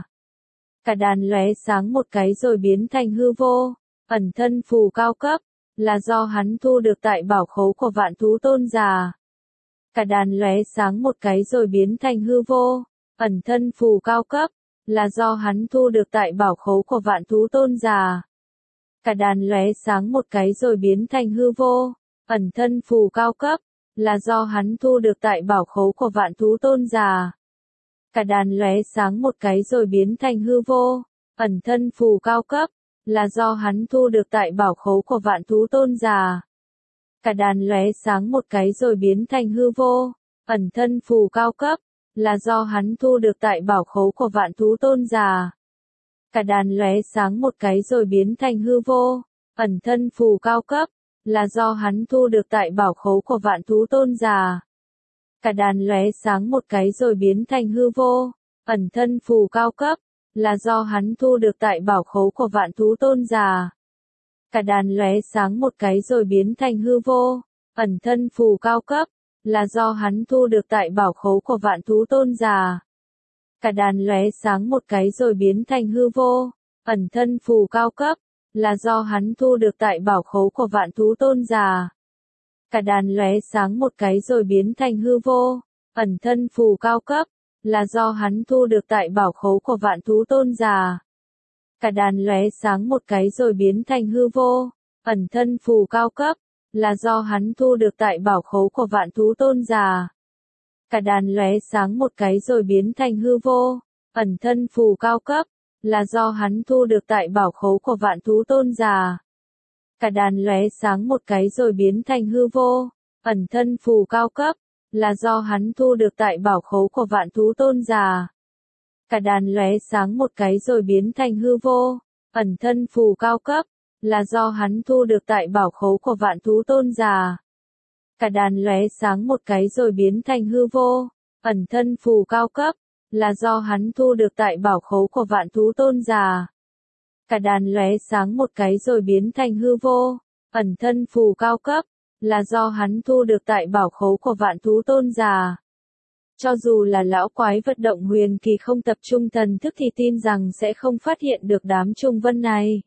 Cả đàn lóe sáng một cái rồi biến thành hư vô, ẩn thân phù cao cấp, là do hắn thu được tại bảo khố của Vạn Thú Tôn Giả. Cả đàn lóe sáng một cái rồi biến thành hư vô, ẩn thân phù cao cấp, là do hắn thu được tại bảo khố của Vạn Thú Tôn Giả. Cả đàn lóe sáng một cái rồi biến thành hư vô, ẩn thân phù cao cấp, là do hắn thu được tại bảo khố của Vạn Thú Tôn Giả. Cả đàn lóe sáng một cái rồi biến thành hư vô, ẩn thân phù cao cấp, là do hắn thu được tại bảo khố của Vạn Thú Tôn Giả. Cả đàn lóe sáng một cái rồi biến thành hư vô, ẩn thân phù cao cấp, là do hắn thu được tại bảo khố của Vạn Thú Tôn Giả. Cả đàn lóe sáng một cái rồi biến thành hư vô, ẩn thân phù cao cấp, là do hắn thu được tại bảo khố của Vạn Thú Tôn Giả. Cả đàn lóe sáng một cái rồi biến thành hư vô, ẩn thân phù cao cấp, là do hắn thu được tại bảo khố của Vạn Thú Tôn Giả. Cả đàn lóe sáng một cái rồi biến thành hư vô, ẩn thân phù cao cấp, là do hắn thu được tại bảo khố của Vạn Thú Tôn Giả. Cả đàn lóe sáng một cái rồi biến thành hư vô, ẩn thân phù cao cấp, là do hắn thu được tại bảo khố của Vạn Thú Tôn Giả. Cả đàn lóe sáng một cái rồi biến thành hư vô, ẩn thân phù cao cấp, là do hắn thu được tại bảo khố của Vạn Thú Tôn Giả. Cả đàn lóe sáng một cái rồi biến thành hư vô, ẩn thân phù cao cấp, là do hắn thu được tại bảo khố của Vạn Thú Tôn Giả. Cả đàn lóe sáng một cái rồi biến thành hư vô, ẩn thân phù cao cấp, là do hắn thu được tại bảo khố của Vạn Thú Tôn Giả. Cả đàn lóe sáng một cái rồi biến thành hư vô, ẩn thân phù cao cấp, là do hắn thu được tại bảo khố của Vạn Thú Tôn Giả. Cả đàn lóe sáng một cái rồi biến thành hư vô, ẩn thân phù cao cấp, là do hắn thu được tại bảo khố của Vạn Thú Tôn Giả. Cả đàn lóe sáng một cái rồi biến thành hư vô, ẩn thân phù cao cấp, là do hắn thu được tại bảo khố của Vạn Thú Tôn Giả. Cả đàn lóe sáng một cái rồi biến thành hư vô, ẩn thân phù cao cấp, là do hắn thu được tại bảo khố của Vạn Thú Tôn Giả. Cho dù là lão quái vật động huyền kỳ không tập trung thần thức thì tin rằng sẽ không phát hiện được đám trung vân này.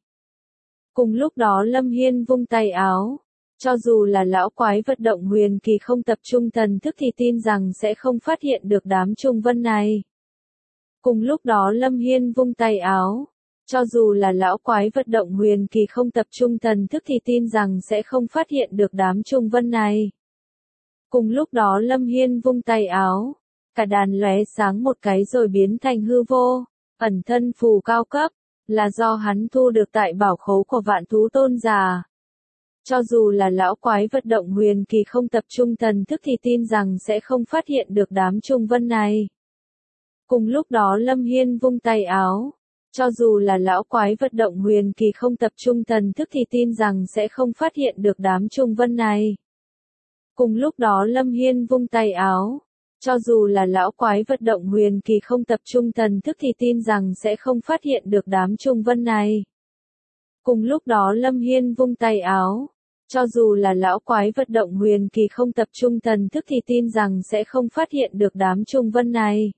Cùng lúc đó Lâm Hiên vung tay áo. Cho dù là lão quái vật động huyền kỳ không tập trung thần thức thì tin rằng sẽ không phát hiện được đám trung vân này. Cùng lúc đó Lâm Hiên vung tay áo. Cho dù là lão quái vật động huyền kỳ không tập trung thần thức thì tin rằng sẽ không phát hiện được đám trung vân này. Cùng lúc đó Lâm Hiên vung tay áo. Cả đàn lóe sáng một cái rồi biến thành hư vô. Ẩn thân phù cao cấp. Là do hắn thu được tại bảo khố của vạn thú tôn giả. Cho dù là lão quái vật động huyền kỳ không tập trung thần thức thì tin rằng sẽ không phát hiện được đám trung vân này. Cùng lúc đó Lâm Hiên vung tay áo. Cho dù là lão quái vật động huyền kỳ không tập trung thần thức thì tin rằng sẽ không phát hiện được đám trung vân này. Cùng lúc đó Lâm Hiên vung tay áo. Cho dù là lão quái vật động huyền kỳ không tập trung thần thức thì tin rằng sẽ không phát hiện được đám trung vân này. Cùng lúc đó Lâm Hiên vung tay áo. Cho dù là lão quái vật động huyền kỳ không tập trung thần thức thì tin rằng sẽ không phát hiện được đám trung vân này.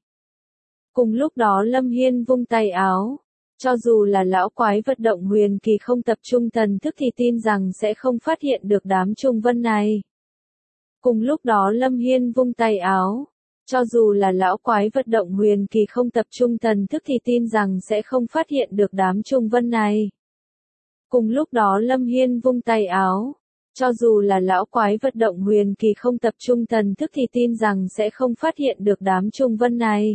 Cùng lúc đó Lâm Hiên vung tay áo. Cho dù là lão quái vật động huyền kỳ không tập trung thần thức thì tin rằng sẽ không phát hiện được đám trung vân này. Cùng lúc đó Lâm Hiên vung tay áo. Cho dù là lão quái vật động huyền kỳ không tập trung thần thức thì tin rằng sẽ không phát hiện được đám trung vân này. Cùng lúc đó Lâm Hiên vung tay áo. Cho dù là lão quái vật động huyền kỳ không tập trung thần thức thì tin rằng sẽ không phát hiện được đám trung vân này.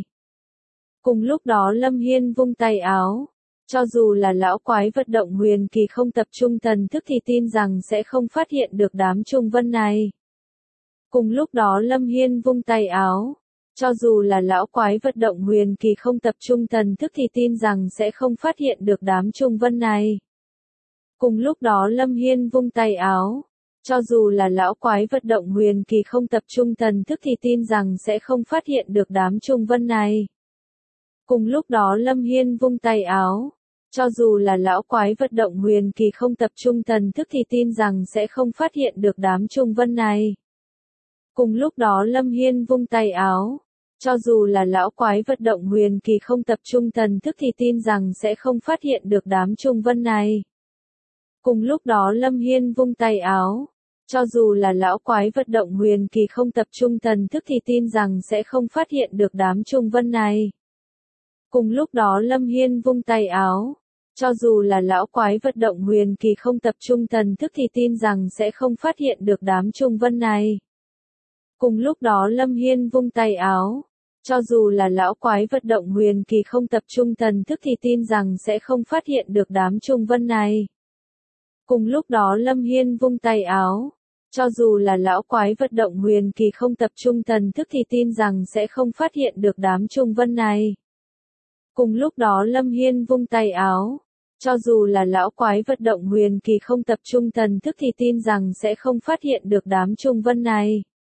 Cùng lúc đó Lâm Hiên vung tay áo. Cho dù là lão quái vật động huyền kỳ không tập trung thần thức thì tin rằng sẽ không phát hiện được đám trung vân này. Cùng lúc đó Lâm Hiên vung tay áo. Cho dù là lão quái vật động huyền kỳ không tập trung thần thức thì tin rằng sẽ không phát hiện được đám trung vân này. Cùng lúc đó Lâm Hiên vung tay áo. Cho dù là lão quái vật động huyền kỳ không tập trung thần thức thì tin rằng sẽ không phát hiện được đám trung vân này. Cùng lúc đó Lâm Hiên vung tay áo. Cho dù là lão quái vật động huyền kỳ không tập trung thần thức thì tin rằng sẽ không phát hiện được đám trung vân này. Cùng lúc đó Lâm Hiên vung tay áo. Cho dù là lão quái vật động huyền kỳ không tập trung thần thức thì tin rằng sẽ không phát hiện được đám trung vân này. Cùng lúc đó Lâm Hiên vung tay áo. Cho dù là lão quái vật động huyền kỳ không tập trung thần thức thì tin rằng sẽ không phát hiện được đám trung vân này. Cùng lúc đó Lâm Hiên vung tay áo. Cho dù là lão quái vật động huyền kỳ không tập trung thần thức thì tin rằng sẽ không phát hiện được đám trung vân này. Cùng lúc đó Lâm Hiên vung tay áo. Cho dù là lão quái vật động huyền kỳ không tập trung thần thức thì tin rằng sẽ không phát hiện được đám trung vân này. Cùng lúc đó Lâm Hiên vung tay áo. Cho dù là lão quái vật động huyền kỳ không tập trung thần thức thì tin rằng sẽ không phát hiện được đám trung vân này. Cùng lúc đó Lâm Hiên vung tay áo. Cho dù là lão quái vật động huyền kỳ không tập trung thần thức thì tin rằng sẽ không phát hiện được đám trung vân này.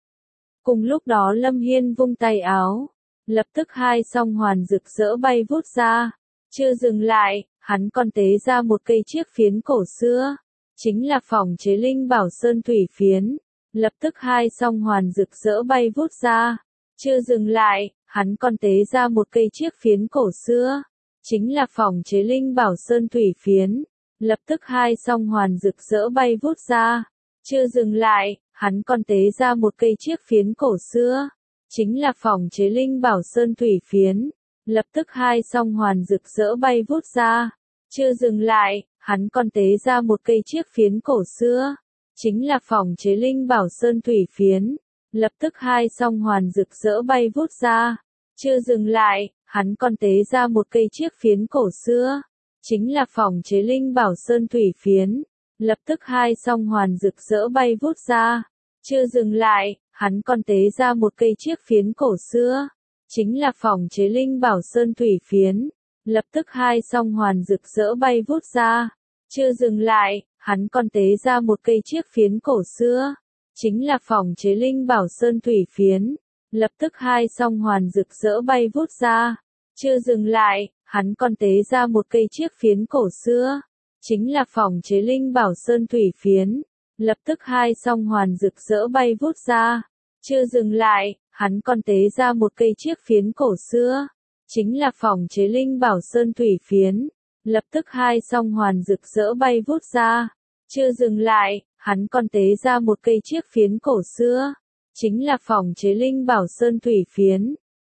Cùng lúc đó Lâm Hiên vung tay áo. Lập tức hai song hoàn rực rỡ bay vút ra. Chưa dừng lại, hắn còn tế ra một cây chiếc phiến cổ xưa. Chính là phỏng chế linh bảo sơn thủy phiến. Lập tức hai song hoàn rực rỡ bay vút ra. Chưa dừng lại, hắn còn tế ra một cây chiếc phiến cổ xưa. Chính là phỏng chế linh bảo sơn thủy phiến. Lập tức hai song hoàn rực rỡ bay vút ra. Chưa dừng lại, hắn còn tế ra một cây chiếc phiến cổ xưa. Chính là phỏng chế linh bảo sơn thủy phiến. Lập tức hai song hoàn rực rỡ bay vút ra. Chưa dừng lại, hắn còn tế ra một cây chiếc phiến cổ xưa. Chính là phỏng chế linh bảo sơn thủy phiến. Lập tức hai song hoàn rực rỡ bay vút ra. Chưa dừng lại, hắn còn tế ra một cây chiếc phiến cổ xưa. Chính là phỏng chế linh bảo sơn thủy phiến. Lập tức hai song hoàn rực rỡ bay vút ra. Chưa dừng lại, hắn còn tế ra một cây chiếc phiến cổ xưa. Chính là phỏng chế linh bảo sơn thủy phiến. Lập tức hai song hoàn rực rỡ bay vút ra. Chưa dừng lại, hắn còn tế ra một cây chiếc phiến cổ xưa. Chính là phỏng chế linh bảo sơn thủy phiến. Lập tức hai song hoàn rực rỡ bay vút ra. Chưa dừng lại, hắn còn tế ra một cây chiếc phiến cổ xưa. Chính là phỏng chế linh bảo sơn thủy phiến. Lập tức hai song hoàn rực rỡ bay vút ra. Chưa dừng lại, hắn còn tế ra một cây chiếc phiến cổ xưa. Chính là phỏng chế linh bảo sơn thủy phiến. Lập tức hai song hoàn rực rỡ bay vút ra. Chưa dừng lại, hắn còn tế ra một cây chiếc phiến cổ xưa. Chính là phỏng chế linh bảo sơn thủy phiến.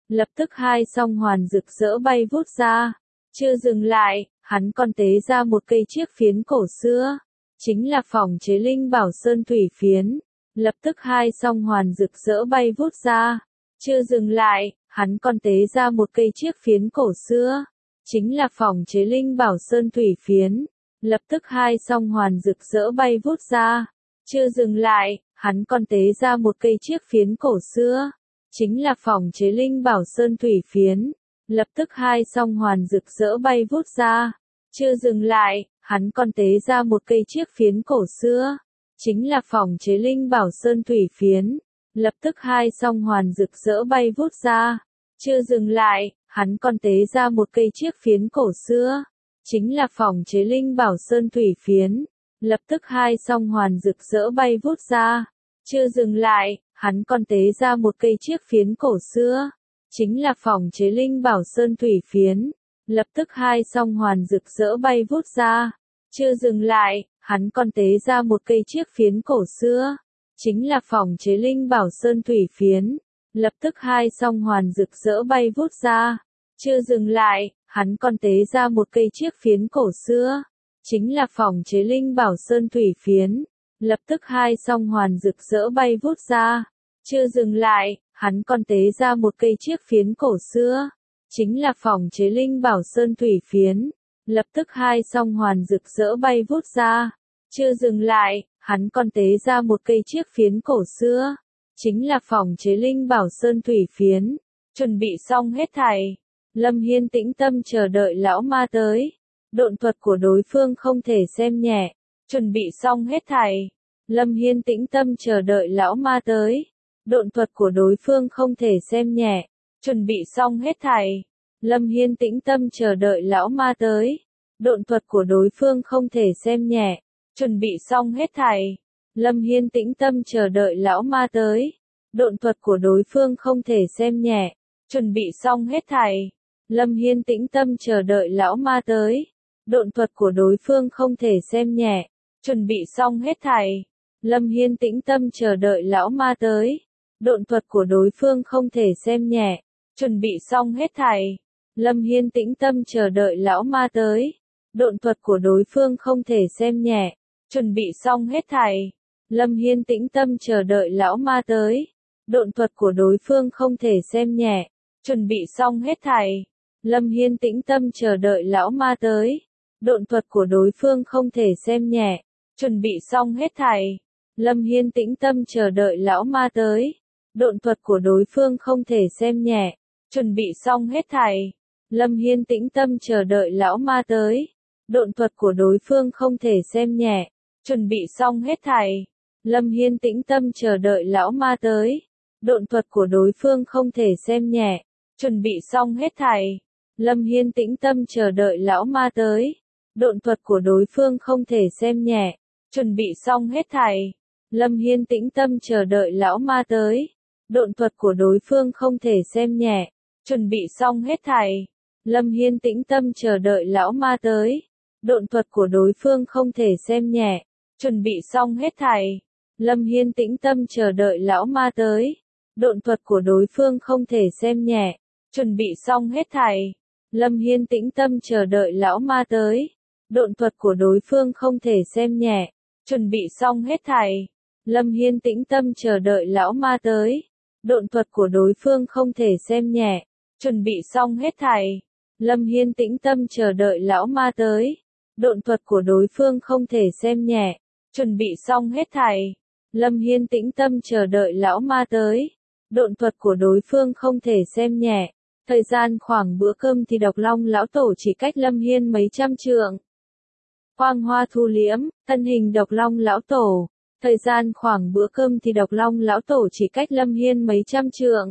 Lập tức hai song hoàn rực rỡ bay vút ra. Chưa dừng lại, hắn còn tế ra một cây chiếc phiến cổ xưa. Chính là phòng chế linh bảo sơn thủy phiến. Lập tức hai song hoàn rực rỡ bay vút ra. Chưa dừng lại, hắn còn tế ra một cây chiếc phiến cổ xưa. Chính là phòng chế linh bảo sơn thủy phiến. Lập tức hai song hoàn rực rỡ bay vút ra. Chưa dừng lại, hắn còn tế ra một cây chiếc phiến cổ xưa. Chính là phòng chế linh bảo sơn thủy phiến. Lập tức hai song hoàn rực rỡ bay vút ra. Chưa dừng lại, hắn còn tế ra một cây chiếc phiến cổ xưa. Chính là phòng chế linh bảo sơn thủy phiến. Lập tức hai song hoàn rực rỡ bay vút ra. Chưa dừng lại, hắn còn tế ra một cây chiếc phiến cổ xưa. Chính là phòng chế linh bảo sơn thủy phiến. Lập tức hai song hoàn rực rỡ bay vút ra. Chưa dừng lại, hắn còn tế ra một cây chiếc phiến cổ xưa. Chính là phòng chế linh bảo sơn thủy phiến. Lập tức hai song hoàn rực rỡ bay vút ra. Chưa dừng lại, hắn còn tế ra một cây chiếc phiến cổ xưa. Chính là phòng chế linh bảo sơn thủy phiến. Lập tức hai song hoàn rực rỡ bay vút ra. Chưa dừng lại, hắn còn tế ra một cây chiếc phiến cổ xưa. Chính là phòng chế linh bảo sơn thủy phiến. Lập tức hai song hoàn rực rỡ bay vút ra. Chưa dừng lại, hắn còn tế ra một cây chiếc phiến cổ xưa. Chính là phòng chế linh bảo sơn thủy phiến. Lập tức hai song hoàn rực rỡ bay vút ra. Chưa dừng lại, hắn còn tế ra một cây chiếc phiến cổ xưa. Chính là phòng chế linh bảo sơn thủy phiến. Chuẩn bị xong hết thảy. Lâm Hiên tĩnh tâm chờ đợi lão ma tới. Độn thuật của đối phương không thể xem nhẹ. Chuẩn bị xong hết thảy. Lâm Hiên tĩnh tâm chờ đợi lão ma tới. Độn thuật của đối phương không thể xem nhẹ. Chuẩn bị xong hết thảy. Lâm Hiên tĩnh tâm chờ đợi lão ma tới. Độn thuật của đối phương không thể xem nhẹ. Chuẩn bị xong hết thảy. Lâm Hiên tĩnh tâm chờ đợi lão ma tới. Độn thuật của đối phương không thể xem nhẹ. Chuẩn bị xong hết thảy. Lâm Hiên tĩnh tâm chờ đợi lão ma tới. Độn thuật của đối phương không thể xem nhẹ. Chuẩn bị xong hết thảy. Lâm Hiên tĩnh tâm chờ đợi lão ma tới. Độn thuật của đối phương không thể xem nhẹ. Chuẩn bị xong hết thảy. Lâm Hiên tĩnh tâm chờ đợi lão ma tới. Độn thuật của đối phương không thể xem nhẹ. Chuẩn bị xong hết thảy. Lâm Hiên tĩnh tâm chờ đợi lão ma tới. Độn thuật của đối phương không thể xem nhẹ. Chuẩn bị xong hết thảy. Lâm Hiên tĩnh tâm chờ đợi lão ma tới. Độn thuật của đối phương không thể xem nhẹ. Chuẩn bị xong hết thảy. Lâm Hiên tĩnh tâm chờ đợi lão ma tới. Độn thuật của đối phương không thể xem nhẹ. Chuẩn bị xong hết thảy. Lâm Hiên tĩnh tâm chờ đợi lão ma tới. Độn thuật của đối phương không thể xem nhẹ. Chuẩn bị xong hết thảy. Lâm Hiên tĩnh tâm chờ đợi lão ma tới. Độn thuật của đối phương không thể xem nhẹ. Chuẩn bị xong hết thảy. Lâm Hiên tĩnh tâm chờ đợi lão ma tới. Độn thuật của đối phương không thể xem nhẹ. Chuẩn bị xong hết thảy. Lâm Hiên tĩnh tâm chờ đợi lão ma tới. Độn thuật của đối phương không thể xem nhẹ. Chuẩn bị xong hết thảy. Lâm Hiên tĩnh tâm chờ đợi lão ma tới. Độn thuật của đối phương không thể xem nhẹ. Chuẩn bị xong hết thảy. Lâm Hiên tĩnh tâm chờ đợi lão ma tới. Độn thuật của đối phương không thể xem nhẹ. Chuẩn bị xong hết thảy. Lâm Hiên tĩnh tâm chờ đợi lão ma tới. Độn thuật của đối phương không thể xem nhẹ. Chuẩn bị xong hết thảy. Lâm Hiên tĩnh tâm chờ đợi lão ma tới. Độn thuật của đối phương không thể xem nhẹ. Chuẩn bị xong hết thảy. Lâm Hiên tĩnh tâm chờ đợi lão ma tới. Độn thuật của đối phương không thể xem nhẹ. Chuẩn bị xong hết thảy. Lâm Hiên tĩnh tâm chờ đợi lão ma tới. Độn thuật của đối phương không thể xem nhẹ. Thời gian khoảng bữa cơm thì Độc Long lão tổ chỉ cách Lâm Hiên mấy trăm trượng. Quang hoa thu liễm, thân hình Độc Long lão tổ. Thời gian khoảng bữa cơm thì Độc Long lão tổ chỉ cách Lâm Hiên mấy trăm trượng.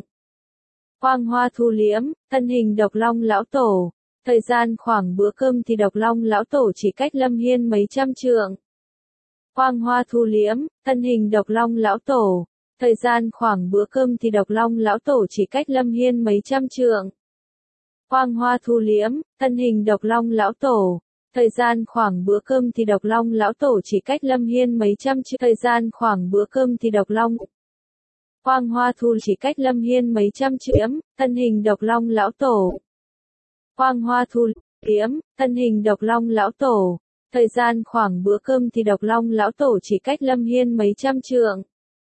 Quang hoa thu liễm, thân hình Độc Long lão tổ. Thời gian khoảng bữa cơm thì Độc Long lão tổ chỉ cách Lâm Hiên mấy trăm trượng. Quang hoa thu liễm, thân hình Độc Long lão tổ. Thời gian khoảng bữa cơm thì Độc Long lão tổ chỉ cách Lâm Hiên mấy trăm trượng. Quang hoa thu liễm, thân hình Độc Long lão tổ. Thời gian khoảng bữa cơm thì Độc Long lão tổ chỉ cách Lâm Hiên mấy trăm trượng. Thời gian khoảng bữa cơm thì Độc Long Quang Hoa Thu chỉ cách Lâm Hiên mấy trăm trượng, thân hình Độc Long lão tổ. Quang Hoa Thu liếm, thân hình Độc Long lão tổ. Thời gian khoảng bữa cơm thì Độc Long lão tổ chỉ cách Lâm Hiên mấy trăm trượng.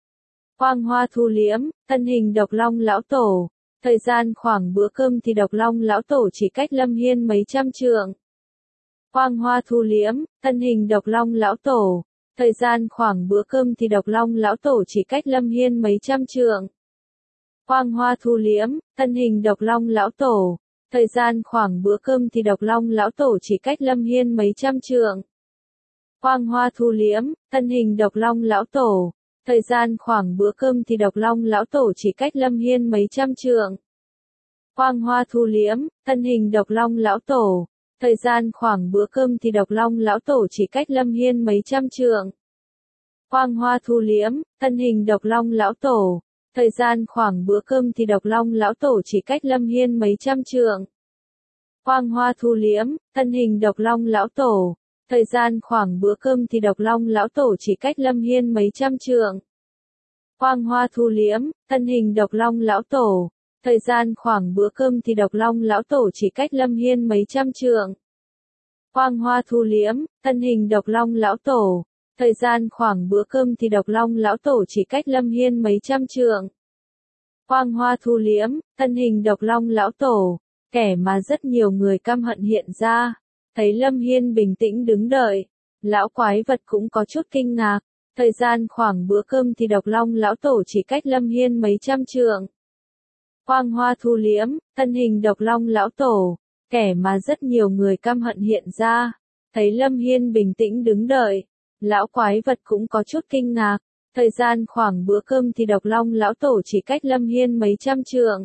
Quang Hoa Thu liếm, thân hình Độc Long lão tổ. Thời gian khoảng bữa cơm thì Độc Long lão tổ chỉ cách Lâm Hiên mấy trăm trượng. Quang Hoa Thu liếm, thân hình Độc Long lão tổ. Thời gian khoảng bữa cơm thì Độc Long lão tổ chỉ cách Lâm Hiên mấy trăm trượng. Quang Hoa Thu liếm, thân hình Độc Long lão tổ. Thời gian khoảng bữa cơm thì Độc Long lão tổ chỉ cách Lâm Hiên mấy trăm trượng. Quang Hoa Thu liếm, thân hình Độc Long lão tổ. Thời gian khoảng bữa cơm thì Độc Long lão tổ chỉ cách Lâm Hiên mấy trăm trượng. Quang Hoa Thu liếm, thân hình Độc Long lão tổ. Thời gian khoảng bữa cơm thì Độc Long lão tổ chỉ cách Lâm Hiên mấy trăm trượng. Quang Hoa Thu liếm, thân hình Độc Long lão tổ. Thời gian khoảng bữa cơm thì Độc Long lão tổ chỉ cách Lâm Hiên mấy trăm trượng. Quang Hoa Thu liếm, thân hình Độc Long lão tổ. Thời gian khoảng bữa cơm thì Độc Long lão tổ chỉ cách Lâm Hiên mấy trăm trượng. Quang Hoa Thu liếm, thân hình Độc Long lão tổ. Thời gian khoảng bữa cơm thì Độc Long lão tổ chỉ cách Lâm Hiên mấy trăm trượng. Quang Hoa Thu liếm, thân hình Độc Long lão tổ. Thời gian khoảng bữa cơm thì Độc Long lão tổ chỉ cách Lâm Hiên mấy trăm trượng. Quang Hoa Thu liếm, thân hình Độc Long lão tổ. Kẻ mà rất nhiều người căm hận hiện ra. Thấy Lâm Hiên bình tĩnh đứng đợi. Lão quái vật cũng có chút kinh ngạc. Thời gian khoảng bữa cơm thì Độc Long lão tổ chỉ cách Lâm Hiên mấy trăm trượng. Quang Hoa Thu liếm, thân hình Độc Long lão tổ. Kẻ mà rất nhiều người căm hận hiện ra. Thấy Lâm Hiên bình tĩnh đứng đợi. Lão quái vật cũng có chút kinh ngạc. Thời gian khoảng bữa cơm thì Độc Long lão tổ chỉ cách Lâm Hiên mấy trăm trượng.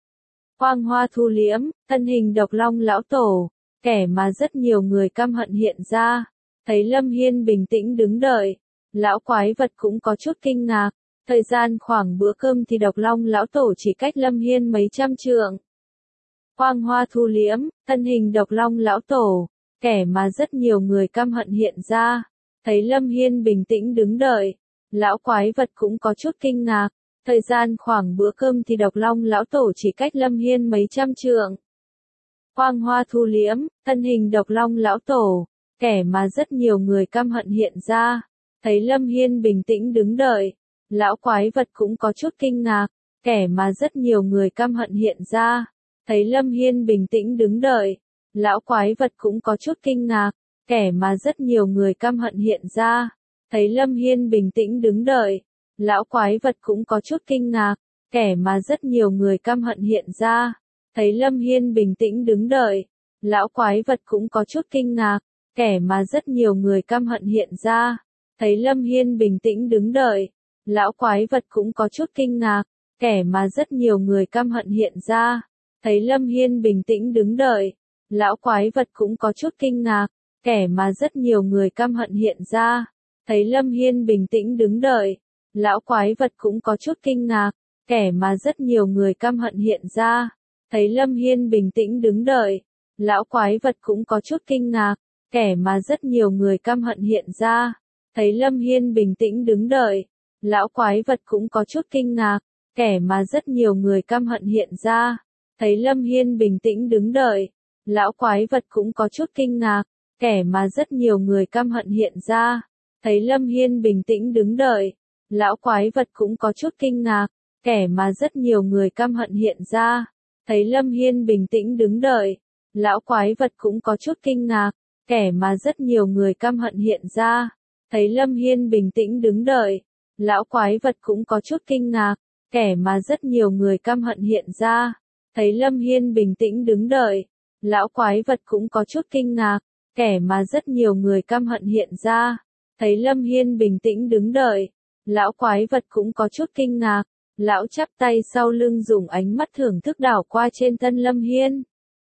Quang Hoa Thu liếm, thân hình Độc Long lão tổ. Kẻ mà rất nhiều người căm hận hiện ra. Thấy Lâm Hiên bình tĩnh đứng đợi. Lão quái vật cũng có chút kinh ngạc. Thời gian khoảng bữa cơm thì Độc Long lão tổ chỉ cách Lâm Hiên mấy trăm trượng. Quang Hoa Thu liếm, thân hình Độc Long lão tổ. Kẻ mà rất nhiều người căm hận hiện ra. Thấy Lâm Hiên bình tĩnh đứng đợi. Lão quái vật cũng có chút kinh ngạc. Thời gian khoảng bữa cơm thì Độc Long lão tổ chỉ cách Lâm Hiên mấy trăm trượng. Quang Hoa Thu liếm, thân hình Độc Long lão tổ. Kẻ mà rất nhiều người căm hận hiện ra. Thấy Lâm Hiên bình tĩnh đứng đợi. Lão quái vật cũng có chút kinh ngạc. Kẻ mà rất nhiều người căm hận hiện ra. Thấy Lâm Hiên bình tĩnh đứng đợi. Lão quái vật cũng có chút kinh ngạc. Kẻ mà rất nhiều người căm hận hiện ra. Thấy Lâm Hiên bình tĩnh đứng đợi. Lão quái vật cũng có chút kinh ngạc. Kẻ mà rất nhiều người căm hận hiện ra. Thấy Lâm Hiên bình tĩnh đứng đợi. Lão quái vật cũng có chút kinh ngạc. Kẻ mà rất nhiều người căm hận hiện ra. Thấy Lâm Hiên bình tĩnh đứng đợi. Lão quái vật cũng có chút kinh ngạc. Kẻ mà rất nhiều người căm hận hiện ra. Thấy Lâm Hiên bình tĩnh đứng đợi. Lão quái vật cũng có chút kinh ngạc. Kẻ mà rất nhiều người căm hận hiện ra. Thấy Lâm Hiên bình tĩnh đứng đợi. Lão quái vật cũng có chút kinh ngạc. Kẻ mà rất nhiều người căm hận hiện ra. Thấy Lâm Hiên bình tĩnh đứng đợi. Lão quái vật cũng có chút kinh ngạc. Kẻ mà rất nhiều người căm hận hiện ra. Thấy Lâm Hiên bình tĩnh đứng đợi. Lão quái vật cũng có chút kinh ngạc. Kẻ mà rất nhiều người căm hận hiện ra. Thấy Lâm Hiên bình tĩnh đứng đợi. Lão quái vật cũng có chút kinh ngạc. Kẻ mà rất nhiều người căm hận hiện ra. Thấy Lâm Hiên bình tĩnh đứng đợi. Lão quái vật cũng có chút kinh ngạc. Kẻ mà rất nhiều người căm hận hiện ra. Thấy Lâm Hiên bình tĩnh đứng đợi. Lão quái vật cũng có chút kinh ngạc. Kẻ mà rất nhiều người căm hận hiện ra. Thấy Lâm Hiên bình tĩnh đứng đợi. Lão quái vật cũng có chút kinh ngạc. Kẻ mà rất nhiều người căm hận hiện ra. Thấy Lâm Hiên bình tĩnh đứng đợi. Lão quái vật cũng có chút kinh ngạc. Kẻ mà rất nhiều người căm hận hiện ra. Thấy Lâm Hiên bình tĩnh đứng đợi. Lão quái vật cũng có chút kinh ngạc. Lão chắp tay sau lưng dùng ánh mắt thưởng thức đảo qua trên thân Lâm Hiên.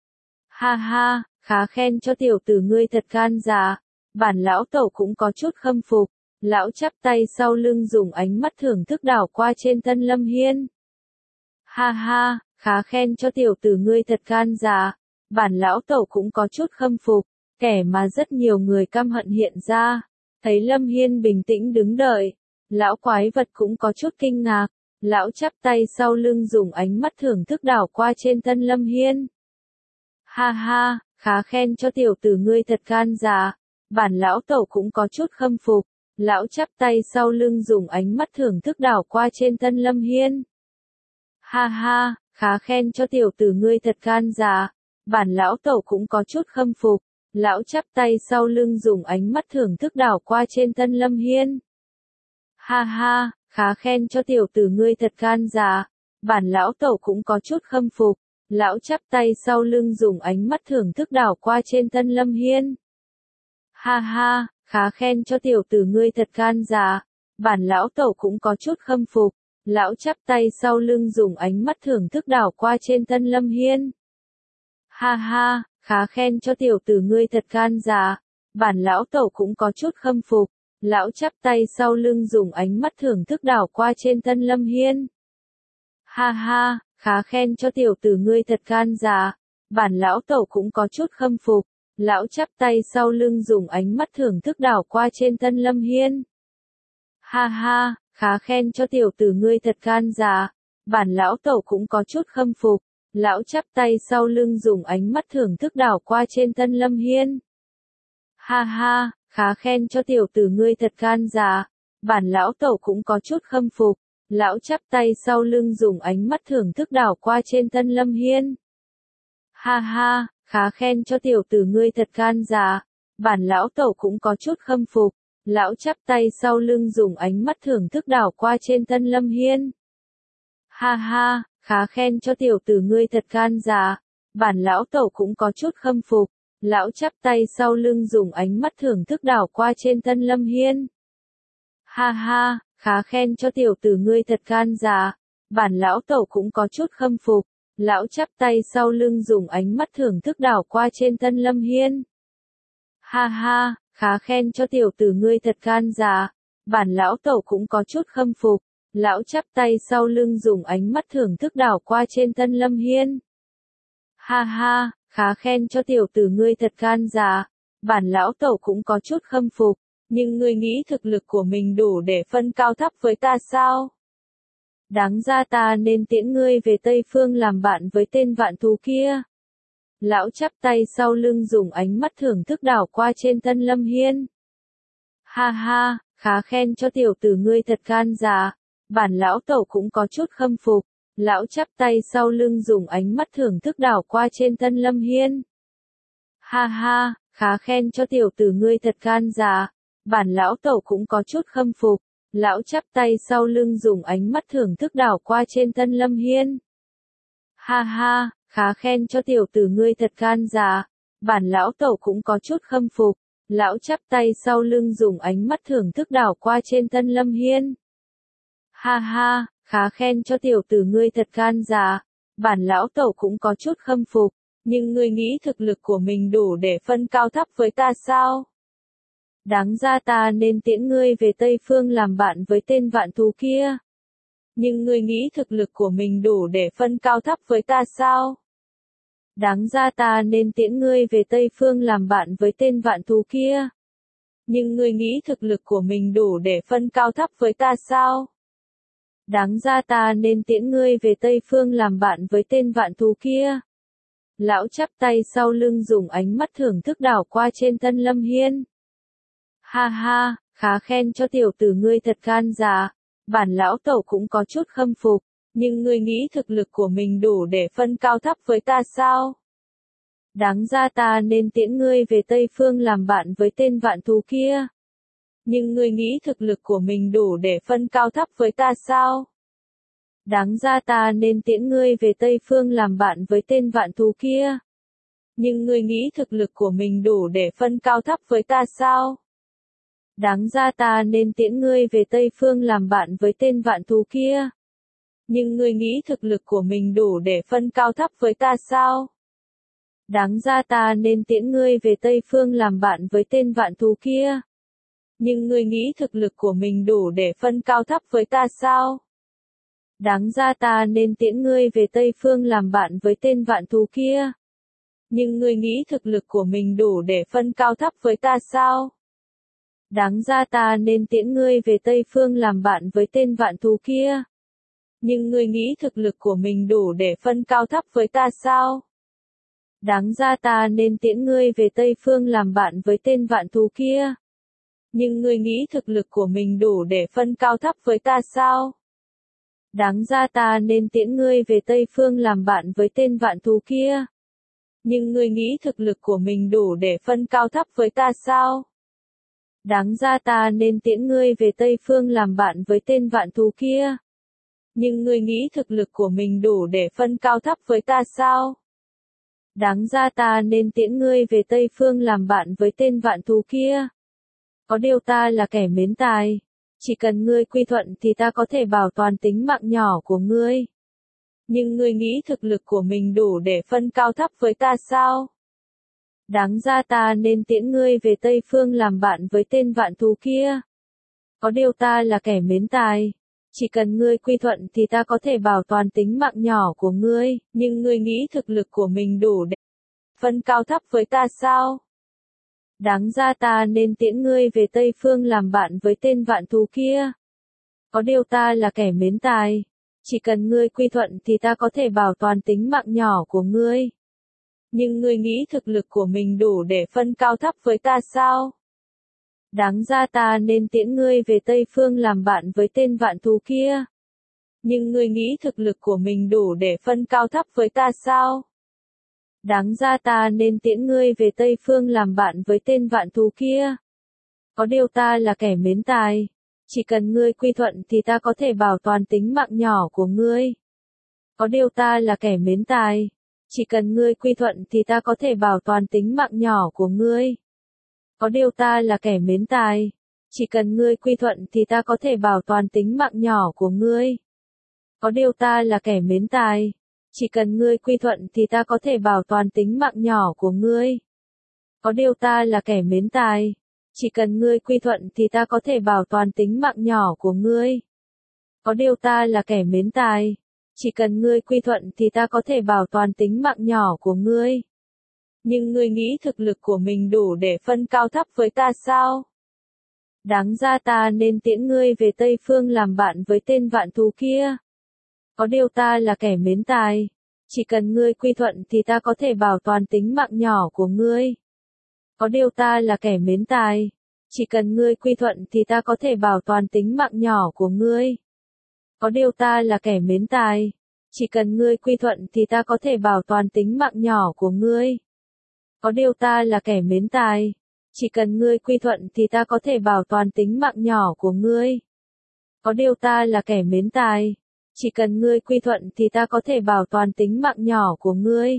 Ha ha, khá khen cho tiểu tử ngươi thật gan dạ. Bản lão tẩu cũng có chút khâm phục. Lão chắp tay sau lưng dùng ánh mắt thưởng thức đảo qua trên thân Lâm Hiên. Ha ha, khá khen cho tiểu tử ngươi thật gan dạ. Bản lão tẩu cũng có chút khâm phục. Kẻ mà rất nhiều người căm hận hiện ra. Thấy Lâm Hiên bình tĩnh đứng đợi. Lão quái vật cũng có chút kinh ngạc. Lão chắp tay sau lưng dùng ánh mắt thưởng thức đảo qua trên Tân Lâm Hiên. Ha ha, khá khen cho tiểu tử ngươi thật gan dạ. Bản lão tẩu cũng có chút khâm phục. Lão chắp tay sau lưng dùng ánh mắt thưởng thức đảo qua trên Tân Lâm Hiên. Ha ha, khá khen cho tiểu tử ngươi thật gan dạ. Bản lão tẩu cũng có chút khâm phục. Lão chắp tay sau lưng dùng ánh mắt thưởng thức đảo qua trên Tân Lâm Hiên. Ha ha, khá khen cho tiểu tử ngươi thật gan dạ. Bản lão tẩu cũng có chút khâm phục. Lão chắp tay sau lưng dùng ánh mắt thưởng thức đảo qua trên Tân Lâm Hiên. Ha ha, khá khen cho tiểu tử ngươi thật gan dạ. Bản lão tẩu cũng có chút khâm phục. Lão chắp tay sau lưng dùng ánh mắt thưởng thức đảo qua trên Tân Lâm Hiên. Ha ha, khá khen cho tiểu tử ngươi thật gan dạ. Bản lão tẩu cũng có chút khâm phục. Lão chắp tay sau lưng dùng ánh mắt thưởng thức đảo qua trên Tân Lâm Hiên. Ha ha, khá khen cho tiểu tử ngươi thật gan dạ. Bản lão tẩu cũng có chút khâm phục. Lão chắp tay sau lưng dùng ánh mắt thưởng thức đảo qua trên Tân Lâm Hiên. Ha ha, khá khen cho tiểu tử ngươi thật gan dạ. Bản lão tẩu cũng có chút khâm phục. Lão chắp tay sau lưng dùng ánh mắt thưởng thức đảo qua trên Tân Lâm Hiên. Ha ha, khá khen cho tiểu tử ngươi thật gan dạ. Bản lão tẩu cũng có chút khâm phục. Lão chắp tay sau lưng dùng ánh mắt thưởng thức đảo qua trên Tân Lâm Hiên. Ha ha, khá khen cho tiểu tử ngươi thật gan dạ. Bản lão tẩu cũng có chút khâm phục. Lão chắp tay sau lưng dùng ánh mắt thưởng thức đảo qua trên Tân Lâm Hiên. Ha ha, khá khen cho tiểu tử ngươi thật gan dạ. Bản lão tẩu cũng có chút khâm phục. Lão chắp tay sau lưng dùng ánh mắt thưởng thức đảo qua trên Tân Lâm Hiên. Ha ha, khá khen cho tiểu tử ngươi thật gan dạ. Bản lão tẩu cũng có chút khâm phục. Lão chắp tay sau lưng dùng ánh mắt thưởng thức đảo qua trên Tân Lâm Hiên. Ha ha, khá khen cho tiểu tử ngươi thật gan dạ. Bản lão tẩu cũng có chút khâm phục. Lão chắp tay sau lưng dùng ánh mắt thưởng thức đảo qua trên Tân Lâm Hiên. Ha ha, khá khen cho tiểu tử ngươi thật gan dạ. Bản lão tẩu cũng có chút khâm phục. Nhưng ngươi nghĩ thực lực của mình đủ để phân cao thấp với ta sao? Đáng ra ta nên tiễn ngươi về Tây Phương làm bạn với tên vạn thú kia. Lão chắp tay sau lưng dùng ánh mắt thưởng thức đảo qua trên Tân Lâm Hiên. Ha ha, khá khen cho tiểu tử ngươi thật gan dạ. Bản lão tẩu cũng có chút khâm phục. Lão chắp tay sau lưng dùng ánh mắt thưởng thức đảo qua trên Tân Lâm Hiên. Ha ha, khá khen cho tiểu tử ngươi thật gan dạ. Bản lão tẩu cũng có chút khâm phục. Lão chắp tay sau lưng dùng ánh mắt thưởng thức đảo qua trên Tân Lâm Hiên. Ha ha, khá khen cho tiểu tử ngươi thật gan dạ. Bản lão tẩu cũng có chút khâm phục. Lão chắp tay sau lưng dùng ánh mắt thưởng thức đảo qua trên Tân Lâm Hiên. Ha ha, khá khen cho tiểu tử ngươi thật gan dạ. Bản lão tẩu cũng có chút khâm phục. Nhưng ngươi nghĩ thực lực của mình đủ để phân cao thấp với ta sao? Đáng ra ta nên tiễn ngươi về Tây Phương làm bạn với tên vạn thú kia. Nhưng ngươi nghĩ thực lực của mình đủ để phân cao thấp với ta sao? Đáng ra ta nên tiễn ngươi về Tây Phương làm bạn với tên vạn thú kia. Nhưng ngươi nghĩ thực lực của mình đủ để phân cao thấp với ta sao? Đáng ra ta nên tiễn ngươi về Tây Phương làm bạn với tên vạn thú kia. Lão chắp tay sau lưng dùng ánh mắt thưởng thức đảo qua trên Tân Lâm Hiên. Ha ha, khá khen cho tiểu tử ngươi thật gan dạ. Bản lão tẩu cũng có chút khâm phục. Nhưng ngươi nghĩ thực lực của mình đủ để phân cao thấp với ta sao? Đáng ra ta nên tiễn ngươi về Tây Phương làm bạn với tên vạn thú kia. Nhưng ngươi nghĩ thực lực của mình đủ để phân cao thấp với ta sao? Đáng ra ta nên tiễn ngươi về Tây Phương làm bạn với tên vạn thú kia. Nhưng ngươi nghĩ thực lực của mình đủ để phân cao thấp với ta sao? Đáng ra ta nên tiễn ngươi về Tây Phương làm bạn với tên vạn thú kia. Nhưng ngươi nghĩ thực lực của mình đủ để phân cao thấp với ta sao? Đáng ra ta nên tiễn ngươi về Tây Phương làm bạn với tên vạn thú kia. Nhưng ngươi nghĩ thực lực của mình đủ để phân cao thấp với ta sao? Đáng ra ta nên tiễn ngươi về Tây Phương làm bạn với tên vạn thú kia. Nhưng ngươi nghĩ thực lực của mình đủ để phân cao thấp với ta sao? Đáng ra ta nên tiễn ngươi về Tây Phương làm bạn với tên vạn thú kia. Nhưng ngươi nghĩ thực lực của mình đủ để phân cao thấp với ta sao? Đáng ra ta nên tiễn ngươi về Tây Phương làm bạn với tên vạn thú kia. Nhưng ngươi nghĩ thực lực của mình đủ để phân cao thấp với ta sao? Đáng ra ta nên tiễn ngươi về Tây Phương làm bạn với tên vạn thú kia. Nhưng ngươi nghĩ thực lực của mình đủ để phân cao thấp với ta sao? Đáng ra ta nên tiễn ngươi về Tây Phương làm bạn với tên vạn thú kia. Nhưng ngươi nghĩ thực lực của mình đủ để phân cao thấp với ta sao? Đáng ra ta nên tiễn ngươi về Tây Phương làm bạn với tên vạn thú kia. Có điều ta là kẻ mến tài. Chỉ cần ngươi quy thuận thì ta có thể bảo toàn tính mạng nhỏ của ngươi. Nhưng ngươi nghĩ thực lực của mình đủ để phân cao thấp với ta sao? Đáng ra ta nên tiễn ngươi về Tây Phương làm bạn với tên vạn thú kia. Có điều ta là kẻ mến tài. Chỉ cần ngươi quy thuận thì ta có thể bảo toàn tính mạng nhỏ của ngươi. Nhưng ngươi nghĩ thực lực của mình đủ để phân cao thấp với ta sao? Đáng ra ta nên tiễn ngươi về Tây Phương làm bạn với tên vạn thú kia. Có điều ta là kẻ mến tài. Chỉ cần ngươi quy thuận thì ta có thể bảo toàn tính mạng nhỏ của ngươi. Nhưng ngươi nghĩ thực lực của mình đủ để phân cao thấp với ta sao? Đáng ra ta nên tiễn ngươi về Tây Phương làm bạn với tên vạn thú kia. Nhưng ngươi nghĩ thực lực của mình đủ để phân cao thấp với ta sao? Đáng ra ta nên tiễn ngươi về Tây Phương làm bạn với tên vạn thú kia. Có điều ta là kẻ mến tài. Chỉ cần ngươi quy thuận thì ta có thể bảo toàn tính mạng nhỏ của ngươi. Có điều ta là kẻ mến tài. Chỉ cần ngươi quy thuận thì ta có thể bảo toàn tính mạng nhỏ của ngươi. Có điều ta là kẻ mến tài. Chỉ cần ngươi quy thuận thì ta có thể bảo toàn tính mạng nhỏ của ngươi. Có điều ta là kẻ mến tài. Chỉ cần ngươi quy thuận thì ta có thể bảo toàn tính mạng nhỏ của ngươi. Có điều ta là kẻ mến tài. Chỉ cần ngươi quy thuận thì ta có thể bảo toàn tính mạng nhỏ của ngươi. Có điều ta là kẻ mến tài. Chỉ cần ngươi quy thuận thì ta có thể bảo toàn tính mạng nhỏ của ngươi. Nhưng ngươi nghĩ thực lực của mình đủ để phân cao thấp với ta sao? Đáng ra ta nên tiễn ngươi về Tây Phương làm bạn với tên vạn thú kia. Có điều ta là kẻ mến tài. Chỉ cần ngươi quy thuận thì ta có thể bảo toàn tính mạng nhỏ của ngươi. Có điều ta là kẻ mến tài. Chỉ cần ngươi quy thuận thì ta có thể bảo toàn tính mạng nhỏ của ngươi. Có điều ta là kẻ mến tài. Chỉ cần ngươi quy thuận thì ta có thể bảo toàn tính mạng nhỏ của ngươi. Có điều ta là kẻ mến tài. Chỉ cần ngươi quy thuận thì ta có thể bảo toàn tính mạng nhỏ của ngươi. Có điều ta là kẻ mến tài. Chỉ cần ngươi quy thuận thì ta có thể bảo toàn tính mạng nhỏ của ngươi.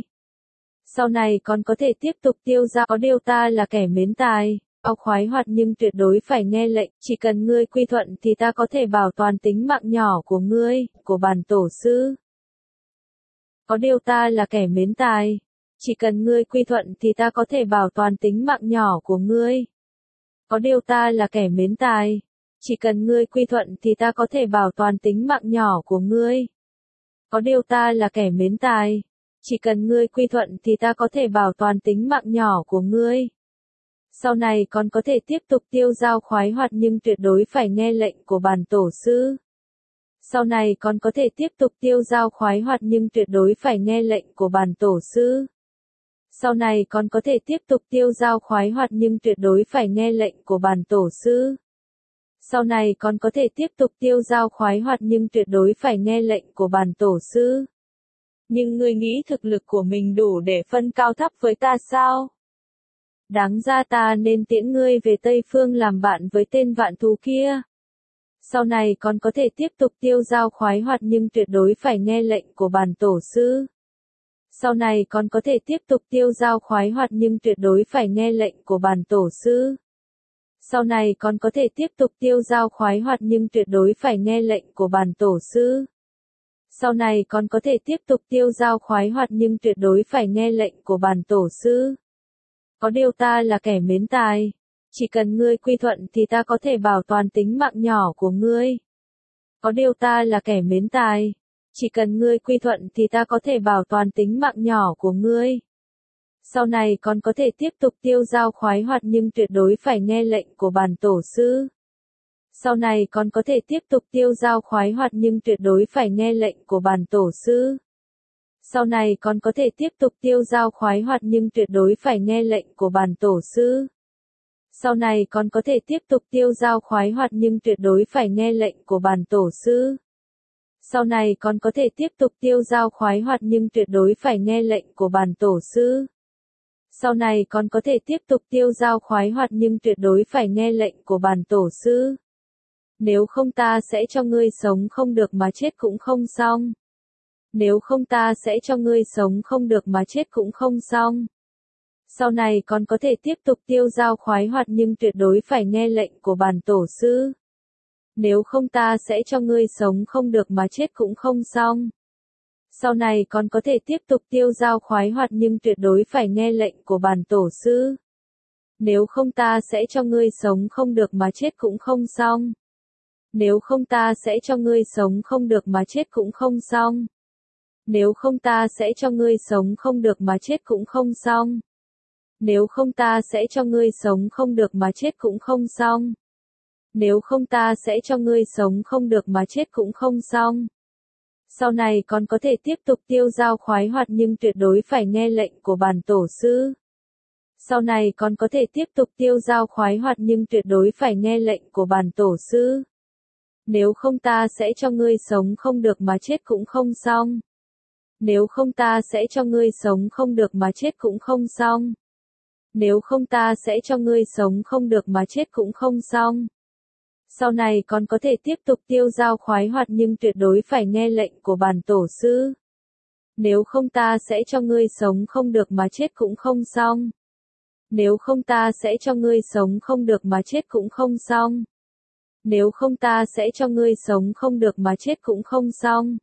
Sau này còn có thể tiếp tục tiêu dao. Có điều ta là kẻ mến tài. Ao khoái hoạt nhưng tuyệt đối phải nghe lệnh. Chỉ cần ngươi quy thuận thì ta có thể bảo toàn tính mạng nhỏ của ngươi, của bản tổ sư. Có điều ta là kẻ mến tài. Chỉ cần ngươi quy thuận thì ta có thể bảo toàn tính mạng nhỏ của ngươi. Có điều ta là kẻ mến tài. Chỉ cần ngươi quy thuận thì ta có thể bảo toàn tính mạng nhỏ của ngươi. Có điều ta là kẻ mến tài. Chỉ cần ngươi quy thuận thì ta có thể bảo toàn tính mạng nhỏ của ngươi. Sau này còn có thể tiếp tục tiêu dao khoái hoạt nhưng tuyệt đối phải nghe lệnh của bản tổ sư. Sau này còn có thể tiếp tục tiêu dao khoái hoạt nhưng tuyệt đối phải nghe lệnh của bản tổ sư. Sau này còn có thể tiếp tục tiêu dao khoái hoạt nhưng tuyệt đối phải nghe lệnh của bản tổ sư. Sau này còn có thể tiếp tục tiêu dao khoái hoạt nhưng tuyệt đối phải nghe lệnh của bản tổ sư. Nhưng ngươi nghĩ thực lực của mình đủ để phân cao thấp với ta sao? Đáng ra ta nên tiễn ngươi về Tây Phương làm bạn với tên vạn thú kia. Sau này còn có thể tiếp tục tiêu dao khoái hoạt nhưng tuyệt đối phải nghe lệnh của bản tổ sư. Sau này còn có thể tiếp tục tiêu dao khoái hoạt nhưng tuyệt đối phải nghe lệnh của bản tổ sư. Sau này còn có thể tiếp tục tiêu dao khoái hoạt nhưng tuyệt đối phải nghe lệnh của bản tổ sư. Sau này còn có thể tiếp tục tiêu dao khoái hoạt nhưng tuyệt đối phải nghe lệnh của bản tổ sư. Có điều ta là kẻ mến tài. Chỉ cần ngươi quy thuận thì ta có thể bảo toàn tính mạng nhỏ của ngươi. Có điều ta là kẻ mến tài. Chỉ cần ngươi quy thuận thì ta có thể bảo toàn tính mạng nhỏ của ngươi. Sau này còn có thể tiếp tục tiêu dao khoái hoạt nhưng tuyệt đối phải nghe lệnh của bản tổ sư. Sau này con có thể tiếp tục tiêu dao khoái hoạt nhưng tuyệt đối phải nghe lệnh của bản tổ sư. Sau này con có thể tiếp tục tiêu dao khoái hoạt nhưng tuyệt đối phải nghe lệnh của bản tổ sư. Sau này con có thể tiếp tục tiêu dao khoái hoạt nhưng tuyệt đối phải nghe lệnh của bản tổ sư. Sau này con có thể tiếp tục tiêu dao khoái hoạt nhưng tuyệt đối phải nghe lệnh của bản tổ sư. Sau này con có thể tiếp tục tiêu dao khoái hoạt nhưng tuyệt đối phải nghe lệnh của bản tổ sư. Nếu không ta sẽ cho ngươi sống không được mà chết cũng không xong. Nếu không ta sẽ cho ngươi sống không được mà chết cũng không xong. Sau này con có thể tiếp tục tiêu dao khoái hoạt nhưng tuyệt đối phải nghe lệnh của bản tổ sư. Nếu không ta sẽ cho ngươi sống không được mà chết cũng không xong. Sau này con có thể tiếp tục tiêu dao khoái hoạt nhưng tuyệt đối phải nghe lệnh của bản tổ sư. Nếu không ta sẽ cho ngươi sống không được mà chết cũng không xong. Nếu không ta sẽ cho ngươi sống không được mà chết cũng không xong. Nếu không ta sẽ cho ngươi sống không được mà chết cũng không xong. Nếu không ta sẽ cho ngươi sống không được mà chết cũng không xong. Nếu không ta sẽ cho ngươi sống không được mà chết cũng không xong. Sau này con có thể tiếp tục tiêu dao khoái hoạt nhưng tuyệt đối phải nghe lệnh của bản tổ sư. Sau này con có thể tiếp tục tiêu dao khoái hoạt nhưng tuyệt đối phải nghe lệnh của bản tổ sư. Nếu không ta sẽ cho ngươi sống không được mà chết cũng không xong. Nếu không ta sẽ cho ngươi sống không được mà chết cũng không xong. Nếu không ta sẽ cho ngươi sống không được mà chết cũng không xong. Sau này con có thể tiếp tục tiêu dao khoái hoạt nhưng tuyệt đối phải nghe lệnh của bản tổ sư. Nếu không ta sẽ cho ngươi sống không được mà chết cũng không xong. Nếu không ta sẽ cho ngươi sống không được mà chết cũng không xong. Nếu không ta sẽ cho ngươi sống không được mà chết cũng không xong.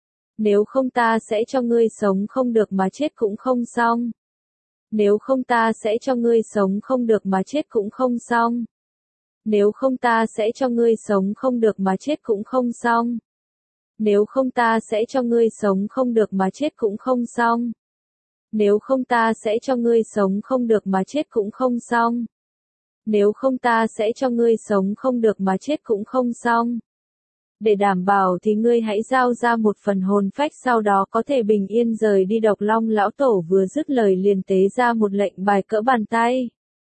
Nếu không ta sẽ cho ngươi sống không được mà chết cũng không xong. Nếu không ta sẽ cho ngươi sống không được mà chết cũng không xong. Nếu không ta sẽ cho ngươi sống không được mà chết cũng không xong. Nếu không ta sẽ cho ngươi sống không được mà chết cũng không xong. Nếu không ta sẽ cho ngươi sống không được mà chết cũng không xong. Nếu không ta sẽ cho ngươi sống không được mà chết cũng không xong. Để đảm bảo thì ngươi hãy giao ra một phần hồn phách sau đó có thể bình yên rời đi. Độc Long lão tổ vừa dứt lời liền tế ra một lệnh bài cỡ bàn tay.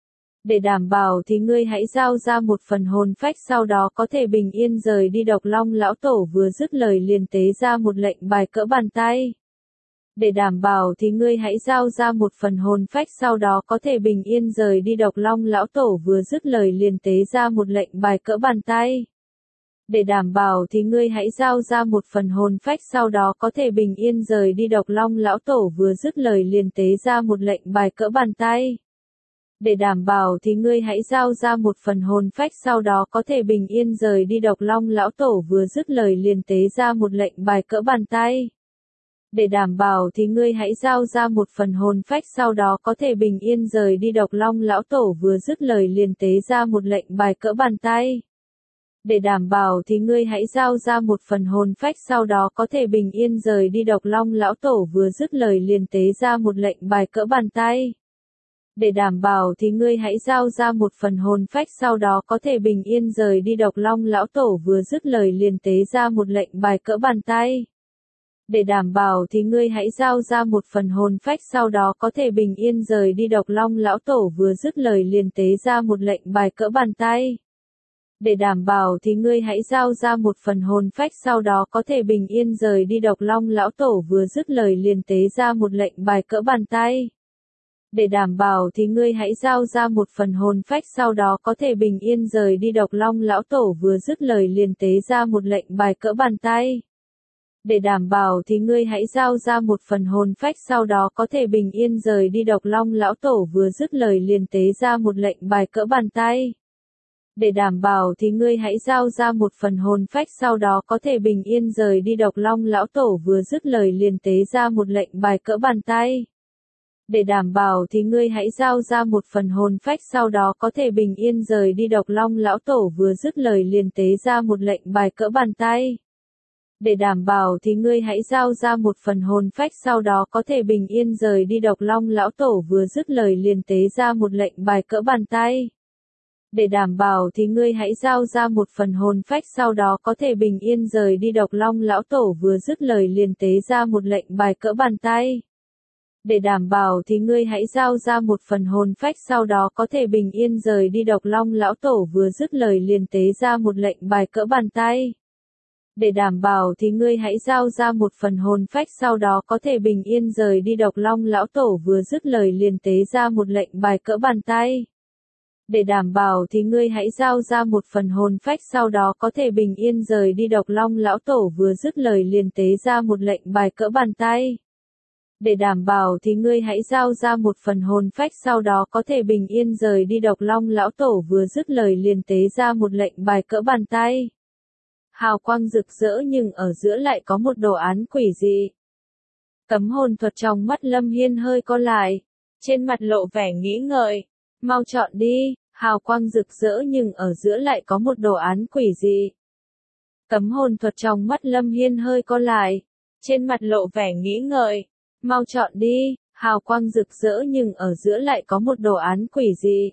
Để đảm bảo thì ngươi hãy giao ra một phần hồn phách sau đó có thể bình yên rời đi. Độc Long lão tổ vừa dứt lời liền tế ra một lệnh bài cỡ bàn tay. Để đảm bảo thì ngươi hãy giao ra một phần hồn phách sau đó có thể bình yên rời đi. Độc Long lão tổ vừa dứt lời liền tế ra một lệnh bài cỡ bàn tay. Để đảm bảo thì ngươi hãy giao ra một phần hồn phách sau đó có thể bình yên rời đi. Độc Long lão tổ vừa dứt lời liền tế ra một lệnh bài cỡ bàn tay. Để đảm bảo thì ngươi hãy giao ra một phần hồn phách sau đó có thể bình yên rời đi. Độc Long lão tổ vừa dứt lời liền tế ra một lệnh bài cỡ bàn tay. Để đảm bảo thì ngươi hãy giao ra một phần hồn phách sau đó có thể bình yên rời đi. Độc Long lão tổ vừa dứt lời liền tế ra một lệnh bài cỡ bàn tay. Để đảm bảo thì ngươi hãy giao ra một phần hồn phách sau đó có thể bình yên rời đi. Độc Long lão tổ vừa dứt lời liền tế ra một lệnh bài cỡ bàn tay. Để đảm bảo thì ngươi hãy giao ra một phần hồn phách sau đó có thể bình yên rời đi. Độc Long lão tổ vừa dứt lời liền tế ra một lệnh bài cỡ bàn tay. Để đảm bảo thì ngươi hãy giao ra một phần hồn phách sau đó có thể bình yên rời đi. Độc Long lão tổ vừa dứt lời liền tế ra một lệnh bài cỡ bàn tay. Để đảm bảo thì ngươi hãy giao ra một phần hồn phách sau đó có thể bình yên rời đi. Độc Long lão tổ vừa dứt lời liền tế ra một lệnh bài cỡ bàn tay. Để đảm bảo thì ngươi hãy giao ra một phần hồn phách sau đó có thể bình yên rời đi. Độc Long lão tổ vừa dứt lời liền tế ra một lệnh bài cỡ bàn tay. Để đảm bảo thì ngươi hãy giao ra một phần hồn phách sau đó có thể bình yên rời đi. Độc Long lão tổ vừa dứt lời liền tế ra một lệnh bài cỡ bàn tay. Để đảm bảo thì ngươi hãy giao ra một phần hồn phách sau đó có thể bình yên rời đi. Độc Long lão tổ vừa dứt lời liền tế ra một lệnh bài cỡ bàn tay. Để đảm bảo thì ngươi hãy giao ra một phần hồn phách sau đó có thể bình yên rời đi. Độc Long lão tổ vừa dứt lời liền tế ra một lệnh bài cỡ bàn tay. Để đảm bảo thì ngươi hãy giao ra một phần hồn phách sau đó có thể bình yên rời đi. Độc Long lão tổ vừa dứt lời liền tế ra một lệnh bài cỡ bàn tay. Để đảm bảo thì ngươi hãy giao ra một phần hồn phách sau đó có thể bình yên rời đi. Độc Long lão tổ vừa dứt lời liền tế ra một lệnh bài cỡ bàn tay. Để đảm bảo thì ngươi hãy giao ra một phần hồn phách sau đó có thể bình yên rời đi. Độc Long lão tổ vừa dứt lời liền tế ra một lệnh bài cỡ bàn tay. Để đảm bảo thì ngươi hãy giao ra một phần hồn phách sau đó có thể bình yên rời đi. Độc Long lão tổ vừa dứt lời liền tế ra một lệnh bài cỡ bàn tay. Để đảm bảo thì ngươi hãy giao ra một phần hồn phách sau đó có thể bình yên rời đi. Độc Long lão tổ vừa dứt lời liền tế ra một lệnh bài cỡ bàn tay. Để đảm bảo thì ngươi hãy giao ra một phần hồn phách sau đó có thể bình yên rời đi. Độc Long lão tổ vừa dứt lời liền tế ra một lệnh bài cỡ bàn tay. Hào quang rực rỡ nhưng ở giữa lại có một đồ án quỷ dị. Cấm hồn thuật. Trong mắt Lâm Hiên hơi co lại, trên mặt lộ vẻ nghĩ ngợi. Mau chọn đi, hào quang rực rỡ nhưng ở giữa lại có một đồ án quỷ dị. Cấm hồn thuật. Trong mắt Lâm Hiên hơi co lại, trên mặt lộ vẻ nghĩ ngợi. Mau chọn đi, hào quang rực rỡ nhưng ở giữa lại có một đồ án quỷ dị.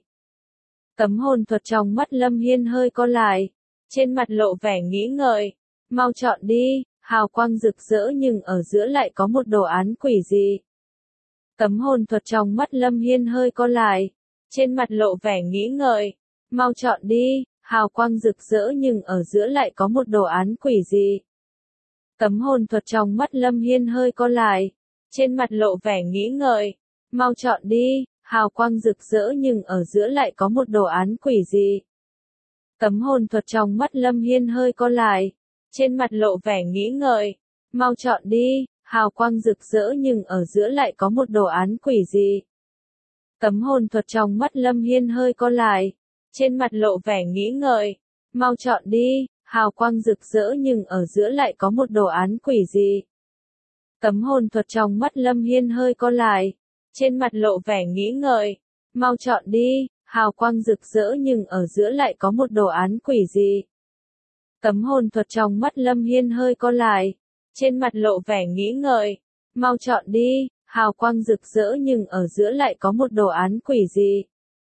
Cấm hồn thuật. Trong mắt Lâm Hiên hơi co lại, trên mặt lộ vẻ nghĩ ngợi. Mau chọn đi, hào quang rực rỡ nhưng ở giữa lại có một đồ án quỷ dị. Cấm hồn thuật. Trong mắt Lâm Hiên hơi co lại, trên mặt lộ vẻ nghĩ ngợi. Mau chọn đi, hào quang rực rỡ nhưng ở giữa lại có một đồ án quỷ dị. Cấm hồn thuật. Trong mắt Lâm Hiên hơi co lại, trên mặt lộ vẻ nghĩ ngợi. Mau chọn đi, hào quang rực rỡ nhưng ở giữa lại có một đồ án quỷ dị. Cấm hồn thuật. Trong mắt Lâm Hiên hơi co lại, trên mặt lộ vẻ nghĩ ngợi. Mau chọn đi, hào quang rực rỡ nhưng ở giữa lại có một đồ án quỷ dị. Cấm hồn thuật. Trong mắt Lâm Hiên hơi co lại, trên mặt lộ vẻ nghĩ ngợi. Mau chọn đi, hào quang rực rỡ nhưng ở giữa lại có một đồ án quỷ dị. Cấm hồn thuật. Trong mắt Lâm Hiên hơi co lại, trên mặt lộ vẻ nghĩ ngợi. Mau chọn đi, hào quang rực rỡ nhưng ở giữa lại có một đồ án quỷ dị. Cấm hồn thuật. Trong mắt Lâm Hiên hơi co lại, trên mặt lộ vẻ nghĩ ngợi. Mau chọn đi, hào quang rực rỡ nhưng ở giữa lại có một đồ án quỷ dị.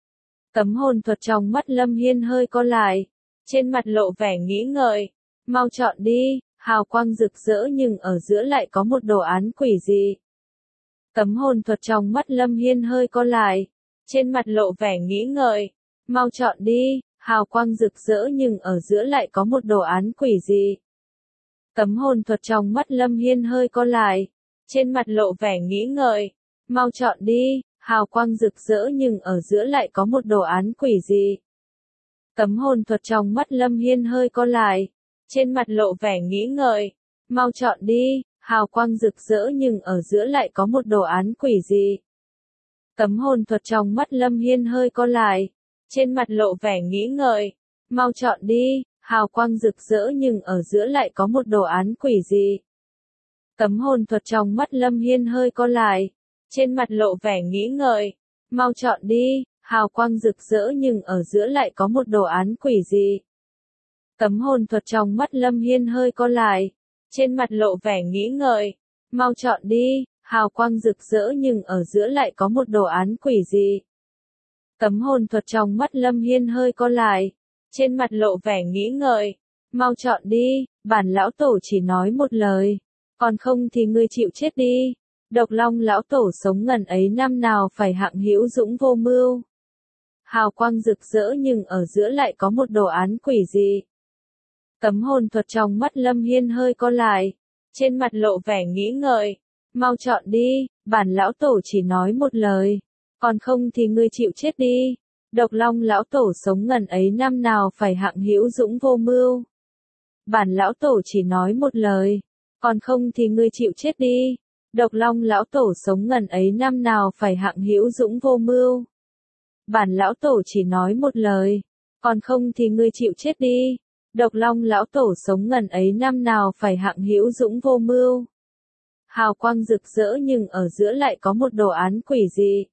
Cấm hồn thuật. Trong mắt Lâm Hiên hơi co lại, trên mặt lộ vẻ nghĩ ngợi. Mau chọn đi, hào quang rực rỡ nhưng ở giữa lại có một đồ án quỷ dị. Cấm hồn thuật. Trong mắt Lâm Hiên hơi co lại, trên mặt lộ vẻ nghĩ ngợi. Mau chọn đi, hào quang rực rỡ nhưng ở giữa lại có một đồ án quỷ dị. Cấm hồn thuật. Trong mắt Lâm Hiên hơi co lại, trên mặt lộ vẻ nghĩ ngợi. Mau chọn đi, hào quang rực rỡ nhưng ở giữa lại có một đồ án quỷ dị. Cấm hồn thuật. Trong mắt Lâm Hiên hơi co lại, trên mặt lộ vẻ nghĩ ngợi. Mau chọn đi, hào quang rực rỡ nhưng ở giữa lại có một đồ án quỷ dị. Cấm hồn thuật. Trong mắt Lâm Hiên hơi co lại, trên mặt lộ vẻ nghĩ ngợi. Mau chọn đi, hào quang rực rỡ nhưng ở giữa lại có một đồ án quỷ dị. Cấm hồn thuật. Trong mắt Lâm Hiên hơi co lại, trên mặt lộ vẻ nghĩ ngợi. Mau chọn đi, hào quang rực rỡ nhưng ở giữa lại có một đồ án quỷ dị. Cấm hồn thuật. Trong mắt Lâm Hiên hơi co lại, trên mặt lộ vẻ nghĩ ngợi. Mau chọn đi, hào quang rực rỡ nhưng ở giữa lại có một đồ án quỷ dị. Cấm hồn thuật. Trong mắt Lâm Hiên hơi co lại, trên mặt lộ vẻ nghĩ ngợi. Mau chọn đi, bản lão tổ chỉ nói một lời, còn không thì ngươi chịu chết đi. Độc Long lão tổ sống ngần ấy năm nào phải hạng hữu dũng vô mưu. Hào quang rực rỡ nhưng ở giữa lại có một đồ án quỷ dị. Cấm hồn thuật. Trong mắt Lâm Hiên hơi co lại, trên mặt lộ vẻ nghĩ ngợi. Mau chọn đi, bản lão tổ chỉ nói một lời, còn không thì ngươi chịu chết đi. Độc Long lão tổ sống ngần ấy năm nào phải hạng hữu dũng vô mưu. Bản lão tổ chỉ nói một lời, còn không thì ngươi chịu chết đi. Độc Long lão tổ sống ngần ấy năm nào phải hạng hữu dũng vô mưu. Bản lão tổ chỉ nói một lời, còn không thì ngươi chịu chết đi. Độc Long lão tổ sống ngần ấy năm nào phải hạng hữu dũng vô mưu. Hào quang rực rỡ nhưng ở giữa lại có một đồ án quỷ dị.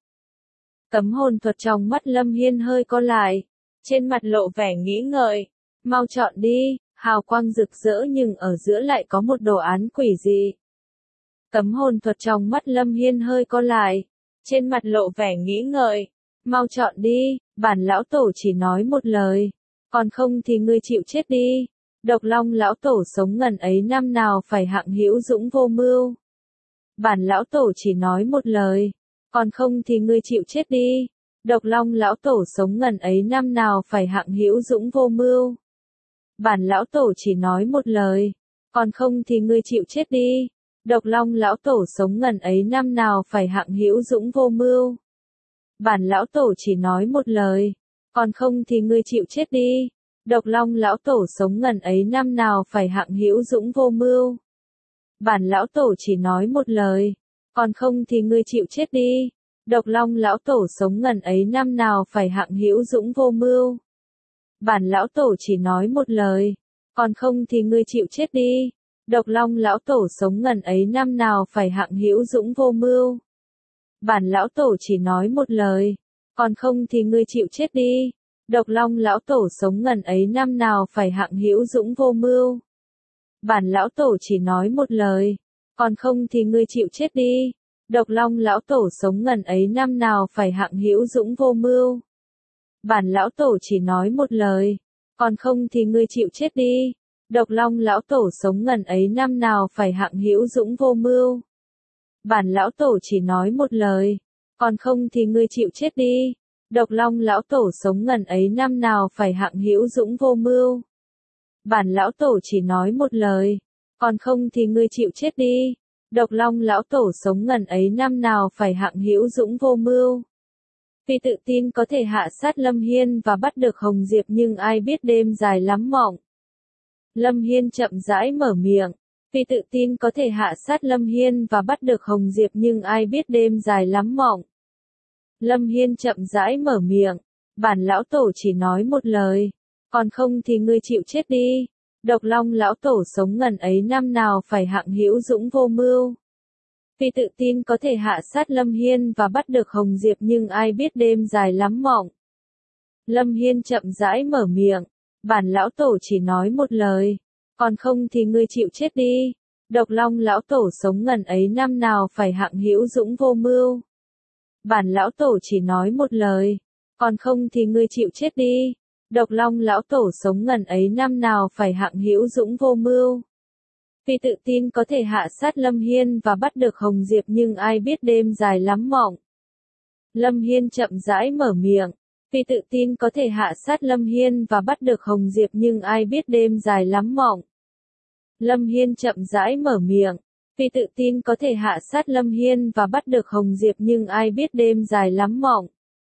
Cấm hồn thuật. Trong mắt Lâm Hiên hơi co lại, trên mặt lộ vẻ nghĩ ngợi. Mau chọn đi, hào quang rực rỡ nhưng ở giữa lại có một đồ án quỷ dị. Cấm hồn thuật. Trong mắt Lâm Hiên hơi co lại, trên mặt lộ vẻ nghĩ ngợi. Mau chọn đi, bản lão tổ chỉ nói một lời. Còn không thì ngươi chịu chết đi. Độc Long lão tổ sống ngần ấy năm nào phải hạng hữu dũng vô mưu. Bản lão tổ chỉ nói một lời. Còn không thì ngươi chịu chết đi. Độc Long lão tổ sống ngần ấy năm nào phải hạng hữu dũng vô mưu. Bản lão tổ chỉ nói một lời. Còn không thì ngươi chịu chết đi. Độc Long lão tổ sống ngần ấy năm nào phải hạng hữu dũng vô mưu. Bản lão tổ chỉ nói một lời. Còn không thì ngươi chịu chết đi. Độc Long lão tổ sống ngần ấy năm nào phải hạng hữu dũng vô mưu. Bản lão tổ chỉ nói một lời. Còn không thì ngươi chịu chết đi. Độc Long lão tổ sống ngần ấy năm nào phải hạng hữu dũng vô mưu. Bản lão tổ chỉ nói một lời. Còn không thì ngươi chịu chết đi. Độc Long lão tổ sống ngần ấy năm nào phải hạng hữu dũng vô mưu. Bản lão tổ chỉ nói một lời. Còn không thì ngươi chịu chết đi. Độc Long lão tổ sống ngần ấy năm nào phải hạng hữu dũng vô mưu. Bản lão tổ chỉ nói một lời. Còn không thì ngươi chịu chết đi. Độc Long lão tổ sống ngần ấy năm nào phải hạng hữu dũng vô mưu. Bản lão tổ chỉ nói một lời. Còn không thì ngươi chịu chết đi. Độc Long lão tổ sống ngần ấy năm nào phải hạng hữu dũng vô mưu. Bản lão tổ chỉ nói một lời. Còn không thì ngươi chịu chết đi. Độc Long lão tổ sống ngần ấy năm nào phải hạng hữu dũng vô mưu. Bản lão tổ chỉ nói một lời. Còn không thì ngươi chịu chết đi. Độc Long lão tổ sống ngần ấy năm nào phải hạng hữu dũng vô mưu. Vì tự tin có thể hạ sát Lâm Hiên và bắt được Hồng Diệp nhưng ai biết đêm dài lắm mộng. Lâm Hiên chậm rãi mở miệng. Vì tự tin có thể hạ sát Lâm Hiên và bắt được Hồng Diệp nhưng ai biết đêm dài lắm mộng. Lâm Hiên chậm rãi mở miệng. Bản lão tổ chỉ nói một lời. Còn không thì ngươi chịu chết đi. Độc Long lão tổ sống ngần ấy năm nào phải hạng hữu dũng vô mưu. Vì tự tin có thể hạ sát Lâm Hiên và bắt được Hồng Diệp nhưng ai biết đêm dài lắm mộng. Lâm Hiên chậm rãi mở miệng. Bản lão tổ chỉ nói một lời. Còn không thì ngươi chịu chết đi. Độc Long lão tổ sống ngần ấy năm nào phải hạng hữu dũng vô mưu. Bản lão tổ chỉ nói một lời. Còn không thì ngươi chịu chết đi. Độc Long lão tổ sống ngần ấy năm nào phải hạng hữu dũng vô mưu. Vì tự tin có thể hạ sát Lâm Hiên và bắt được Hồng Diệp nhưng ai biết đêm dài lắm mộng. Lâm Hiên chậm rãi mở miệng. Vì tự tin có thể hạ sát Lâm Hiên và bắt được Hồng Diệp nhưng ai biết đêm dài lắm mộng. Lâm Hiên chậm rãi mở miệng. Vì tự tin có thể hạ sát Lâm Hiên và bắt được Hồng Diệp nhưng ai biết đêm dài lắm mộng.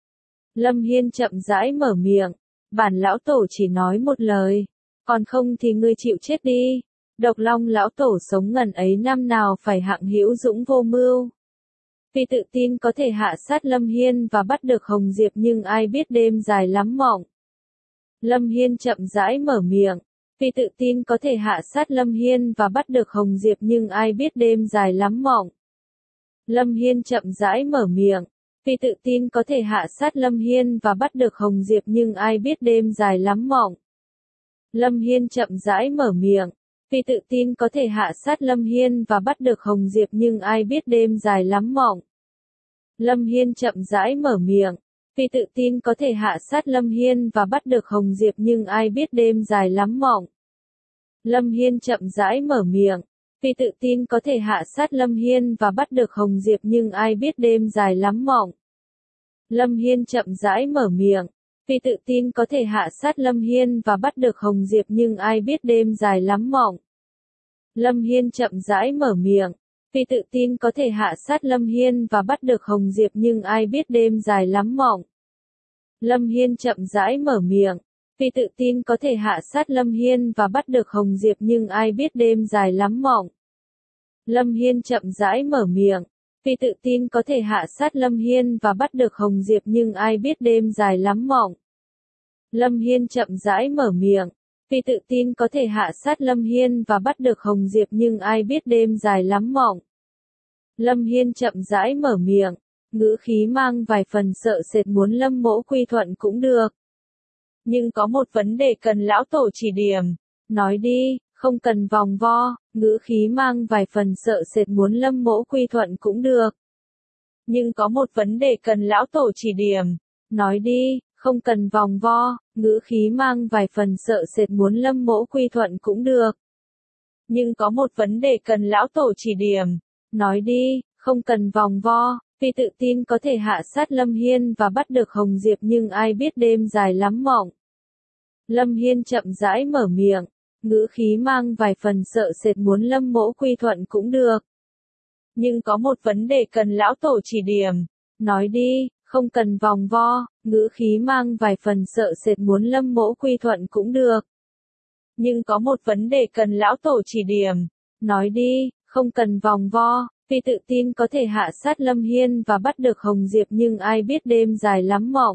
Lâm Hiên chậm rãi mở miệng. Bản lão tổ chỉ nói một lời. Còn không thì ngươi chịu chết đi. Độc Long lão tổ sống ngần ấy năm nào phải hạng hữu dũng vô mưu. Vì tự tin có thể hạ sát Lâm Hiên và bắt được Hồng Diệp nhưng ai biết đêm dài lắm mộng. Lâm Hiên chậm rãi mở miệng. Vì tự tin có thể hạ sát Lâm Hiên và bắt được Hồng Diệp nhưng ai biết đêm dài lắm mộng. Lâm Hiên chậm rãi mở miệng. Vì tự tin có thể hạ sát Lâm Hiên và bắt được Hồng Diệp nhưng ai biết đêm dài lắm mộng. Lâm Hiên chậm rãi mở miệng. Vì tự tin có thể hạ sát Lâm Hiên và bắt được Hồng Diệp nhưng ai biết đêm dài lắm mộng. Lâm Hiên chậm rãi mở miệng. Vì tự tin có thể hạ sát Lâm Hiên và bắt được Hồng Diệp nhưng ai biết đêm dài lắm mộng. Lâm Hiên chậm rãi mở miệng. Vì tự tin có thể hạ sát Lâm Hiên và bắt được Hồng Diệp nhưng ai biết đêm dài lắm mộng. Lâm Hiên chậm rãi mở miệng. Vì tự tin có thể hạ sát Lâm Hiên và bắt được Hồng Diệp nhưng ai biết đêm dài lắm mộng. Lâm Hiên chậm rãi mở miệng. Vì tự tin có thể hạ sát Lâm Hiên và bắt được Hồng Diệp nhưng ai biết đêm dài lắm mộng. Lâm Hiên chậm rãi mở miệng. Vì tự tin có thể hạ sát Lâm Hiên và bắt được Hồng Diệp nhưng ai biết đêm dài lắm mộng. Lâm Hiên chậm rãi mở miệng. Vì tự tin có thể hạ sát Lâm Hiên và bắt được Hồng Diệp nhưng ai biết đêm dài lắm mộng. Lâm Hiên chậm rãi mở miệng. Vì tự tin có thể hạ sát Lâm Hiên và bắt được Hồng Diệp nhưng ai biết đêm dài lắm mộng. Lâm Hiên chậm rãi mở miệng. Ngữ khí mang vài phần sợ sệt muốn Lâm Mỗ quy thuận cũng được. Nhưng có một vấn đề cần lão tổ chỉ điểm. Nói đi, không cần vòng vo. Ngữ khí mang vài phần sợ sệt muốn Lâm Mỗ quy thuận cũng được. Nhưng có một vấn đề cần lão tổ chỉ điểm. nói đi, không cần vòng vo, ngữ khí mang vài phần sợ sệt muốn Lâm Mỗ quy thuận cũng được. Nhưng có một vấn đề cần lão tổ chỉ điểm, nói đi, không cần vòng vo, tuy tự tin có thể hạ sát Lâm Hiên và bắt được Hồng Diệp nhưng ai biết đêm dài lắm mộng. Lâm Hiên chậm rãi mở miệng, ngữ khí mang vài phần sợ sệt muốn Lâm Mỗ quy thuận cũng được. Nhưng có một vấn đề cần lão tổ chỉ điểm, nói đi, không cần vòng vo, ngữ khí mang vài phần sợ sệt muốn Lâm Mỗ quy thuận cũng được. Nhưng có một vấn đề cần lão tổ chỉ điểm, nói đi, không cần vòng vo, tuy tự tin có thể hạ sát Lâm Hiên và bắt được Hồng Diệp nhưng ai biết đêm dài lắm mộng.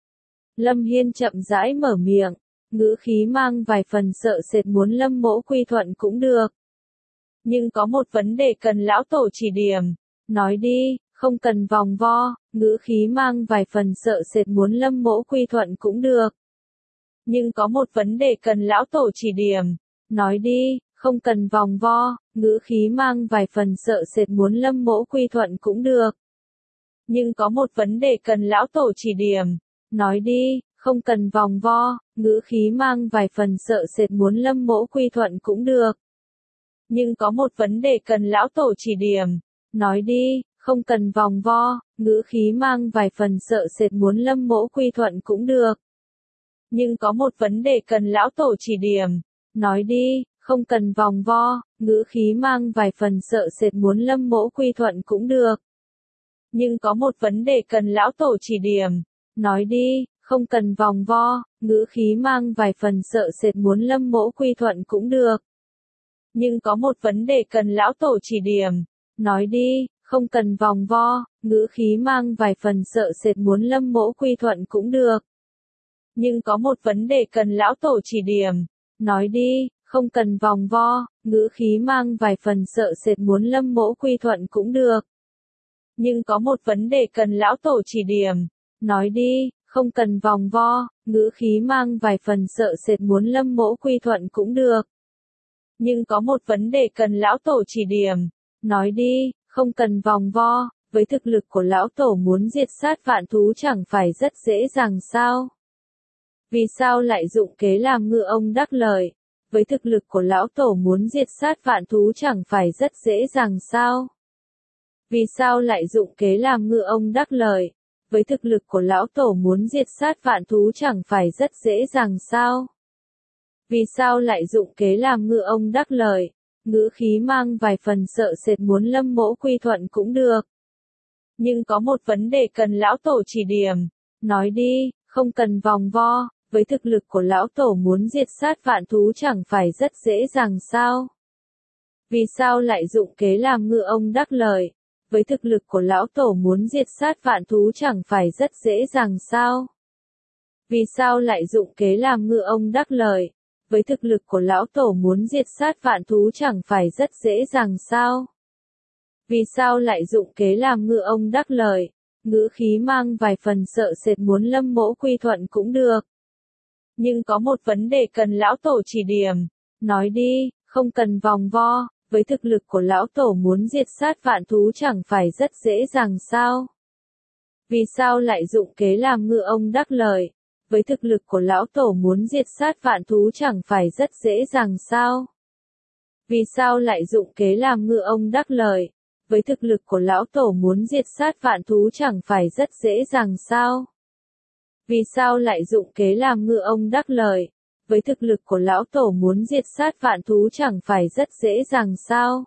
Lâm Hiên chậm rãi mở miệng, ngữ khí mang vài phần sợ sệt muốn Lâm Mỗ quy thuận cũng được. Nhưng có một vấn đề cần lão tổ chỉ điểm, nói đi, không cần vòng vo, ngữ khí mang vài phần sợ sệt muốn Lâm Mỗ quy thuận cũng được. Nhưng có một vấn đề cần lão tổ chỉ điểm, nói đi, không cần vòng vo, ngữ khí mang vài phần sợ sệt muốn Lâm Mỗ quy thuận cũng được. Nhưng có một vấn đề cần lão tổ chỉ điểm, nói đi, không cần vòng vo, ngữ khí mang vài phần sợ sệt muốn Lâm Mỗ quy thuận cũng được. Nhưng có một vấn đề cần lão tổ chỉ điểm, nói đi, không cần vòng vo, ngữ khí mang vài phần sợ sệt muốn Lâm Mỗ quy thuận cũng được. Nhưng có một vấn đề cần lão tổ chỉ điểm, nói đi, không cần vòng vo, ngữ khí mang vài phần sợ sệt muốn Lâm Mỗ quy thuận cũng được. Nhưng có một vấn đề cần lão tổ chỉ điểm, nói đi, không cần vòng vo, ngữ khí mang vài phần sợ sệt muốn Lâm Mỗ quy thuận cũng được. Nhưng có một vấn đề cần lão tổ chỉ điểm, nói đi, không cần vòng vo, ngữ khí mang vài phần sợ sệt muốn Lâm Mỗ quy thuận cũng được. Nhưng có một vấn đề cần lão tổ chỉ điểm, nói đi, không cần vòng vo, ngữ khí mang vài phần sợ sệt muốn Lâm Mỗ quy thuận cũng được. Nhưng có một vấn đề cần lão tổ chỉ điểm, nói đi, không cần vòng vo, ngữ khí mang vài phần sợ sệt muốn Lâm Mỗ quy thuận cũng được. Nhưng có một vấn đề cần lão tổ chỉ điểm, nói đi, không cần vòng vo, với thực lực của lão tổ muốn diệt sát vạn thú chẳng phải rất dễ dàng sao? Vì sao lại dụng kế làm ngư ông đắc lợi? Với thực lực của lão tổ muốn diệt sát vạn thú chẳng phải rất dễ dàng sao? Vì sao lại dụng kế làm ngư ông đắc lợi? Với thực lực của lão tổ muốn diệt sát vạn thú chẳng phải rất dễ dàng sao? Vì sao lại dụng kế làm ngư ông đắc lợi? Ngữ khí mang vài phần sợ sệt muốn Lâm Mỗ quy thuận cũng được. Nhưng có một vấn đề cần lão tổ chỉ điểm, nói đi, không cần vòng vo, với thực lực của lão tổ muốn diệt sát vạn thú chẳng phải rất dễ dàng sao? Vì sao lại dụng kế làm ngư ông đắc lợi? Với thực lực của lão tổ muốn diệt sát vạn thú chẳng phải rất dễ dàng sao? Vì sao lại dụng kế làm ngư ông đắc lợi? Với thực lực của lão tổ muốn diệt sát vạn thú chẳng phải rất dễ dàng sao? Vì sao lại dụng kế làm ngư ông đắc lợi? Ngữ khí mang vài phần sợ sệt muốn Lâm Mỗ quy thuận cũng được. Nhưng có một vấn đề cần lão tổ chỉ điểm, nói đi, không cần vòng vo, với thực lực của lão tổ muốn diệt sát vạn thú chẳng phải rất dễ dàng sao? Vì sao lại dụng kế làm ngư ông đắc lợi? Với thực lực của lão tổ muốn diệt sát vạn thú chẳng phải rất dễ dàng sao? Vì sao lại dụng kế làm ngư ông đắc lợi? Với thực lực của lão tổ muốn diệt sát vạn thú chẳng phải rất dễ dàng sao? Vì sao lại dụng kế làm ngư ông đắc lợi? Với thực lực của lão tổ muốn diệt sát vạn thú chẳng phải rất dễ dàng sao?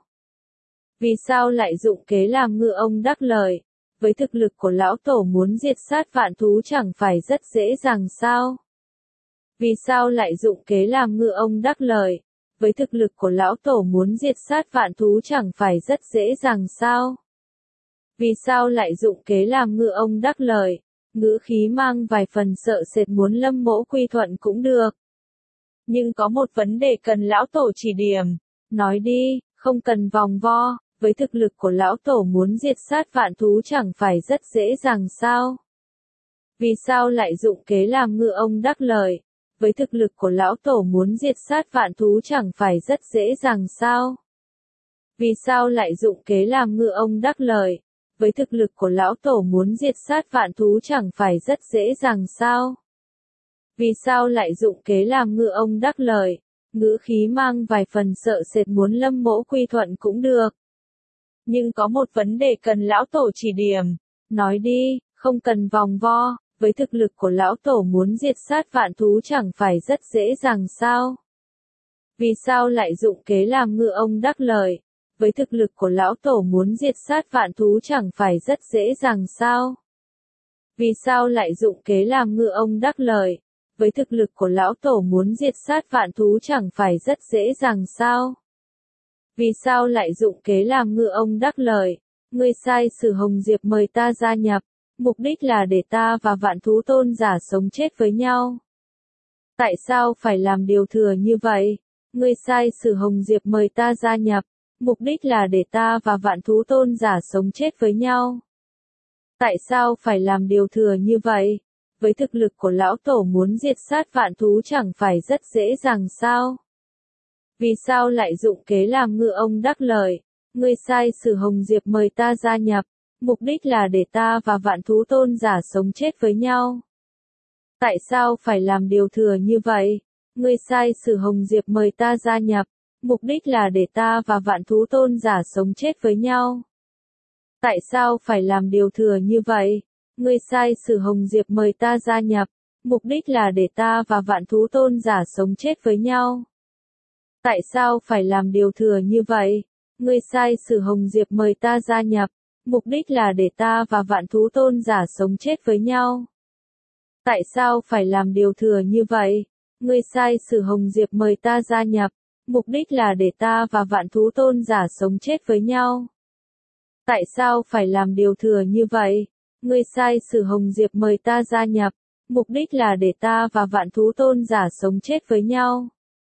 Vì sao lại dụng kế làm ngư ông đắc lợi? Với thực lực của lão tổ muốn diệt sát vạn thú chẳng phải rất dễ dàng sao? Vì sao lại dụng kế làm ngư ông đắc lợi? Với thực lực của lão tổ muốn diệt sát vạn thú chẳng phải rất dễ dàng sao? Vì sao lại dụng kế làm ngư ông đắc lợi? Ngữ khí mang vài phần sợ sệt muốn Lâm Mỗ quy thuận cũng được. Nhưng có một vấn đề cần lão tổ chỉ điểm, nói đi, không cần vòng vo, với thực lực của lão tổ muốn diệt sát vạn thú chẳng phải rất dễ dàng sao? Vì sao lại dụng kế làm ngư ông đắc lợi? Với thực lực của lão tổ muốn diệt sát vạn thú chẳng phải rất dễ dàng sao? Vì sao lại dụng kế làm ngư ông đắc lợi? với thực lực của lão tổ muốn diệt sát vạn thú chẳng phải rất dễ dàng sao? Vì sao lại dụng kế làm ngựa ông đắc lợi? Ngữ khí mang vài phần sợ sệt muốn Lâm Mỗ quy thuận cũng được. Nhưng có một vấn đề cần lão tổ chỉ điểm. Nói đi, không cần vòng vo, với thực lực của lão tổ muốn diệt sát vạn thú chẳng phải rất dễ dàng sao? Vì sao lại dụng kế làm ngựa ông đắc lợi? Với thực lực của lão tổ muốn diệt sát vạn thú chẳng phải rất dễ dàng sao? Vì sao lại dụng kế làm ngựa ông đắc lợi? Với thực lực của lão tổ muốn diệt sát vạn thú chẳng phải rất dễ dàng sao? Vì sao lại dụng kế làm ngựa ông đắc lợi? Ngươi sai Sử Hồng Diệp mời ta gia nhập, mục đích là để ta và vạn thú tôn giả sống chết với nhau. Tại sao phải làm điều thừa như vậy? Ngươi sai Sử Hồng Diệp mời ta gia nhập, mục đích là để ta và vạn thú tôn giả sống chết với nhau. Tại sao phải làm điều thừa như vậy? Với thực lực của lão tổ muốn diệt sát vạn thú chẳng phải rất dễ dàng sao? Vì sao lại dụng kế làm ngựa ông đắc lợi? Ngươi sai Sử Hồng Diệp mời ta gia nhập, mục đích là để ta và vạn thú tôn giả sống chết với nhau. Tại sao phải làm điều thừa như vậy? Ngươi sai Sử Hồng Diệp mời ta gia nhập, mục đích là để ta và vạn thú tôn giả sống chết với nhau. Tại sao phải làm điều thừa như vậy? Ngươi sai Sử Hồng Diệp mời ta gia nhập, mục đích là để ta và vạn thú tôn giả sống chết với nhau. Tại sao phải làm điều thừa như vậy? Ngươi sai Sử Hồng Diệp mời ta gia nhập, mục đích là để ta và vạn thú tôn giả sống chết với nhau. Tại sao phải làm điều thừa như vậy? Ngươi sai Sử Hồng Diệp mời ta gia nhập, mục đích là để ta và vạn thú tôn giả sống chết với nhau. Tại sao phải làm điều thừa như vậy? Ngươi sai Sử Hồng Diệp mời ta gia nhập, mục đích là để ta và vạn thú tôn giả sống chết với nhau.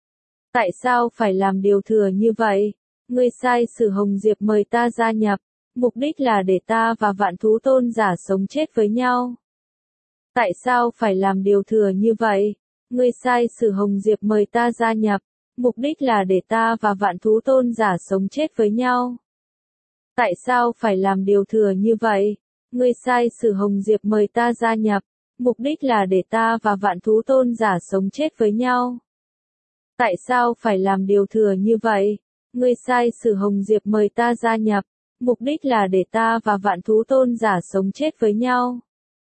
Tại sao phải làm điều thừa như vậy? Ngươi sai Sử Hồng Diệp mời ta gia nhập, mục đích là để ta và vạn thú tôn giả sống chết với nhau. Tại sao phải làm điều thừa như vậy? Ngươi sai Sử Hồng Diệp mời ta gia nhập, mục đích là để ta và vạn thú tôn giả sống chết với nhau. Tại sao phải làm điều thừa như vậy? Ngươi sai Sử Hồng Diệp mời ta gia nhập, mục đích là để ta và vạn thú tôn giả sống chết với nhau. Tại sao phải làm điều thừa như vậy? Ngươi sai Sử Hồng Diệp mời ta gia nhập, mục đích là để ta và vạn thú tôn giả sống chết với nhau.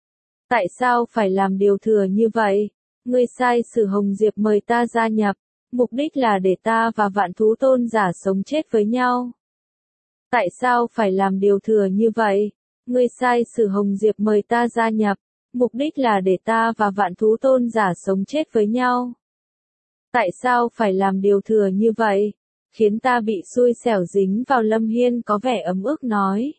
Tại sao phải làm điều thừa như vậy? Ngươi sai Sử Hồng Diệp mời ta gia nhập, mục đích là để ta và vạn thú tôn giả sống chết với nhau. Tại sao phải làm điều thừa như vậy? Ngươi sai Sử Hồng Diệp mời ta gia nhập, mục đích là để ta và vạn thú tôn giả sống chết với nhau. Tại sao phải làm điều thừa như vậy? Khiến ta bị xui xẻo dính vào. Lâm Hiên có vẻ ấm ức nói.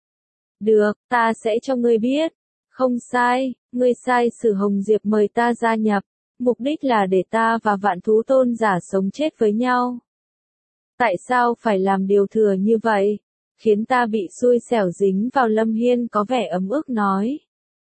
Được, ta sẽ cho ngươi biết. Không sai, ngươi sai Sử Hồng Diệp mời ta gia nhập, mục đích là để ta và vạn thú tôn giả sống chết với nhau. Tại sao phải làm điều thừa như vậy? Khiến ta bị xui xẻo dính vào. Lâm Hiên có vẻ ấm ức nói.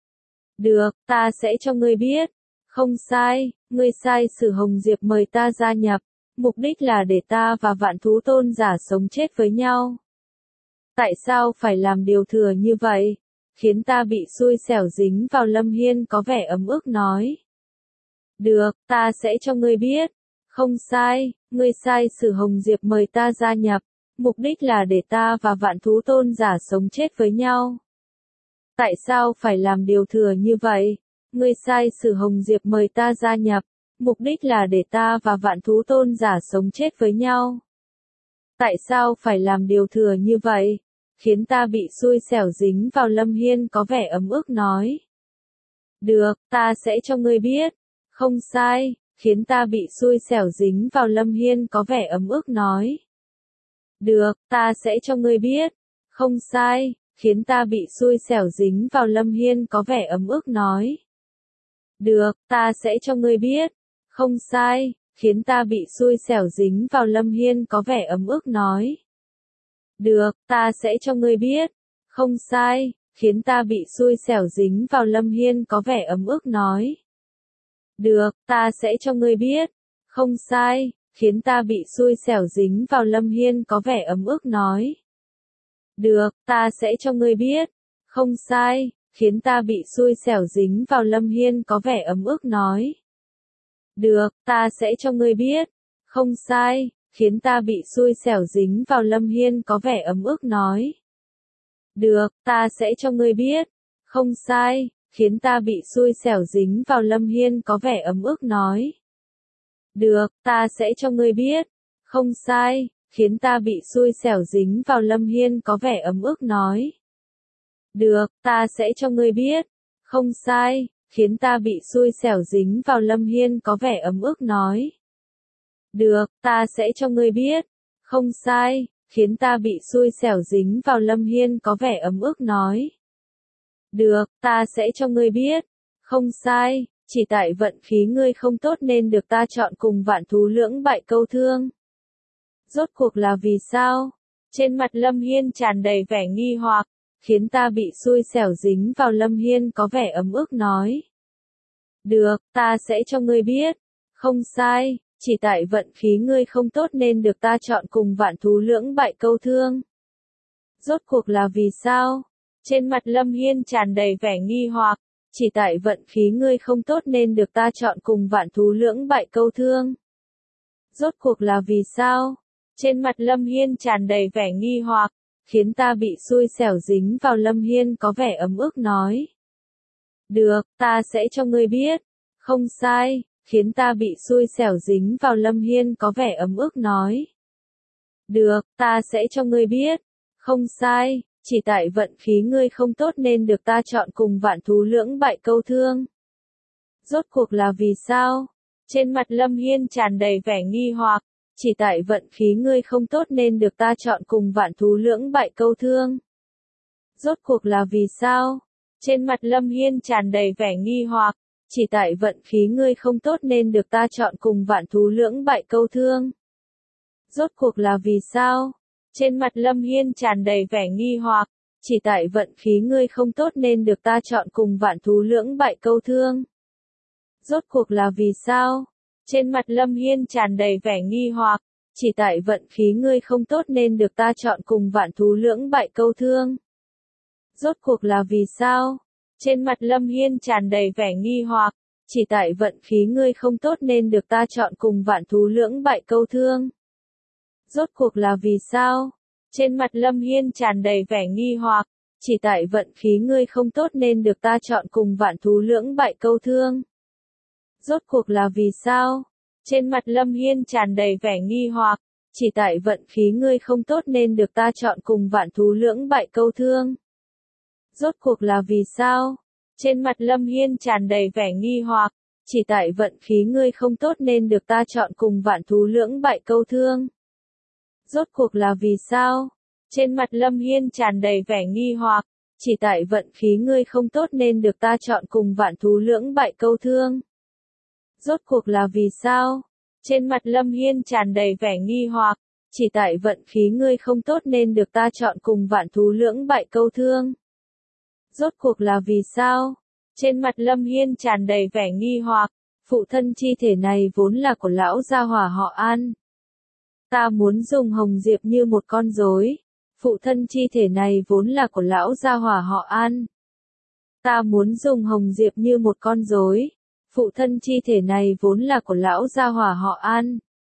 Được, ta sẽ cho ngươi biết. Không sai, ngươi sai Sử Hồng Diệp mời ta gia nhập, mục đích là để ta và vạn thú tôn giả sống chết với nhau. Tại sao phải làm điều thừa như vậy? Khiến ta bị xui xẻo dính vào. Lâm Hiên có vẻ ấm ức nói. Được, ta sẽ cho ngươi biết. Không sai, ngươi sai Sử Hồng Diệp mời ta gia nhập, mục đích là để ta và vạn thú tôn giả sống chết với nhau. Tại sao phải làm điều thừa như vậy? Ngươi sai Sử Hồng Diệp mời ta gia nhập, mục đích là để ta và vạn thú tôn giả sống chết với nhau. Tại sao phải làm điều thừa như vậy? Khiến ta bị xui xẻo dính vào. Lâm Hiên có vẻ ấm ức nói. Được, ta sẽ cho ngươi biết. Không sai, khiến ta bị xui xẻo dính vào. Lâm Hiên có vẻ ấm ức nói. Được, ta sẽ cho ngươi biết. Không sai, khiến ta bị xui xẻo dính vào. Lâm Hiên có vẻ ấm ức nói. Được, ta sẽ cho ngươi biết. Không sai, khiến ta bị xui xẻo dính vào. Lâm Hiên có vẻ ấm ức nói. Được, ta sẽ cho ngươi biết. Không sai, khiến ta bị xui xẻo dính vào. Lâm Hiên có vẻ ấm ức nói. Được, ta sẽ cho ngươi biết. Không sai, khiến ta bị xui xẻo dính vào. Lâm Hiên có vẻ ấm ức nói. Được, ta sẽ cho ngươi biết. Không sai, khiến ta bị xui xẻo dính vào Lâm Hiên có vẻ ấm ức nói. Được, ta sẽ cho ngươi biết. Không sai, khiến ta bị xui xẻo dính vào Lâm Hiên có vẻ ấm ức nói. Được, ta sẽ cho ngươi biết. Không sai, khiến ta bị xui xẻo dính vào Lâm Hiên có vẻ ấm ức nói. Được, ta sẽ cho ngươi biết. Không sai, khiến ta bị xui xẻo dính vào Lâm Hiên có vẻ ấm ức nói. Được, ta sẽ cho ngươi biết. Không sai, khiến ta bị xui xẻo dính vào Lâm Hiên có vẻ ấm ức nói. Được, ta sẽ cho ngươi biết. Không sai, khiến ta bị xui xẻo dính vào Lâm Hiên có vẻ ấm ức nói. Được, ta sẽ cho ngươi biết. Không sai, chỉ tại vận khí ngươi không tốt nên được ta chọn cùng vạn thú lưỡng bại câu thương. Rốt cuộc là vì sao? Trên mặt Lâm Hiên tràn đầy vẻ nghi hoặc, khiến ta bị xui xẻo dính vào Lâm Hiên có vẻ ấm ức nói. Được, ta sẽ cho ngươi biết. Không sai, chỉ tại vận khí ngươi không tốt nên được ta chọn cùng vạn thú lưỡng bại câu thương. Rốt cuộc là vì sao? Trên mặt Lâm Hiên tràn đầy vẻ nghi hoặc, chỉ tại vận khí ngươi không tốt nên được ta chọn cùng vạn thú lưỡng bại câu thương. Rốt cuộc là vì sao? Trên mặt Lâm Hiên tràn đầy vẻ nghi hoặc, khiến ta bị xui xẻo dính vào Lâm Hiên có vẻ ấm ức nói. Được, ta sẽ cho ngươi biết. Không sai, khiến ta bị xui xẻo dính vào Lâm Hiên có vẻ ấm ức nói. Được, ta sẽ cho ngươi biết. Không sai, chỉ tại vận khí ngươi không tốt nên được ta chọn cùng vạn thú lưỡng bại câu thương. Rốt cuộc là vì sao? Trên mặt Lâm Hiên tràn đầy vẻ nghi hoặc, chỉ tại vận khí ngươi không tốt nên được ta chọn cùng vạn thú lưỡng bại câu thương. Rốt cuộc là vì sao? Trên mặt Lâm Hiên tràn đầy vẻ nghi hoặc, chỉ tại vận khí ngươi không tốt nên được ta chọn cùng vạn thú lưỡng bại câu thương. Rốt cuộc là vì sao? Trên mặt Lâm Hiên tràn đầy vẻ nghi hoặc, chỉ tại vận khí ngươi không tốt nên được ta chọn cùng vạn thú lưỡng bại câu thương. Rốt cuộc là vì sao? Trên mặt Lâm Hiên tràn đầy vẻ nghi hoặc, chỉ tại vận khí ngươi không tốt nên được ta chọn cùng vạn thú lưỡng bại câu thương. Rốt cuộc là vì sao? Trên mặt Lâm Hiên tràn đầy vẻ nghi hoặc, chỉ tại vận khí ngươi không tốt nên được ta chọn cùng vạn thú lưỡng bại câu thương. Rốt cuộc là vì sao? Trên mặt Lâm Hiên tràn đầy vẻ nghi hoặc, chỉ tại vận khí ngươi không tốt nên được ta chọn cùng vạn thú lưỡng bại câu thương. Rốt cuộc là vì sao? Trên mặt Lâm Hiên tràn đầy vẻ nghi hoặc, chỉ tại vận khí ngươi không tốt nên được ta chọn cùng vạn thú lưỡng bại câu thương. Rốt cuộc là vì sao? Trên mặt Lâm Hiên tràn đầy vẻ nghi hoặc, chỉ tại vận khí ngươi không tốt nên được ta chọn cùng vạn thú lưỡng bại câu thương. Rốt cuộc là vì sao? Trên mặt Lâm Hiên tràn đầy vẻ nghi hoặc, chỉ tại vận khí ngươi không tốt nên được ta chọn cùng vạn thú lưỡng bại câu thương. Rốt cuộc là vì sao? Trên mặt Lâm Hiên tràn đầy vẻ nghi hoặc, chỉ tại vận khí ngươi không tốt nên được ta chọn cùng vạn thú lưỡng bại câu thương. Rốt cuộc là vì sao? Trên mặt Lâm Hiên tràn đầy vẻ nghi hoặc, phụ thân chi thể này vốn là của lão gia hỏa họ An. Ta muốn dùng hồng diệp như một con rối. Phụ thân chi thể này vốn là của lão gia hỏa họ An. Ta muốn dùng hồng diệp như một con rối. Phụ thân chi thể này vốn là của lão gia hỏa họ An.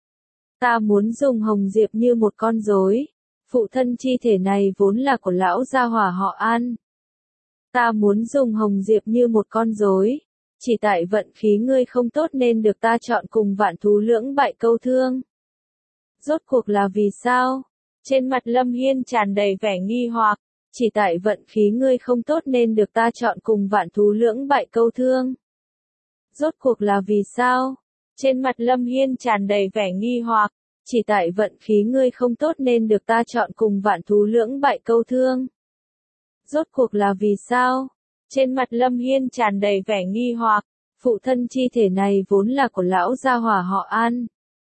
Ta muốn dùng hồng diệp như một con rối. Phụ thân chi thể này vốn là của lão gia hỏa họ An. Ta muốn dùng hồng diệp như một con rối. Chỉ tại vận khí ngươi không tốt nên được ta chọn cùng vạn thú lưỡng bại câu thương. Rốt cuộc là vì sao? Trên mặt Lâm Hiên tràn đầy vẻ nghi hoặc, chỉ tại vận khí ngươi không tốt nên được ta chọn cùng vạn thú lưỡng bại câu thương. Rốt cuộc là vì sao? Trên mặt Lâm Hiên tràn đầy vẻ nghi hoặc, chỉ tại vận khí ngươi không tốt nên được ta chọn cùng vạn thú lưỡng bại câu thương. Rốt cuộc là vì sao? Trên mặt Lâm Hiên tràn đầy vẻ nghi hoặc, phụ thân chi thể này vốn là của lão gia hỏa họ An.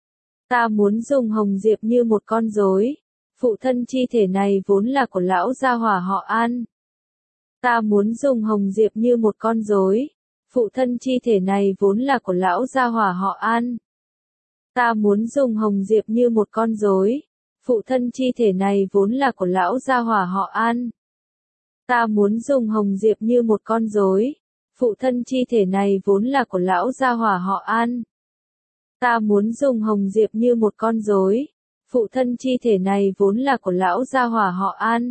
Ta muốn dùng hồng diệp như một con rối. Phụ thân chi thể này vốn là của lão gia hỏa họ An. Ta muốn dùng hồng diệp như một con rối. Phụ thân chi thể này vốn là của lão gia hỏa họ An. Ta muốn dùng hồng diệp như một con rối. phụ thân chi thể này vốn là của lão gia hỏa họ An. Ta muốn dùng hồng diệp như một con rối. Phụ thân chi thể này vốn là của lão gia hỏa họ An. Ta muốn dùng hồng diệp như một con rối. Phụ thân chi thể này vốn là của lão gia hỏa họ An.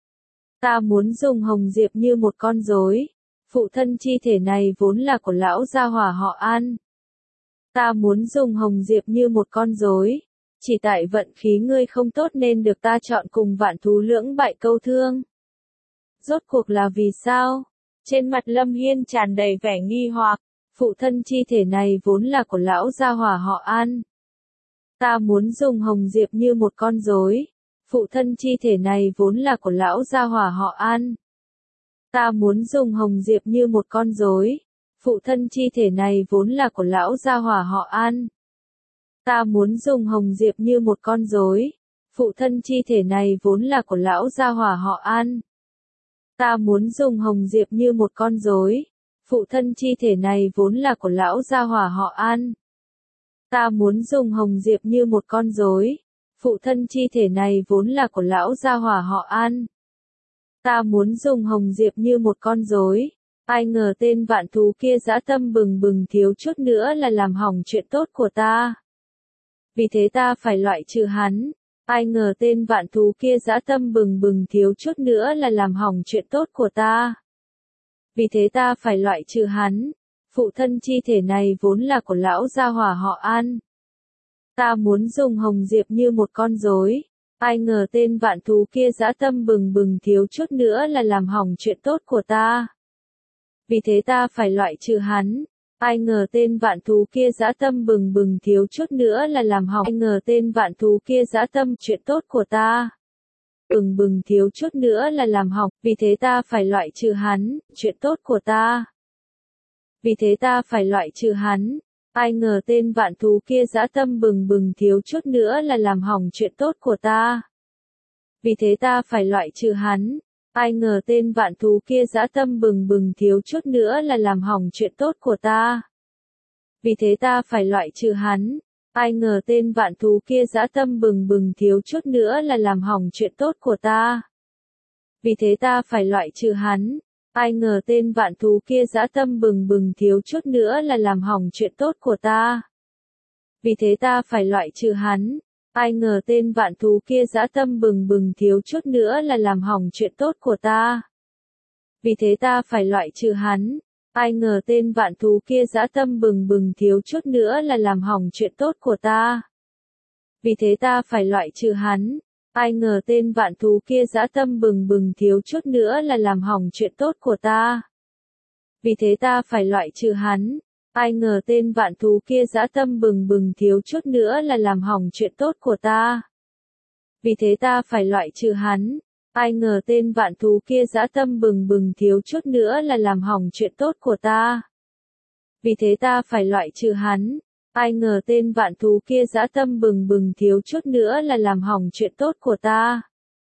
Ta muốn dùng hồng diệp như một con rối. Phụ thân chi thể này vốn là của lão gia hỏa họ An. Ta muốn dùng hồng diệp như một con rối. Chỉ tại vận khí ngươi không tốt nên được ta chọn cùng vạn thú lưỡng bại câu thương. Rốt cuộc là vì sao? Trên mặt Lâm Hiên tràn đầy vẻ nghi hoặc. Phụ thân chi thể này vốn là của lão gia hỏa họ An. Ta muốn dùng hồng diệp như một con rối. Phụ thân chi thể này vốn là của lão gia hỏa họ An. Ta muốn dùng hồng diệp như một con rối. Phụ thân chi thể này vốn là của lão gia hỏa họ An. Ta muốn dùng hồng diệp như một con rối. Phụ thân chi thể này vốn là của lão gia hỏa họ An. Ta muốn dùng hồng diệp như một con rối. Phụ thân chi thể này vốn là của lão gia hỏa họ An. Ta muốn dùng hồng diệp như một con rối. Phụ thân chi thể này vốn là của lão gia hỏa họ An. Ta muốn dùng hồng diệp như một con rối. Ai ngờ tên vạn thú kia dã tâm bừng bừng thiếu chút nữa là làm hỏng chuyện tốt của ta. Vì thế ta phải loại trừ hắn. Ai ngờ tên vạn thú kia dã tâm bừng bừng thiếu chút nữa là làm hỏng chuyện tốt của ta. Vì thế ta phải loại trừ hắn. Phụ thân chi thể này vốn là của lão gia hỏa họ An. Ta muốn dùng hồng diệp như một con rối. Ai ngờ tên vạn thú kia dã tâm bừng bừng thiếu chút nữa là làm hỏng chuyện tốt của ta. Vì thế ta phải loại trừ hắn. Ai ngờ tên vạn thú kia dã tâm bừng bừng thiếu chút nữa là làm hỏng. Ai ngờ tên vạn thú kia dã tâm chuyện tốt của ta. Bừng bừng thiếu chút nữa là làm hỏng. Vì thế ta phải loại trừ hắn, chuyện tốt của ta. Vì thế ta phải loại trừ hắn. Ai ngờ tên vạn thú kia dã tâm bừng bừng thiếu chút nữa là làm hỏng chuyện tốt của ta. Vì thế ta phải loại trừ hắn. Ai ngờ tên vạn thú kia dã tâm bừng bừng thiếu chút nữa là làm hỏng chuyện tốt của ta. Vì thế ta phải loại trừ hắn. Ai ngờ tên vạn thú kia dã tâm bừng bừng thiếu chút nữa là làm hỏng chuyện tốt của ta. Vì thế ta phải loại trừ hắn. Ai ngờ tên vạn thú kia dã tâm bừng bừng thiếu chút nữa là làm hỏng chuyện tốt của ta. Vì thế ta phải loại trừ hắn. Ai ngờ tên vạn thú kia dã tâm bừng bừng thiếu chút nữa là làm hỏng chuyện tốt của ta. Vì thế ta phải loại trừ hắn. Ai ngờ tên vạn thú kia dã tâm bừng bừng thiếu chút nữa là làm hỏng chuyện tốt của ta. Vì thế ta phải loại trừ hắn. Ai ngờ tên vạn thú kia dã tâm bừng bừng thiếu chút nữa là làm hỏng chuyện tốt của ta. Vì thế ta phải loại trừ hắn. Ai ngờ tên vạn thú kia dã tâm bừng bừng thiếu chút nữa là làm hỏng chuyện tốt của ta. Vì thế ta phải loại trừ hắn. Ai ngờ tên vạn thú kia dã tâm bừng bừng thiếu chút nữa là làm hỏng chuyện tốt của ta. Vì thế ta phải loại trừ hắn. Ai ngờ tên vạn thú kia dã tâm bừng bừng thiếu chút nữa là làm hỏng chuyện tốt của ta.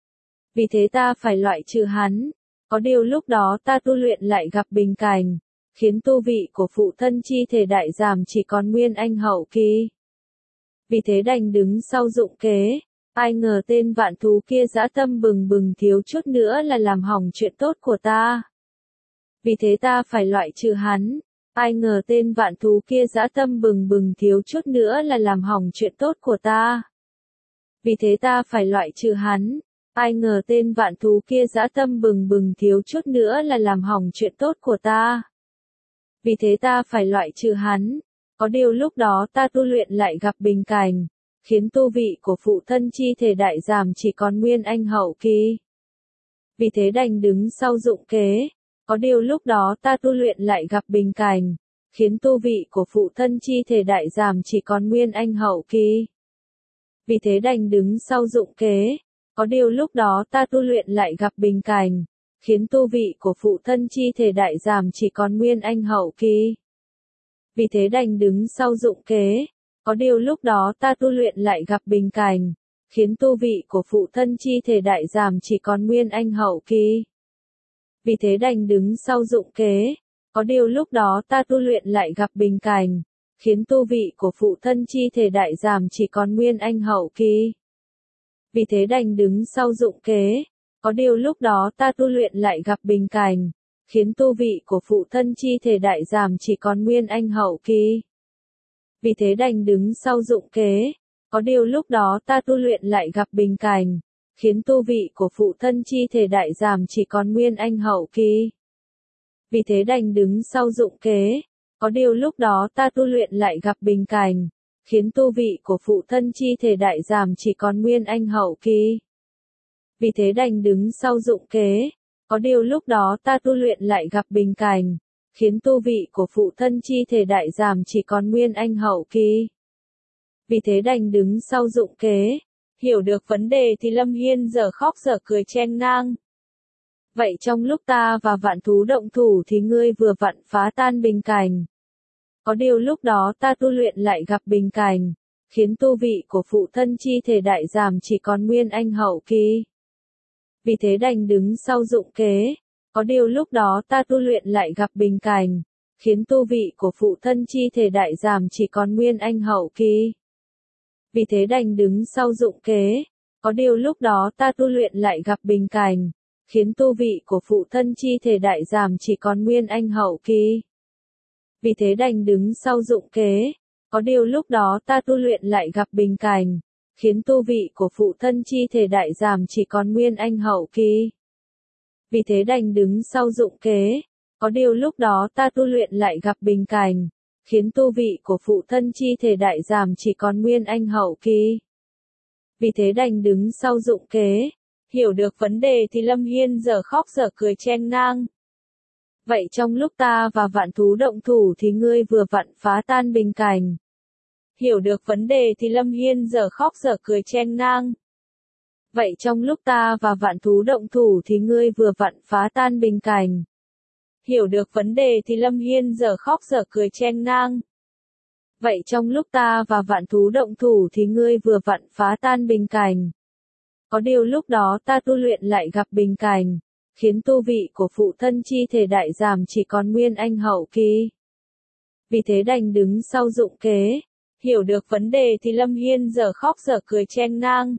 Vì thế ta phải loại trừ hắn. Có điều lúc đó ta tu luyện lại gặp bình cảnh, khiến tu vị của phụ thân chi thể đại giảm chỉ còn nguyên anh hậu kỳ. Vì thế đành đứng sau dụng kế. Ai ngờ tên vạn thú kia dã tâm bừng bừng thiếu chút nữa là làm hỏng chuyện tốt của ta. Vì thế ta phải loại trừ hắn. Ai ngờ tên vạn thú kia dã tâm bừng bừng thiếu chút nữa là làm hỏng chuyện tốt của ta. Vì thế ta phải loại trừ hắn. Ai ngờ tên vạn thú kia dã tâm bừng bừng thiếu chút nữa là làm hỏng chuyện tốt của ta. Vì thế ta phải loại trừ hắn. Có điều lúc đó ta tu luyện lại gặp bình cảnh, khiến tu vị của phụ thân chi thể đại giảm chỉ còn nguyên anh hậu kỳ. Vì thế đành đứng sau dụng kế. Có điều lúc đó ta tu luyện lại gặp bình cảnh, khiến tu vị của phụ thân chi thể đại giảm chỉ còn nguyên anh hậu kỳ. Vì thế đành đứng sau dụng kế. Có điều lúc đó ta tu luyện lại gặp bình cảnh, khiến tu vị của phụ thân chi thể đại giảm chỉ còn nguyên anh hậu kỳ. Vì thế đành đứng sau dụng kế. Có điều lúc đó ta tu luyện lại gặp bình cảnh, khiến tu vị của phụ thân chi thể đại giảm chỉ còn nguyên anh hậu kỳ. Vì thế đành đứng sau dụng kế. Có điều lúc đó ta tu luyện lại gặp bình cảnh, khiến tu vị của phụ thân chi thể đại giảm chỉ còn nguyên anh hậu kỳ. vì thế đành đứng sau dụng kế. Có điều lúc đó ta tu luyện lại gặp bình cảnh, khiến tu vị của phụ thân chi thể đại giảm chỉ còn nguyên anh hậu kỳ. Vì thế đành đứng sau dụng kế. Có điều lúc đó ta tu luyện lại gặp bình cảnh, khiến tu vị của phụ thân chi thể đại giảm chỉ còn nguyên anh hậu kỳ. Vì thế đành đứng sau dụng kế. Có điều lúc đó ta tu luyện lại gặp bình cảnh, khiến tu vị của phụ thân chi thể đại giảm chỉ còn nguyên anh hậu kỳ. Vì thế đành đứng sau dụng kế. Có điều lúc đó ta tu luyện lại gặp bình cảnh, khiến tu vị của phụ thân chi thể đại giảm chỉ còn nguyên anh hậu kỳ. Vì thế đành đứng sau dụng kế. Hiểu được vấn đề thì Lâm Hiên giờ khóc giờ cười chen ngang. Vậy trong lúc ta và vạn thú động thủ thì ngươi vừa vặn phá tan bình cảnh. Có điều lúc đó ta tu luyện lại gặp bình cảnh, khiến tu vị của phụ thân chi thể đại giảm chỉ còn nguyên anh hậu kỳ. Vì thế đành đứng sau dụng kế. Có điều lúc đó ta tu luyện lại gặp bình cảnh, khiến tu vị của phụ thân chi thể đại giảm chỉ còn nguyên anh hậu kỳ. Vì thế đành đứng sau dụng kế. Có điều lúc đó ta tu luyện lại gặp bình cảnh, khiến tu vị của phụ thân chi thể đại giảm chỉ còn nguyên anh hậu kỳ. Vì thế đành đứng sau dụng kế. Có điều lúc đó ta tu luyện lại gặp bình cảnh, khiến tu vị của phụ thân chi thể đại giảm chỉ còn nguyên anh hậu kỳ. Vì thế đành đứng sau dụng kế. Có điều lúc đó ta tu luyện lại gặp bình cảnh, khiến tu vị của phụ thân chi thể đại giảm chỉ còn nguyên anh hậu kỳ. Vì thế đành đứng sau dụng kế. Hiểu được vấn đề thì Lâm Hiên giờ khóc giờ cười chen ngang. Vậy trong lúc ta và vạn thú động thủ thì ngươi vừa vặn phá tan bình cảnh. Hiểu được vấn đề thì Lâm Hiên giờ khóc giờ cười chen ngang. Vậy trong lúc ta và vạn thú động thủ thì ngươi vừa vặn phá tan bình cảnh. Hiểu được vấn đề thì Lâm Hiên giờ khóc giờ cười chen ngang. Vậy trong lúc ta và vạn thú động thủ thì ngươi vừa vặn phá tan bình cảnh. Có điều lúc đó ta tu luyện lại gặp bình cảnh, khiến tu vị của phụ thân chi thể đại giảm chỉ còn nguyên anh hậu kỳ. Vì thế đành đứng sau dụng kế. Hiểu được vấn đề thì Lâm Hiên giờ khóc giờ cười chen ngang.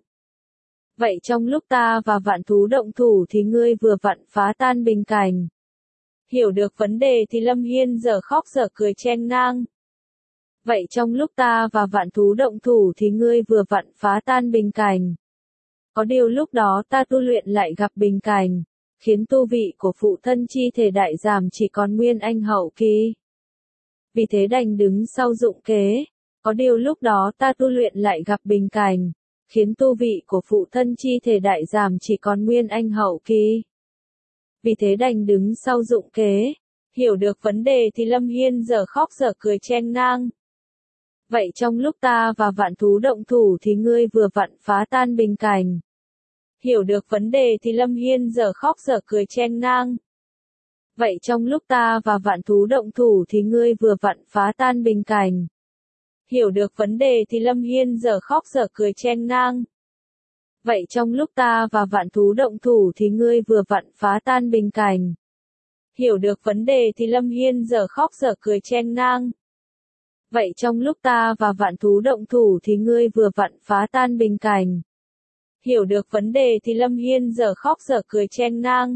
Vậy trong lúc ta và vạn thú động thủ thì ngươi vừa vặn phá tan bình cảnh. Hiểu được vấn đề thì Lâm Hiên giờ khóc giờ cười chen ngang. Vậy trong lúc ta và vạn thú động thủ thì ngươi vừa vặn phá tan bình cảnh. Có điều lúc đó ta tu luyện lại gặp bình cảnh, khiến tu vị của phụ thân chi thể đại giảm chỉ còn nguyên anh hậu kỳ. Vì thế đành đứng sau dụng kế. Có điều lúc đó ta tu luyện lại gặp bình cảnh, khiến tu vị của phụ thân chi thể đại giảm chỉ còn nguyên anh hậu kỳ. Vì thế đành đứng sau dụng kế. Hiểu được vấn đề thì Lâm Hiên giờ khóc giờ cười chen ngang. Vậy trong lúc ta và vạn thú động thủ thì ngươi vừa vặn phá tan bình cảnh. Hiểu được vấn đề thì Lâm Hiên giờ khóc giờ cười chen ngang. Vậy trong lúc ta và vạn thú động thủ thì ngươi vừa vặn phá tan bình cảnh. Hiểu được vấn đề thì Lâm Hiên giờ khóc giờ cười chen ngang. Vậy trong lúc ta và vạn thú động thủ thì ngươi vừa vặn phá tan bình cảnh. Hiểu được vấn đề thì Lâm Hiên giờ khóc giờ cười chen ngang. Vậy trong lúc ta và vạn thú động thủ thì ngươi vừa vặn phá tan bình cảnh. Hiểu được vấn đề thì Lâm Hiên giờ khóc giờ cười chen ngang.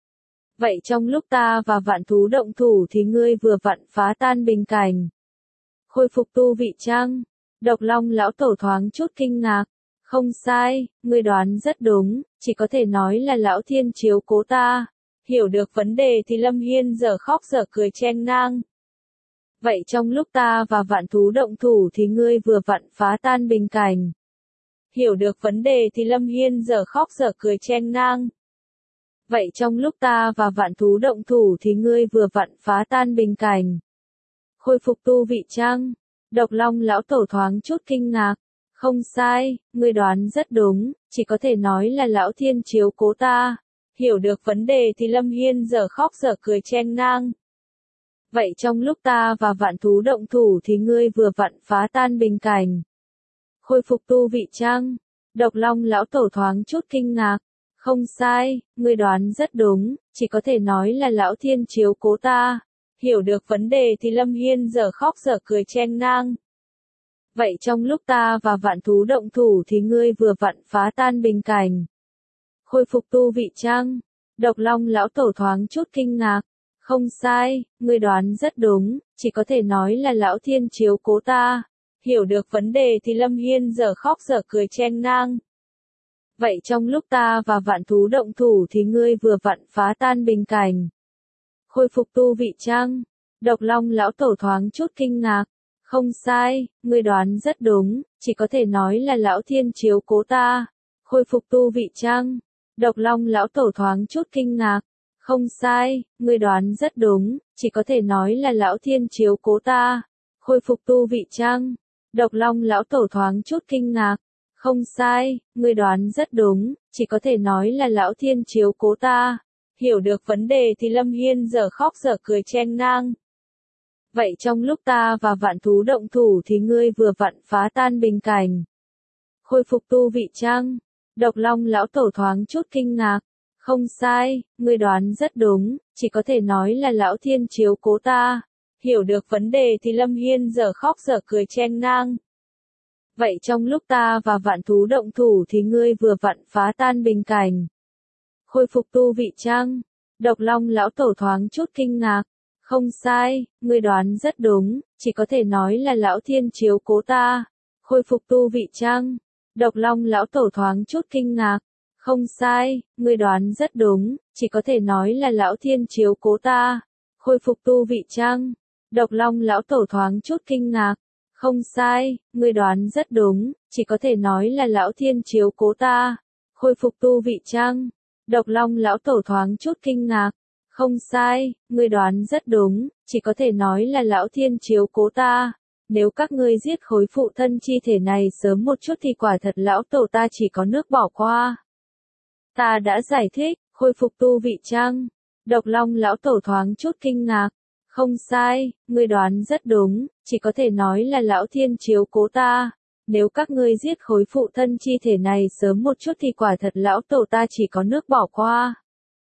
Vậy trong lúc ta và vạn thú động thủ thì ngươi vừa vặn phá tan bình cảnh. Khôi phục tu vị chăng? Độc Long lão tổ thoáng chút kinh ngạc. Không sai, ngươi đoán rất đúng, chỉ có thể nói là lão thiên chiếu cố ta. Hiểu được vấn đề thì Lâm Hiên giờ khóc giờ cười chen ngang. Vậy trong lúc ta và vạn thú động thủ thì ngươi vừa vặn phá tan bình cảnh. Hiểu được vấn đề thì Lâm Hiên giờ khóc giờ cười chen ngang. Vậy trong lúc ta và vạn thú động thủ thì ngươi vừa vặn phá tan bình cảnh. Khôi phục tu vị chăng? Độc Long lão tổ thoáng chút kinh ngạc. Không sai, ngươi đoán rất đúng, chỉ có thể nói là lão thiên chiếu cố ta. Hiểu được vấn đề thì Lâm Hiên giờ khóc giờ cười chen ngang. Vậy trong lúc ta và vạn thú động thủ thì ngươi vừa vặn phá tan bình cảnh. Khôi phục tu vị chăng? Độc Long lão tổ thoáng chút kinh ngạc. Không sai, ngươi đoán rất đúng, chỉ có thể nói là lão thiên chiếu cố ta. Hiểu được vấn đề thì Lâm Hiên giờ khóc giờ cười chen ngang. Vậy trong lúc ta và vạn thú động thủ thì ngươi vừa vặn phá tan bình cảnh. Khôi phục tu vị chăng? Độc Long lão tổ thoáng chút kinh ngạc. Không sai, ngươi đoán rất đúng, chỉ có thể nói là lão thiên chiếu cố ta. Hiểu được vấn đề thì Lâm Hiên dở khóc dở cười chen ngang. Vậy trong lúc ta và vạn thú động thủ thì ngươi vừa vặn phá tan bình cảnh. Khôi phục tu vị chăng? Độc Long lão tổ thoáng chút kinh ngạc. Không sai, ngươi đoán rất đúng, chỉ có thể nói là lão thiên chiếu cố ta. Khôi phục tu vị chăng? Độc Long lão tổ thoáng chút kinh ngạc. Không sai, ngươi đoán rất đúng, chỉ có thể nói là lão thiên chiếu cố ta. Khôi phục tu vị chăng? Độc Long lão tổ thoáng chút kinh ngạc. Không sai, ngươi đoán rất đúng, chỉ có thể nói là lão thiên chiếu cố ta. Hiểu được vấn đề thì Lâm Hiên dở khóc dở cười chen ngang. Vậy trong lúc ta và vạn thú động thủ thì ngươi vừa vặn phá tan bình cảnh. Khôi phục tu vị chăng? Độc Long lão tổ thoáng chút kinh ngạc. Không sai, ngươi đoán rất đúng, chỉ có thể nói là lão thiên chiếu cố ta. Hiểu được vấn đề thì Lâm Hiên dở khóc dở cười chen ngang. Vậy trong lúc ta và vạn thú động thủ thì ngươi vừa vặn phá tan bình cảnh. Khôi phục tu vị chăng? Độc Long lão tổ thoáng chút kinh ngạc. Không sai, ngươi đoán rất đúng, chỉ có thể nói là lão thiên chiếu cố ta. Khôi phục tu vị chăng? Độc Long lão tổ thoáng chút kinh ngạc. Không sai, ngươi đoán rất đúng, chỉ có thể nói là lão thiên chiếu cố ta. Khôi phục tu vị chăng? Độc Long lão tổ thoáng chút kinh ngạc. Không sai, ngươi đoán rất đúng, chỉ có thể nói là lão thiên chiếu cố ta. Khôi phục tu vị chăng? Độc Long lão tổ thoáng chút kinh ngạc. Không sai, ngươi đoán rất đúng, chỉ có thể nói là lão thiên chiếu cố ta. Nếu các ngươi giết khối phụ thân chi thể này sớm một chút thì quả thật lão tổ ta chỉ có nước bỏ qua. Ta đã giải thích, khôi phục tu vị chăng? Độc Long lão tổ thoáng chút kinh ngạc. Không sai, ngươi đoán rất đúng, chỉ có thể nói là lão thiên chiếu cố ta. Nếu các ngươi giết khối phụ thân chi thể này sớm một chút thì quả thật lão tổ ta chỉ có nước bỏ qua.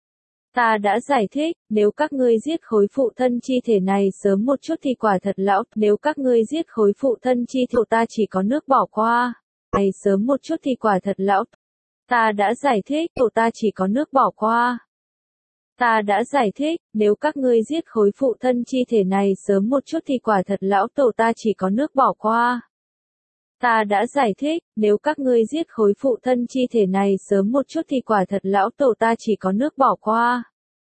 Ta đã giải thích, nếu các ngươi giết khối phụ thân chi thể này sớm một chút thì quả thật lão, nếu các ngươi giết khối phụ thân chi thể ta chỉ có nước bỏ qua. Này sớm một chút thì quả thật lão. Ta đã giải thích, tổ ta chỉ có nước bỏ qua. Ta đã giải thích, nếu các ngươi giết khối phụ thân chi thể này sớm một chút thì quả thật lão tổ ta chỉ có nước bỏ qua. Ta đã giải thích, nếu các ngươi giết khối phụ thân chi thể này sớm một chút thì quả thật lão tổ ta chỉ có nước bỏ qua.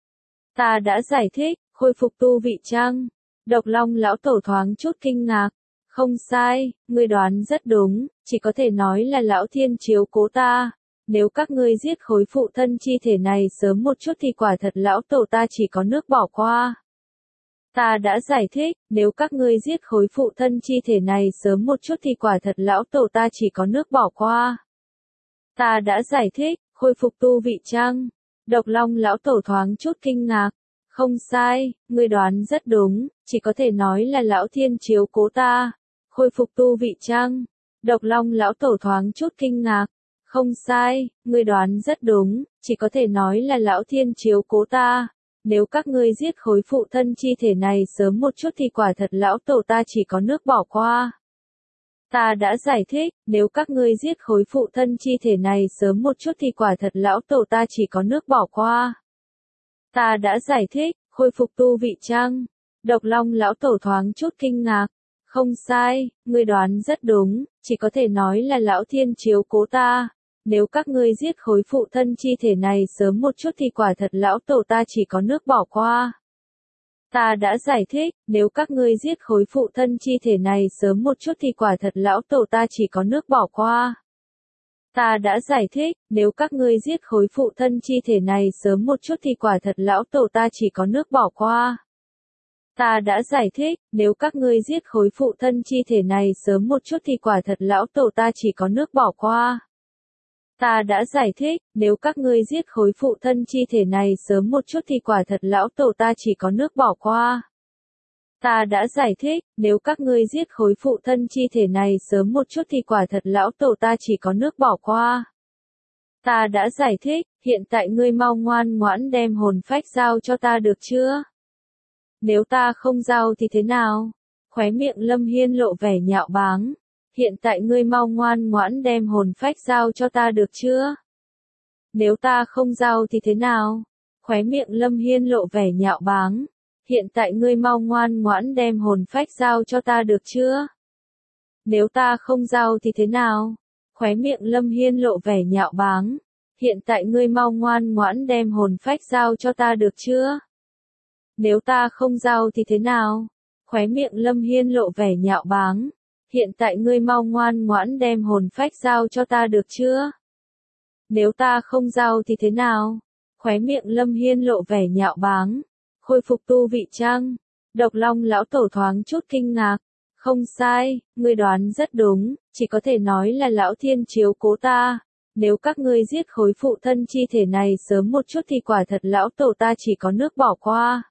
Ta đã giải thích, khôi phục tu vị chăng? Độc Long lão tổ thoáng chút kinh ngạc. Không sai, ngươi đoán rất đúng, chỉ có thể nói là lão thiên chiếu cố ta. Nếu các ngươi giết khối phụ thân chi thể này sớm một chút thì quả thật lão tổ ta chỉ có nước bỏ qua. Ta đã giải thích, nếu các ngươi giết khối phụ thân chi thể này sớm một chút thì quả thật lão tổ ta chỉ có nước bỏ qua. Ta đã giải thích, khôi phục tu vị chăng? Độc Long lão tổ thoáng chút kinh ngạc. Không sai, ngươi đoán rất đúng, chỉ có thể nói là lão thiên chiếu cố ta. Khôi phục tu vị chăng? Độc Long lão tổ thoáng chút kinh ngạc. Không sai, ngươi đoán rất đúng, chỉ có thể nói là lão thiên chiếu cố ta. Nếu các ngươi giết khối phụ thân chi thể này sớm một chút thì quả thật lão tổ ta chỉ có nước bỏ qua. Ta đã giải thích, nếu các ngươi giết khối phụ thân chi thể này sớm một chút thì quả thật lão tổ ta chỉ có nước bỏ qua. Ta đã giải thích, khôi phục tu vị chăng? Độc Long lão tổ thoáng chút kinh ngạc. Không sai, ngươi đoán rất đúng, chỉ có thể nói là lão thiên chiếu cố ta. Nếu các ngươi giết khối phụ thân chi thể này sớm một chút thì quả thật lão tổ ta chỉ có nước bỏ qua. Ta đã giải thích, nếu các ngươi giết khối phụ thân chi thể này sớm một chút thì quả thật lão tổ ta chỉ có nước bỏ qua. Ta đã giải thích, nếu các ngươi giết khối phụ thân chi thể này sớm một chút thì quả thật lão tổ ta chỉ có nước bỏ qua. Ta đã giải thích, nếu các ngươi giết khối phụ thân chi thể này sớm một chút thì quả thật lão tổ ta chỉ có nước bỏ qua. Ta đã giải thích, nếu các ngươi giết khối phụ thân chi thể này sớm một chút thì quả thật lão tổ ta chỉ có nước bỏ qua. Ta đã giải thích, nếu các ngươi giết khối phụ thân chi thể này sớm một chút thì quả thật lão tổ ta chỉ có nước bỏ qua. Ta đã giải thích, hiện tại ngươi mau ngoan ngoãn đem hồn phách giao cho ta được chưa? Nếu ta không giao thì thế nào? Khóe miệng Lâm Hiên lộ vẻ nhạo báng. hiện tại ngươi mau ngoan ngoãn đem hồn phách giao cho ta được chưa? Nếu ta không giao thì thế nào? Khóe miệng Lâm Hiên lộ vẻ nhạo báng. Hiện tại ngươi mau ngoan ngoãn đem hồn phách giao cho ta được chưa? Nếu ta không giao thì thế nào? Khóe miệng Lâm Hiên lộ vẻ nhạo báng. Hiện tại ngươi mau ngoan ngoãn đem hồn phách giao cho ta được chưa? Nếu ta không giao thì thế nào? Khóe miệng Lâm Hiên lộ vẻ nhạo báng. Hiện tại ngươi mau ngoan ngoãn đem hồn phách giao cho ta được chưa? Nếu ta không giao thì thế nào? Khóe miệng Lâm Hiên lộ vẻ nhạo báng. Khôi phục tu vị chăng? Độc Long lão tổ thoáng chút kinh ngạc. Không sai, ngươi đoán rất đúng, chỉ có thể nói là lão thiên chiếu cố ta. Nếu các ngươi giết khối phụ thân chi thể này sớm một chút thì quả thật lão tổ ta chỉ có nước bỏ qua.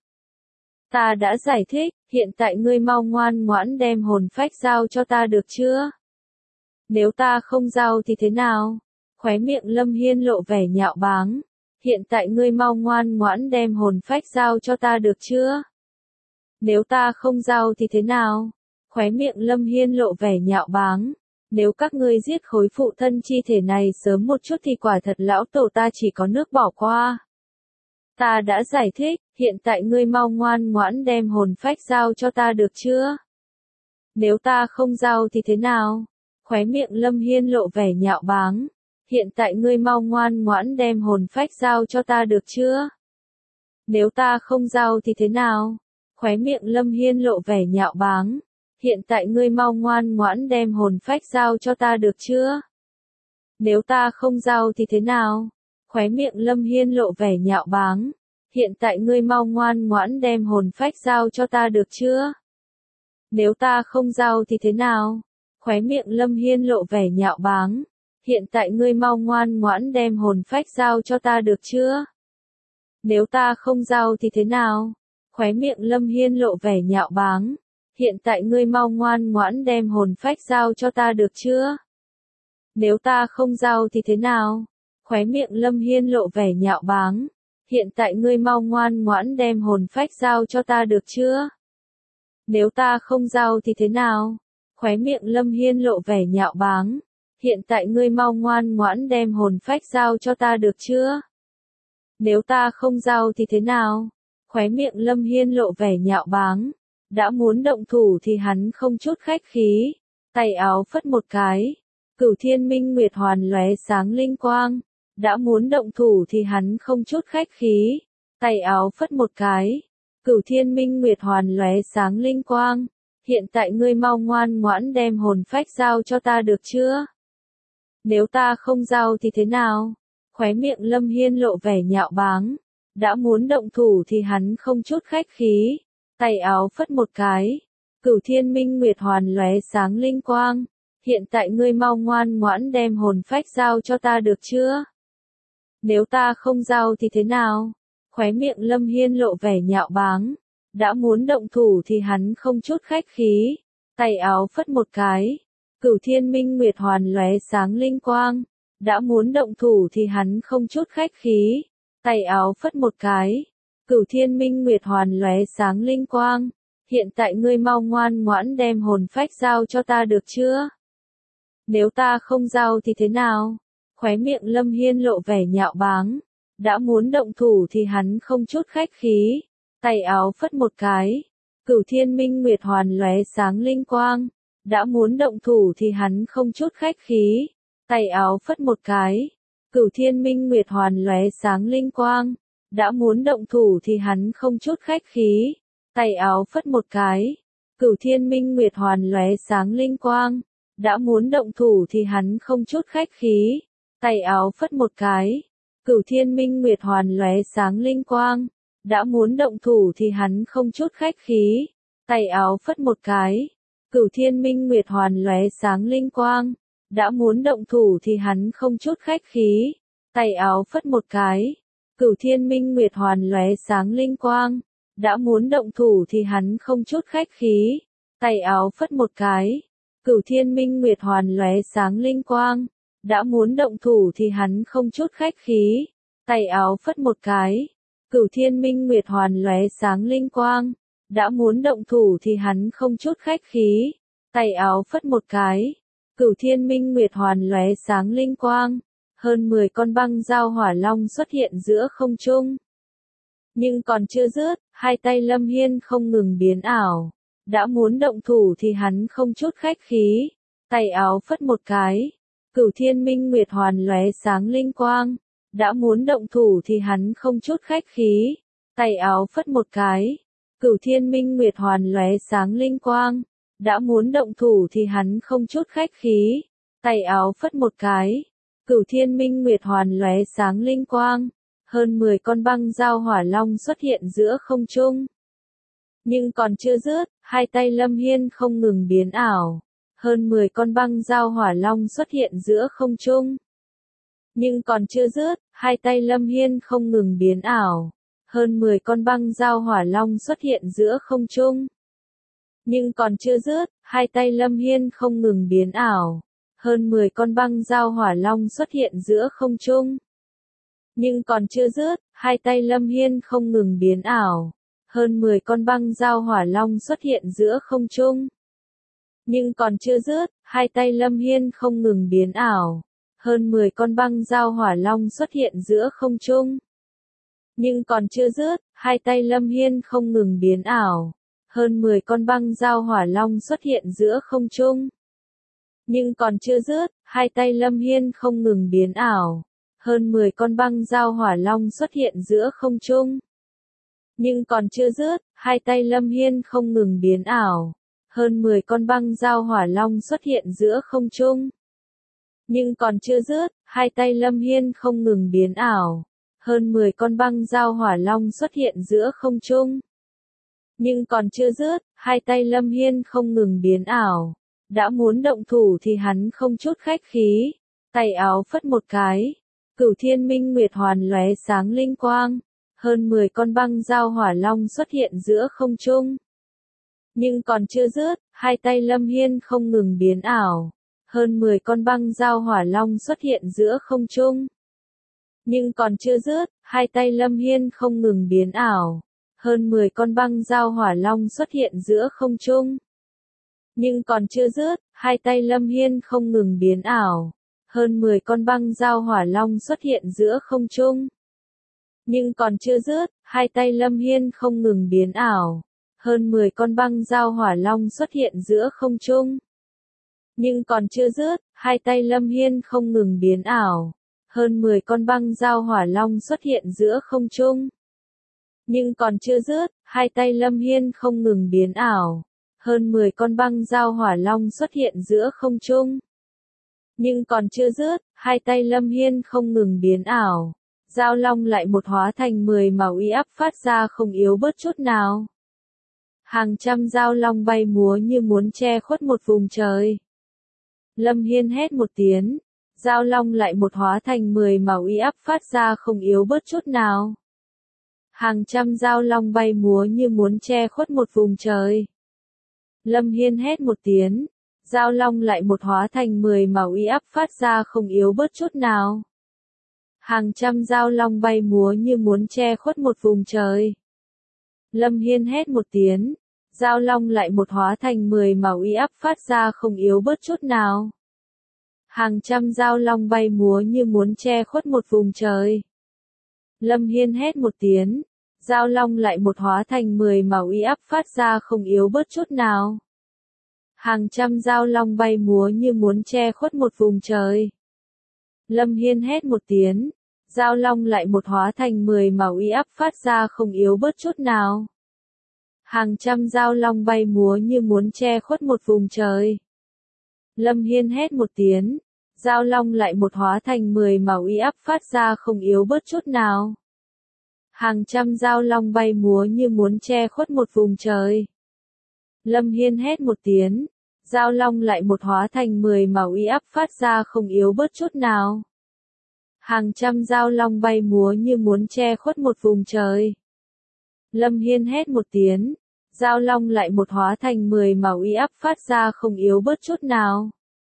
Ta đã giải thích, hiện tại ngươi mau ngoan ngoãn đem hồn phách giao cho ta được chưa? Nếu ta không giao thì thế nào? Khóe miệng Lâm Hiên lộ vẻ nhạo báng. Hiện tại ngươi mau ngoan ngoãn đem hồn phách giao cho ta được chưa? Nếu ta không giao thì thế nào? Khóe miệng Lâm Hiên lộ vẻ nhạo báng. Nếu các ngươi giết khối phụ thân chi thể này sớm một chút thì quả thật lão tổ ta chỉ có nước bỏ qua. Ta đã giải thích, hiện tại ngươi mau ngoan ngoãn đem hồn phách giao cho ta được chưa? Nếu ta không giao thì thế nào? Khóe miệng Lâm Hiên lộ vẻ nhạo báng. Hiện tại ngươi mau ngoan ngoãn đem hồn phách giao cho ta được chưa? Nếu ta không giao thì thế nào? Khóe miệng Lâm Hiên lộ vẻ nhạo báng. Hiện tại ngươi mau ngoan ngoãn đem hồn phách giao cho ta được chưa? Nếu ta không giao thì thế nào? Khóe miệng Lâm Hiên lộ vẻ nhạo báng. Hiện tại ngươi mau ngoan ngoãn đem hồn phách giao cho ta được chưa? Nếu ta không giao thì thế nào? Khóe miệng Lâm Hiên lộ vẻ nhạo báng. Hiện tại ngươi mau ngoan ngoãn đem hồn phách giao cho ta được chưa? Nếu ta không giao thì thế nào? Khóe miệng Lâm Hiên lộ vẻ nhạo báng. Hiện tại ngươi mau ngoan ngoãn đem hồn phách giao cho ta được chưa? Nếu ta không giao thì thế nào? Khóe miệng Lâm Hiên lộ vẻ nhạo báng. Hiện tại ngươi mau ngoan ngoãn đem hồn phách giao cho ta được chưa? Nếu ta không giao thì thế nào? Khóe miệng Lâm Hiên lộ vẻ nhạo báng. Hiện tại ngươi mau ngoan ngoãn đem hồn phách giao cho ta được chưa? Nếu ta không giao thì thế nào? Khóe miệng Lâm Hiên lộ vẻ nhạo báng. Đã muốn động thủ thì hắn không chút khách khí. Tay áo phất một cái. Cửu Thiên Minh Nguyệt Hoàn lóe sáng linh quang. Đã muốn động thủ thì hắn không chút khách khí. Tay áo phất một cái. Cửu Thiên Minh Nguyệt Hoàn lóe sáng linh quang. Hiện tại ngươi mau ngoan ngoãn đem hồn phách giao cho ta được chưa? Nếu ta không giao thì thế nào? Khóe miệng Lâm Hiên lộ vẻ nhạo báng. Đã muốn động thủ thì hắn không chút khách khí. Tay áo phất một cái. Cửu Thiên Minh Nguyệt Hoàn lóe sáng linh quang. Hiện tại ngươi mau ngoan ngoãn đem hồn phách giao cho ta được chưa? Nếu ta không giao thì thế nào? Khóe miệng Lâm Hiên lộ vẻ nhạo báng. Đã muốn động thủ thì hắn không chút khách khí. Tay áo phất một cái. Cửu Thiên Minh Nguyệt Hoàn lóe sáng linh quang. Đã muốn động thủ thì hắn không chút khách khí. Tay áo phất một cái. Cửu Thiên Minh Nguyệt Hoàn lóe sáng linh quang. Hiện tại ngươi mau ngoan ngoãn đem hồn phách giao cho ta được chưa? Nếu ta không giao thì thế nào? Khóe miệng Lâm Hiên lộ vẻ nhạo báng. Đã muốn động thủ thì hắn không chút khách khí. Tay áo phất một cái. Cửu Thiên Minh Nguyệt Hoàn lóe sáng linh quang. Đã muốn động thủ thì hắn không chút khách khí. Tay áo phất một cái. Cửu Thiên Minh Nguyệt Hoàn lóe sáng linh quang. Đã muốn động thủ thì hắn không chút khách khí. Tay áo phất một cái. Cửu Thiên Minh Nguyệt Hoàn lóe sáng linh quang. Đã muốn động thủ thì hắn không chút khách khí. Tay áo phất một cái. Cửu Thiên Minh Nguyệt Hoàn lóe sáng linh quang. Đã muốn động thủ thì hắn không chút khách khí. Tay áo phất một cái. Cửu Thiên Minh Nguyệt Hoàn lóe sáng linh quang. Đã muốn động thủ thì hắn không chút khách khí. Tay áo phất một cái. Cửu Thiên Minh Nguyệt Hoàn lóe sáng linh quang. Đã muốn động thủ thì hắn không chút khách khí. Tay áo phất một cái. Cửu Thiên Minh Nguyệt Hoàn lóe sáng linh quang. Đã muốn động thủ thì hắn không chút khách khí. Tay áo phất một cái. Cửu Thiên Minh Nguyệt Hoàn lóe sáng linh quang. Đã muốn động thủ thì hắn không chút khách khí. Tay áo phất một cái. Cửu Thiên Minh Nguyệt Hoàn lóe sáng linh quang, hơn mười con băng dao hỏa long xuất hiện giữa không trung. Nhưng còn chưa dứt, hai tay Lâm Hiên không ngừng biến ảo. Đã muốn động thủ thì hắn không chút khách khí, tay áo phất một cái. Cửu Thiên Minh Nguyệt Hoàn lóe sáng linh quang. Đã muốn động thủ thì hắn không chút khách khí, tay áo phất một cái. Cửu Thiên Minh Nguyệt Hoàn lóe sáng linh quang. Đã muốn động thủ thì hắn không chút khách khí, tay áo phất một cái. Cửu Thiên Minh Nguyệt Hoàn lóe sáng linh quang. Hơn mười con băng dao hỏa long xuất hiện giữa không trung. Nhưng còn chưa dứt, hai tay Lâm Hiên không ngừng biến ảo. Hơn mười con băng dao hỏa long xuất hiện giữa không trung. Nhưng còn chưa dứt, hai tay Lâm Hiên không ngừng biến ảo. Hơn mười con băng dao hỏa long xuất hiện giữa không trung. Nhưng còn chưa dứt, hai tay Lâm Hiên không ngừng biến ảo. Hơn mười con băng dao hỏa long xuất hiện giữa không trung. Nhưng còn chưa dứt, hai tay Lâm Hiên không ngừng biến ảo. Hơn mười con băng dao hỏa long xuất hiện giữa không trung. Nhưng còn chưa dứt, hai tay Lâm Hiên không ngừng biến ảo. Hơn mười con băng dao hỏa long xuất hiện giữa không trung. Nhưng còn chưa dứt, hai tay Lâm Hiên không ngừng biến ảo. Hơn mười con băng dao hỏa long xuất hiện giữa không trung. Nhưng còn chưa dứt, hai tay Lâm Hiên không ngừng biến ảo. Hơn mười con băng dao hỏa long xuất hiện giữa không trung. Nhưng còn chưa dứt, hai tay Lâm Hiên không ngừng biến ảo. Hơn mười con băng dao hỏa long xuất hiện giữa không trung. Nhưng còn chưa dứt, hai tay Lâm Hiên không ngừng biến ảo. Hơn mười con băng dao hỏa long xuất hiện giữa không trung. Nhưng còn chưa dứt, hai tay Lâm Hiên không ngừng biến ảo. Đã muốn động thủ thì hắn không chút khách khí, tay áo phất một cái. Cửu Thiên Minh Nguyệt Hoàn lóe sáng linh quang. Hơn mười con băng dao hỏa long xuất hiện giữa không trung. Nhưng còn chưa dứt, hai tay Lâm Hiên không ngừng biến ảo. Hơn mười con băng dao hỏa long xuất hiện giữa không trung. Nhưng còn chưa dứt, hai tay Lâm Hiên không ngừng biến ảo. Hơn mười con băng dao hỏa long xuất hiện giữa không trung. Nhưng còn chưa dứt, hai tay Lâm Hiên không ngừng biến ảo. Hơn mười con băng dao hỏa long xuất hiện giữa không trung. Nhưng còn chưa dứt, hai tay Lâm Hiên không ngừng biến ảo. Hơn mười con băng dao hỏa long xuất hiện giữa không trung. Nhưng còn chưa dứt, hai tay Lâm Hiên không ngừng biến ảo. Hơn mười con băng dao hỏa long xuất hiện giữa không trung. Nhưng còn chưa dứt, hai tay Lâm Hiên không ngừng biến ảo. Hơn mười con băng dao hỏa long xuất hiện giữa không trung. Nhưng còn chưa dứt, hai tay Lâm Hiên không ngừng biến ảo. Dao long lại một hóa thành mười màu uy áp phát ra không yếu bớt chút nào. Hàng trăm dao long bay múa như muốn che khuất một vùng trời. Lâm Hiên hét một tiếng, dao long lại một hóa thành mười màu uy áp phát ra không yếu bớt chút nào. Hàng trăm dao long bay múa như muốn che khuất một vùng trời. Lâm Hiên hét một tiếng, dao long lại một hóa thành mười màu uy áp phát ra không yếu bớt chút nào. Hàng trăm dao long bay múa như muốn che khuất một vùng trời. Lâm Hiên hét một tiếng, dao long lại một hóa thành mười màu uy áp phát ra không yếu bớt chút nào. Hàng trăm dao long bay múa như muốn che khuất một vùng trời. Lâm Hiên hét một tiếng, dao long lại một hóa thành mười màu uy áp phát ra không yếu bớt chút nào. Hàng trăm dao long bay múa như muốn che khuất một vùng trời. Lâm Hiên hét một tiếng, dao long lại một hóa thành mười màu uy áp phát ra không yếu bớt chút nào. Hàng trăm dao long bay múa như muốn che khuất một vùng trời. Lâm Hiên hét một tiếng, dao long lại một hóa thành mười màu uy áp phát ra không yếu bớt chút nào. Hàng trăm dao long bay múa như muốn che khuất một vùng trời. Lâm Hiên hét một tiếng, dao long lại một hóa thành mười màu uy áp phát ra không yếu bớt chút nào. Hàng trăm dao long bay múa như muốn che khuất một vùng trời. Lâm Hiên hét một tiếng, dao long lại một hóa thành mười màu uy áp phát ra không yếu bớt chút nào.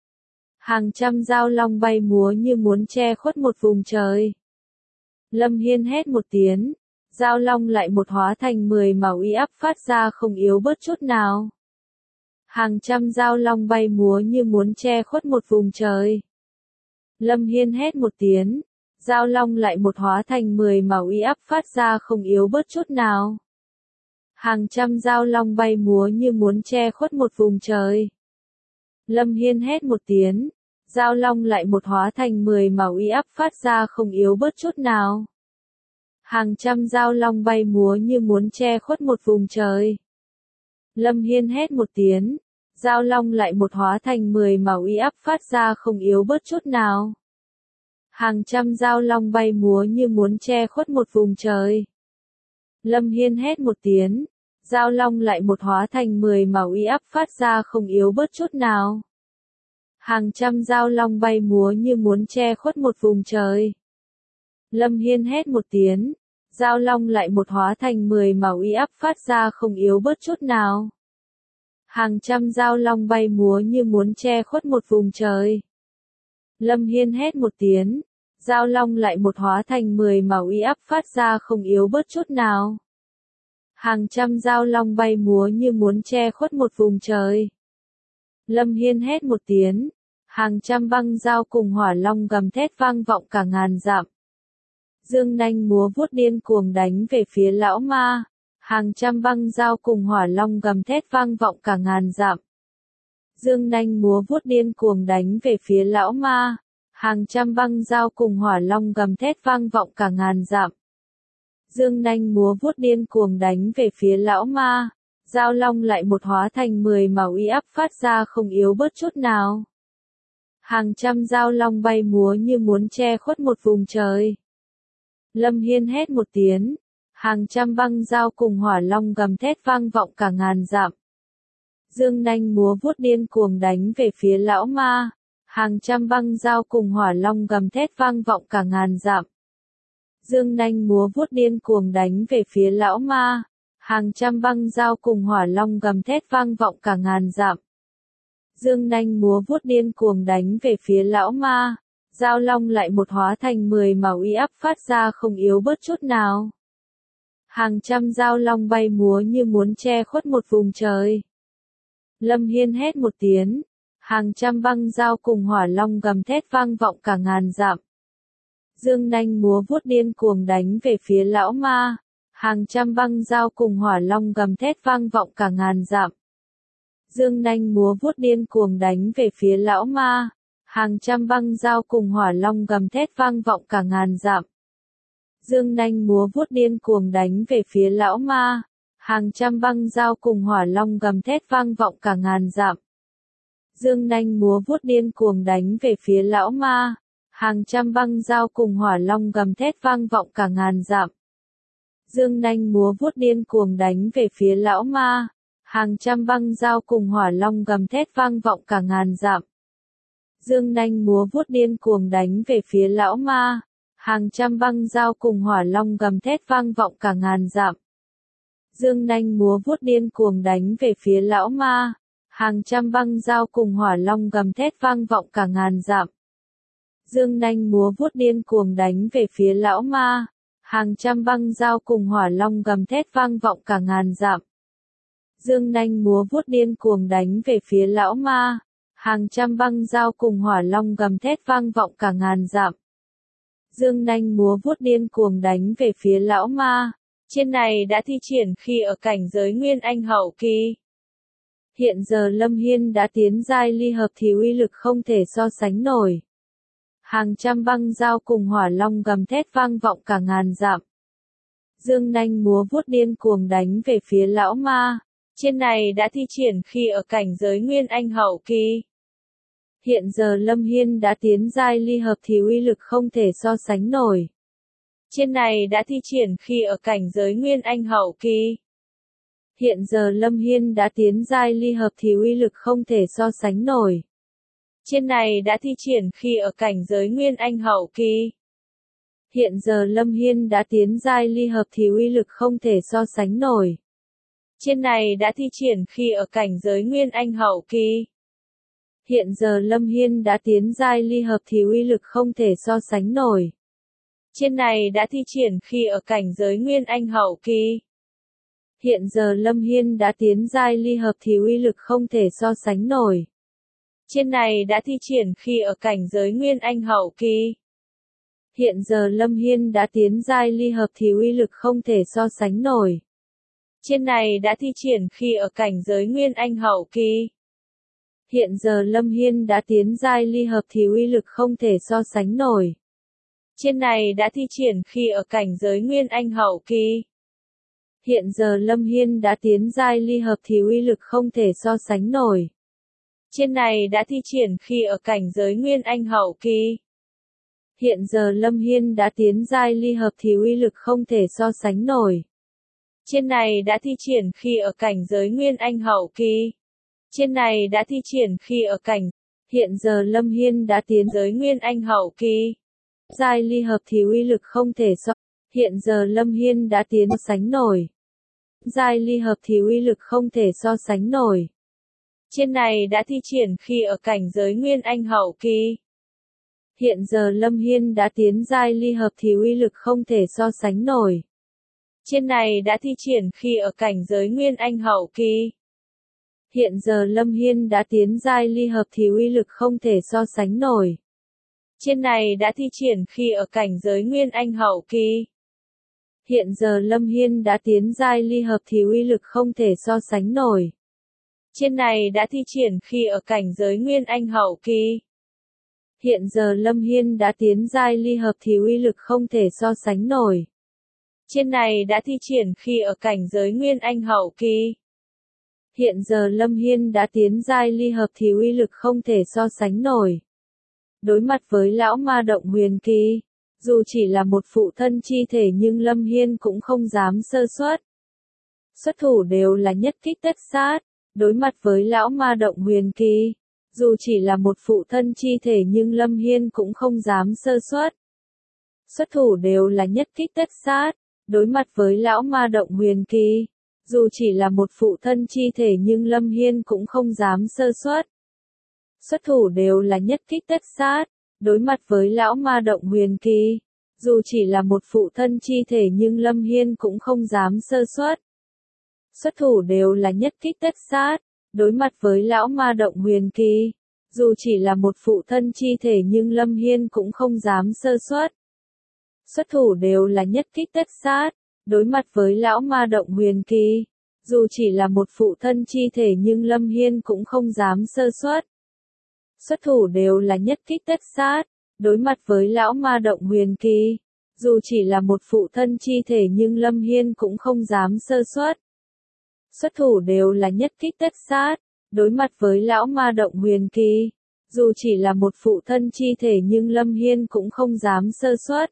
Hàng trăm dao long bay múa như muốn che khuất một vùng trời. Lâm Hiên hét một tiếng, dao long lại một hóa thành mười màu uy áp phát ra không yếu bớt chút nào. Hàng trăm dao long bay múa như muốn che khuất một vùng trời. Lâm Hiên hét một tiếng, dao long lại một hóa thành mười màu uy áp phát ra không yếu bớt chút nào. Hàng trăm dao long bay múa như muốn che khuất một vùng trời. Lâm Hiên hét một tiếng, dao long lại một hóa thành mười màu uy áp phát ra không yếu bớt chút nào. Hàng trăm dao long bay múa như muốn che khuất một vùng trời. Lâm Hiên hét một tiếng, dao long lại một hóa thành mười màu uy áp phát ra không yếu bớt chút nào. Hàng trăm dao long bay múa như muốn che khuất một vùng trời. Lâm Hiên hét một tiếng, dao long lại một hóa thành mười màu uy áp phát ra không yếu bớt chút nào. Hàng trăm dao long bay múa như muốn che khuất một vùng trời. Lâm Hiên hét một tiếng, dao long lại một hóa thành mười màu uy áp phát ra không yếu bớt chút nào. Hàng trăm dao long bay múa như muốn che khuất một vùng trời. Lâm Hiên hét một tiếng, dao long lại một hóa thành mười màu uy áp phát ra không yếu bớt chút nào. Hàng trăm dao long bay múa như muốn che khuất một vùng trời. Lâm Hiên hét một tiếng, hàng trăm băng dao cùng hỏa long gầm thét vang vọng cả ngàn dặm. Dương nanh múa vuốt điên cuồng đánh về phía lão ma, hàng trăm băng dao cùng hỏa long gầm thét vang vọng cả ngàn dặm. Dương nanh múa vuốt điên cuồng đánh về phía lão ma, hàng trăm băng dao cùng hỏa long gầm thét vang vọng cả ngàn dặm. Dương nanh múa vuốt điên cuồng đánh về phía lão ma, dao long lại một hóa thành mười màu uy áp phát ra không yếu bớt chút nào. Hàng trăm dao long bay múa như muốn che khuất một vùng trời. Lâm Hiên hét một tiếng, hàng trăm băng dao cùng hỏa long gầm thét vang vọng cả ngàn dặm. Dương nanh múa vuốt điên cuồng đánh về phía lão ma, hàng trăm băng dao cùng hỏa long gầm thét vang vọng cả ngàn dặm. Dương nanh múa vuốt điên cuồng đánh về phía lão ma, hàng trăm băng dao cùng hỏa long gầm thét vang vọng cả ngàn dặm. Dương nanh múa vuốt điên cuồng đánh về phía lão ma, dao long lại một hóa thành mười màu uy áp phát ra không yếu bớt chút nào. Hàng trăm dao long bay múa như muốn che khuất một vùng trời. Lâm Hiên hét một tiếng, hàng trăm băng dao cùng hỏa long gầm thét vang vọng cả ngàn dặm. Dương nanh múa vuốt điên cuồng đánh về phía lão ma, hàng trăm băng dao cùng hỏa long gầm thét vang vọng cả ngàn dặm. Dương nanh múa vuốt điên cuồng đánh về phía lão ma, hàng trăm băng dao cùng hỏa long gầm thét vang vọng cả ngàn dặm. Dương nanh múa vuốt điên cuồng đánh về phía lão ma, hàng trăm băng dao cùng hỏa long gầm thét vang vọng cả ngàn dặm. Dương nanh múa vuốt điên cuồng đánh về phía lão ma, hàng trăm băng dao cùng hỏa long gầm thét vang vọng cả ngàn dặm. Dương nanh múa vuốt điên cuồng đánh về phía lão ma, hàng trăm băng dao cùng hỏa long gầm thét vang vọng cả ngàn dặm. Dương nanh múa vuốt điên cuồng đánh về phía lão ma, hàng trăm băng dao cùng hỏa long gầm thét vang vọng cả ngàn dặm. Dương nanh múa vuốt điên cuồng đánh về phía lão ma, hàng trăm băng dao cùng hỏa long gầm thét vang vọng cả ngàn dặm. Dương nanh múa vuốt điên cuồng đánh về phía lão ma, hàng trăm băng dao cùng hỏa long gầm thét vang vọng cả ngàn dặm. Dương nanh múa vuốt điên cuồng đánh về phía lão ma, hàng trăm băng dao cùng hỏa long gầm thét vang vọng cả ngàn dặm. Dương nanh múa vuốt điên cuồng đánh về phía lão ma. Trên này đã thi triển khi ở cảnh giới Nguyên Anh hậu kỳ. Hiện giờ Lâm Hiên đã tiến giai ly hợp thì uy lực không thể so sánh nổi. Hàng trăm băng dao cùng hỏa long gầm thét vang vọng cả ngàn dặm. Dương nanh múa vuốt điên cuồng đánh về phía lão ma. Trên này đã thi triển khi ở cảnh giới Nguyên Anh hậu kỳ. Hiện giờ Lâm Hiên đã tiến giai ly hợp thì uy lực không thể so sánh nổi. Trên này đã thi triển khi ở cảnh giới Nguyên Anh hậu kỳ. Hiện giờ Lâm Hiên đã tiến giai ly hợp thì uy lực không thể so sánh nổi. Trên này đã thi triển khi ở cảnh giới Nguyên Anh hậu kỳ. Hiện giờ Lâm Hiên đã tiến giai ly hợp thì uy lực không thể so sánh nổi. Trên này đã thi triển khi ở cảnh giới Nguyên Anh hậu kỳ. Hiện giờ Lâm Hiên đã tiến giai ly hợp thì uy lực không thể so sánh nổi. Trên này đã thi triển khi ở cảnh giới Nguyên Anh hậu kỳ. Hiện giờ Lâm Hiên đã tiến giai ly hợp thì uy lực không thể so sánh nổi. Chiên này đã thi triển khi ở cảnh giới Nguyên Anh hậu kỳ. Hiện giờ Lâm Hiên đã tiến giai ly hợp thì uy lực không thể so sánh nổi. Chiên này đã thi triển khi ở cảnh giới Nguyên Anh hậu kỳ. Hiện giờ Lâm Hiên đã tiến giai ly hợp thì uy lực không thể so sánh nổi. Chiên này đã thi triển khi ở cảnh giới Nguyên Anh hậu kỳ. Hiện giờ Lâm Hiên đã tiến giai ly hợp thì uy lực không thể so sánh nổi. Chiên này đã thi triển khi ở cảnh giới Nguyên Anh hậu kỳ. Hiện giờ Lâm Hiên đã tiến giai ly hợp thì uy lực không thể so sánh nổi. Chiên này đã thi triển khi ở cảnh giới Nguyên Anh hậu kỳ. Chiên này đã thi triển khi ở cảnh. Hiện giờ Lâm Hiên đã tiến giới Nguyên Anh hậu kỳ. Giai ly hợp thì uy lực không thể so. Hiện giờ Lâm Hiên đã tiến sánh nổi. Giai ly hợp thì uy lực không thể so sánh nổi. Chiên này đã thi triển khi ở cảnh giới Nguyên Anh hậu kỳ. Hiện giờ Lâm Hiên đã tiến giai ly hợp thì uy lực không thể so sánh nổi. Chiên này đã thi triển khi ở cảnh giới Nguyên Anh hậu kỳ. Hiện giờ Lâm Hiên đã tiến giai ly hợp thì uy lực không thể so sánh nổi. Chiên này đã thi triển khi ở cảnh giới Nguyên Anh hậu kỳ. Hiện giờ Lâm Hiên đã tiến giai ly hợp thì uy lực không thể so sánh nổi. Chiên này đã thi triển khi ở cảnh giới Nguyên Anh hậu kỳ. Hiện giờ Lâm Hiên đã tiến giai ly hợp thì uy lực không thể so sánh nổi. Chiên này đã thi triển khi ở cảnh giới Nguyên Anh hậu kỳ. Hiện giờ Lâm Hiên đã tiến giai ly hợp thì uy lực không thể so sánh nổi. Đối mặt với lão ma động huyền kỳ, dù chỉ là một phụ thân chi thể nhưng Lâm Hiên cũng không dám sơ suất. Xuất thủ đều là nhất kích tất sát. Đối mặt với lão ma động huyền kỳ, dù chỉ là một phụ thân chi thể nhưng Lâm Hiên cũng không dám sơ suất. Xuất thủ đều là nhất kích tất sát. Đối mặt với lão ma động huyền kỳ, dù chỉ là một phụ thân chi thể nhưng Lâm Hiên cũng không dám sơ suất. Xuất thủ đều là nhất kích tất sát. Đối mặt với lão ma động huyền kỳ, dù chỉ là một phụ thân chi thể nhưng Lâm Hiên cũng không dám sơ suất. Xuất thủ đều là nhất kích tất sát. Đối mặt với lão ma động huyền kỳ, dù chỉ là một phụ thân chi thể nhưng Lâm Hiên cũng không dám sơ suất. Xuất thủ đều là nhất kích tất sát. Đối mặt với lão ma động huyền kỳ, dù chỉ là một phụ thân chi thể nhưng Lâm Hiên cũng không dám sơ suất. Xuất thủ đều là nhất kích tất sát. Đối mặt với lão ma động huyền kỳ, dù chỉ là một phụ thân chi thể nhưng Lâm Hiên cũng không dám sơ suất. Xuất thủ đều là nhất kích tất sát. Đối mặt với lão ma động huyền kỳ, dù chỉ là một phụ thân chi thể nhưng Lâm Hiên cũng không dám sơ suất.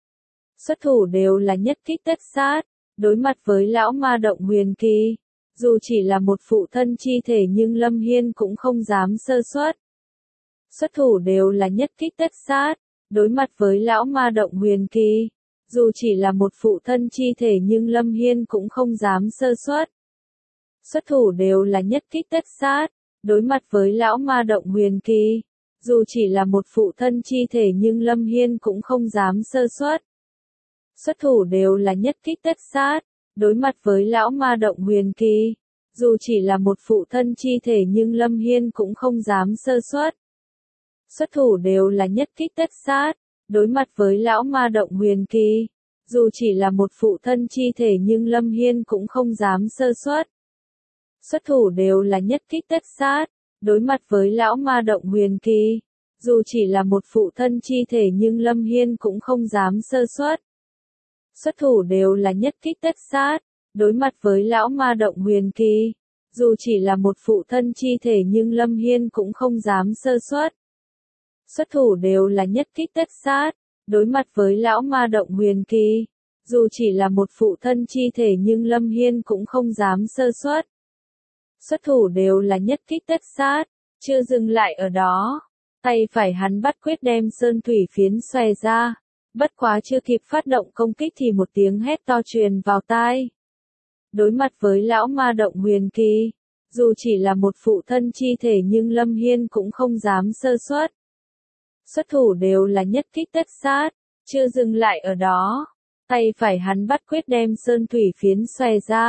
Xuất thủ đều là nhất kích tất sát. Đối mặt với lão ma động huyền kỳ, dù chỉ là một phụ thân chi thể nhưng Lâm Hiên cũng không dám sơ suất. Xuất thủ đều là nhất kích tất sát. Đối mặt với lão ma động huyền kỳ, dù chỉ là một phụ thân chi thể nhưng Lâm Hiên cũng không dám sơ suất. Xuất thủ đều là nhất kích tất sát. Đối mặt với lão ma động huyền kỳ, dù chỉ là một phụ thân chi thể nhưng Lâm Hiên cũng không dám sơ suất. Xuất thủ đều là nhất kích tất sát. Đối mặt với lão ma động huyền kỳ, dù chỉ là một phụ thân chi thể nhưng Lâm Hiên cũng không dám sơ suất. Xuất thủ đều là nhất kích tất sát. Đối mặt với lão ma động huyền kỳ, dù chỉ là một phụ thân chi thể nhưng Lâm Hiên cũng không dám sơ suất. Xuất thủ đều là nhất kích tất sát. Đối mặt với lão ma động huyền kỳ, dù chỉ là một phụ thân chi thể nhưng Lâm Hiên cũng không dám sơ suất. Xuất thủ đều là nhất kích tất sát. Đối mặt với lão ma động huyền kỳ, dù chỉ là một phụ thân chi thể nhưng Lâm Hiên cũng không dám sơ suất. Xuất thủ đều là nhất kích tất sát. Đối mặt với lão ma động huyền kỳ, dù chỉ là một phụ thân chi thể nhưng Lâm Hiên cũng không dám sơ suất. Xuất thủ đều là nhất kích tất sát. Chưa dừng lại ở đó, tay phải hắn bắt quyết đem sơn thủy phiến xòe ra. Bất quá chưa kịp phát động công kích thì một tiếng hét to truyền vào tai. Đối mặt với lão ma động huyền kỳ, dù chỉ là một phụ thân chi thể nhưng Lâm Hiên cũng không dám sơ suất. Xuất thủ đều là nhất kích tất sát. Chưa dừng lại ở đó, tay phải hắn bắt quyết đem sơn thủy phiến xòe ra.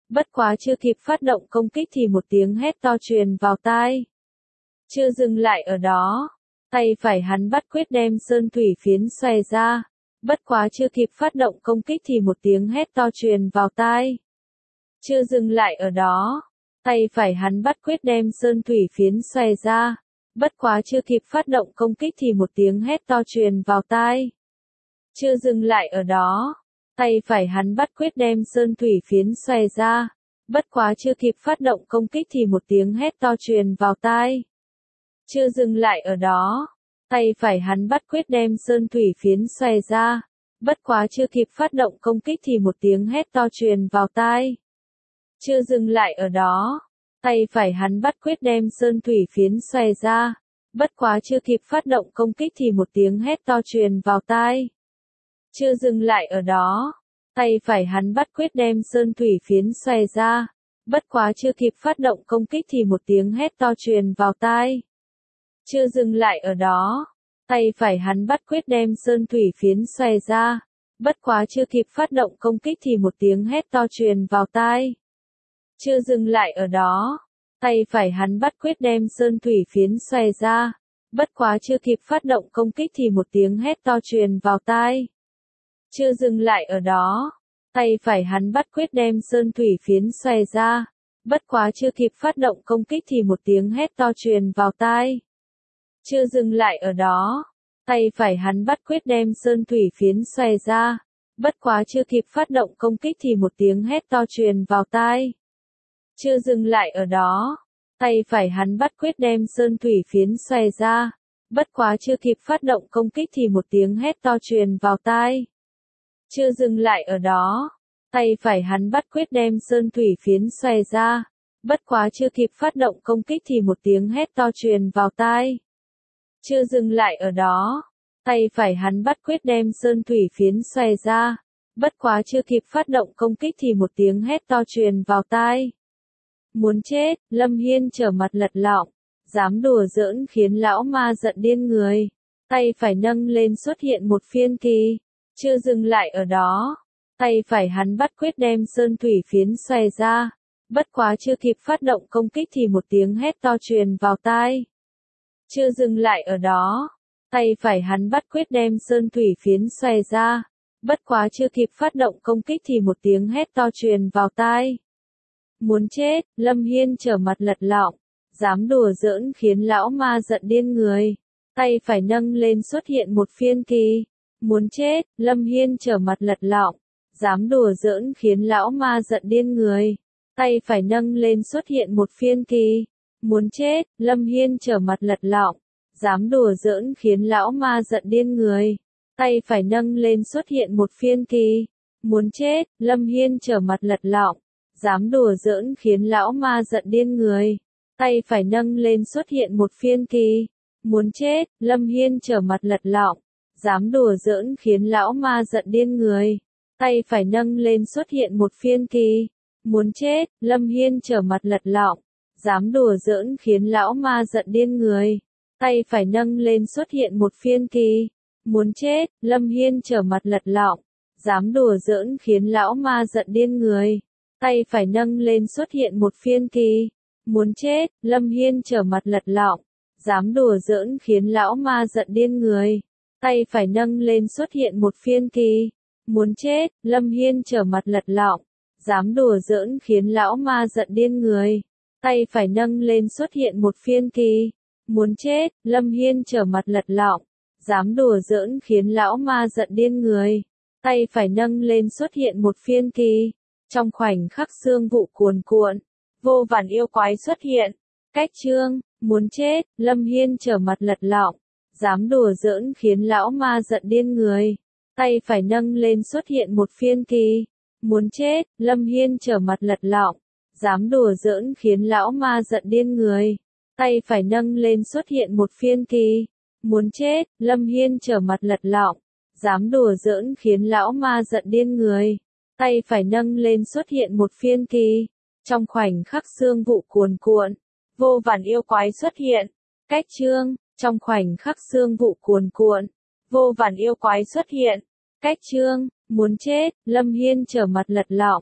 Bất quá chưa kịp phát động công kích thì một tiếng hét to truyền vào tai. Chưa dừng lại ở đó, tay phải hắn bắt quyết đem sơn thủy phiến xòe ra. Bất quá chưa kịp phát động công kích thì một tiếng hét to truyền vào tai. Chưa dừng lại ở đó, tay phải hắn bắt quyết đem sơn thủy phiến xòe ra. Bất quá chưa kịp phát động công kích thì một tiếng hét to truyền vào tai. Chưa dừng lại ở đó, tay phải hắn bắt quyết đem sơn thủy phiến xòe ra. Bất quá chưa kịp phát động công kích thì một tiếng hét to truyền vào tai. Chưa dừng lại ở đó, tay phải hắn bắt quyết đem sơn thủy phiến xòe ra. Bất quá chưa kịp phát động công kích thì một tiếng hét to truyền vào tai. Chưa dừng lại ở đó, tay phải hắn bắt quyết đem sơn thủy phiến xòe ra. Bất quá chưa kịp phát động công kích thì một tiếng hét to truyền vào tai. Chưa dừng lại ở đó, tay phải hắn bắt quyết đem sơn thủy phiến xòe ra. Bất quá chưa kịp phát động công kích thì một tiếng hét to truyền vào tai. Chưa dừng lại ở đó, tay phải hắn bắt quyết đem sơn thủy phiến xòe ra. Bất quá chưa kịp phát động công kích thì một tiếng hét to truyền vào tai. Chưa dừng lại ở đó, tay phải hắn bắt quyết đem sơn thủy phiến xòe ra. Bất quá chưa kịp phát động công kích thì một tiếng hét to truyền vào tai. Chưa dừng lại ở đó, tay phải hắn bắt quyết đem sơn thủy phiến xòe ra. Bất quá chưa kịp phát động công kích thì một tiếng hét to truyền vào tai. Chưa dừng lại ở đó, tay phải hắn bắt quyết đem sơn thủy phiến xòe ra. Bất quá chưa kịp phát động công kích thì một tiếng hét to truyền vào tai. Chưa dừng lại ở đó, tay phải hắn bắt quyết đem sơn thủy phiến xòe ra. Bất quá chưa kịp phát động công kích thì một tiếng hét to truyền vào tai. Chưa dừng lại ở đó, tay phải hắn bắt quyết đem sơn thủy phiến xòe ra. Bất quá chưa kịp phát động công kích thì một tiếng hét to truyền vào tai. Chưa dừng lại ở đó, tay phải hắn bắt quyết đem sơn thủy phiến xòe ra. Bất quá chưa kịp phát động công kích thì một tiếng hét to truyền vào tai. Muốn chết, Lâm Hiên trở mặt lật lọng, dám đùa giỡn khiến lão ma giận điên người. Tay phải nâng lên xuất hiện một phiên kỳ. Chưa dừng lại ở đó, tay phải hắn bắt quyết đem sơn thủy phiến xòe ra. Bất quá chưa kịp phát động công kích thì một tiếng hét to truyền vào tai. Chưa dừng lại ở đó, tay phải hắn bắt quyết đem sơn thủy phiến xòe ra. Bất quá chưa kịp phát động công kích thì một tiếng hét to truyền vào tai. Muốn chết, Lâm Hiên trở mặt lật lọng, dám đùa giỡn khiến lão ma giận điên người. Tay phải nâng lên xuất hiện một phiên kỳ. Muốn chết, Lâm Hiên trở mặt lật lọng, dám đùa giỡn khiến lão ma giận điên người. Tay phải nâng lên xuất hiện một phiên kỳ. Muốn chết, Lâm Hiên trở mặt lật lọng, dám đùa giỡn khiến lão ma giận điên người. Tay phải nâng lên xuất hiện một phiên kỳ. Muốn chết, Lâm Hiên trở mặt lật lọng, dám đùa giỡn khiến lão ma giận điên người. Tay phải nâng lên xuất hiện một phiên kỳ. Muốn chết, Lâm Hiên trở mặt lật lọng, dám đùa giỡn khiến lão ma giận điên người. Tay phải nâng lên xuất hiện một phiên kỳ. Muốn chết, Lâm Hiên trở mặt lật lọng, dám đùa giỡn khiến lão ma giận điên người. Tay phải nâng lên xuất hiện một phiên kỳ. Muốn chết, Lâm Hiên trở mặt lật lọng, dám đùa giỡn khiến lão ma giận điên người. Tay phải nâng lên xuất hiện một phiên kỳ. Muốn chết, Lâm Hiên trở mặt lật lọng, dám đùa giỡn khiến lão ma giận điên người. Tay phải nâng lên xuất hiện một phiên kỳ. Muốn chết, Lâm Hiên trở mặt lật lọng, dám đùa giỡn khiến lão ma giận điên người. Tay phải nâng lên xuất hiện một phiên kỳ. Muốn chết, Lâm Hiên trở mặt lật lọng, dám đùa giỡn khiến lão ma giận điên người. Tay phải nâng lên xuất hiện một phiên kỳ. Trong khoảnh khắc xương vụ cuồn cuộn, vô vàn yêu quái xuất hiện. Cách chương, muốn chết, Lâm Hiên trở mặt lật lọng, dám đùa giỡn khiến lão ma giận điên người. Tay phải nâng lên xuất hiện một phiên kỳ. Muốn chết, Lâm Hiên trở mặt lật lọng, dám đùa giỡn khiến lão ma giận điên người. Tay phải nâng lên xuất hiện một phiên kỳ. Muốn chết, Lâm Hiên trở mặt lật lọng, dám đùa giỡn khiến lão ma giận điên người. Tay phải nâng lên xuất hiện một phiên kỳ. Trong khoảnh khắc xương vụ cuồn cuộn, vô vàn yêu quái xuất hiện. Cách chương, trong khoảnh khắc xương vụ cuồn cuộn, vô vàn yêu quái xuất hiện. Cách chương, muốn chết, Lâm Hiên trở mặt lật lọng,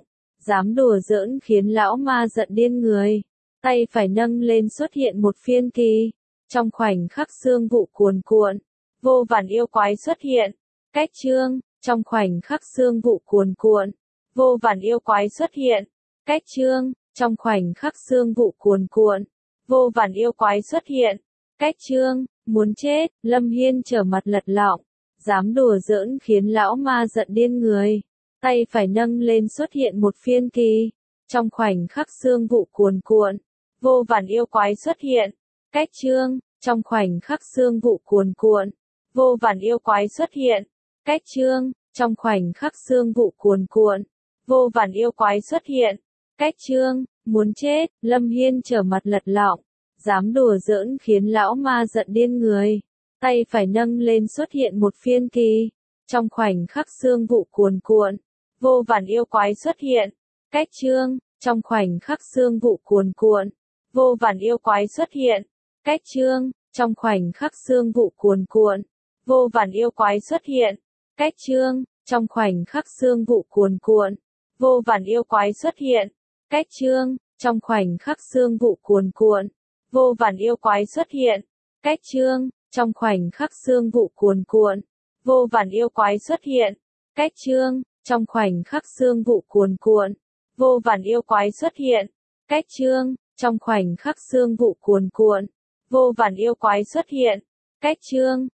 dám đùa giỡn khiến lão ma giận điên người. Tay phải nâng lên xuất hiện một phiên kỳ. Trong khoảnh khắc xương vụ cuồn cuộn, vô vàn yêu quái xuất hiện. Cách chương, trong khoảnh khắc xương vụ cuồn cuộn, vô vàn yêu quái xuất hiện. Cách chương, trong khoảnh khắc xương vụ cuồn cuộn, vô vàn yêu quái xuất hiện. Cách chương, muốn chết, Lâm Hiên trở mặt lật lọng, dám đùa giỡn khiến lão ma giận điên người. Tay phải nâng lên xuất hiện một phiên kỳ. Trong khoảnh khắc xương vụ cuồn cuộn, vô vàn yêu quái xuất hiện. Cách chương, trong khoảnh khắc xương vụ cuồn cuộn, vô vàn yêu quái xuất hiện. Cách chương, trong khoảnh khắc xương vụ cuồn cuộn, vô vàn yêu quái xuất hiện. Cách chương, muốn chết, Lâm Hiên trở mặt lật lọng, dám đùa giỡn khiến lão ma giận điên người. Tay phải nâng lên xuất hiện một phiên kỳ. Trong khoảnh khắc xương vụ cuồn cuộn, vô vàn yêu quái xuất hiện. Cách chương, trong khoảnh khắc xương vụ cuồn cuộn, vô vàn yêu quái xuất hiện. Cách chương, trong khoảnh khắc xương vụ cuồn cuộn, vô vàn yêu quái xuất hiện. Cách chương, trong khoảnh khắc xương vụ cuồn cuộn, vô vàn yêu quái xuất hiện. Cách chương, trong khoảnh khắc xương vụ cuồn cuộn, vô vàn yêu quái xuất hiện. Cách chương, trong khoảnh khắc xương vụ cuồn cuộn, vô vàn yêu quái xuất hiện. Cách chương, trong khoảnh khắc xương vụ cuồn cuộn, vô vàn yêu quái xuất hiện. Cách chương, trong khoảnh khắc xương vụ cuồn cuộn, vô vàn yêu quái xuất hiện. Cách chương,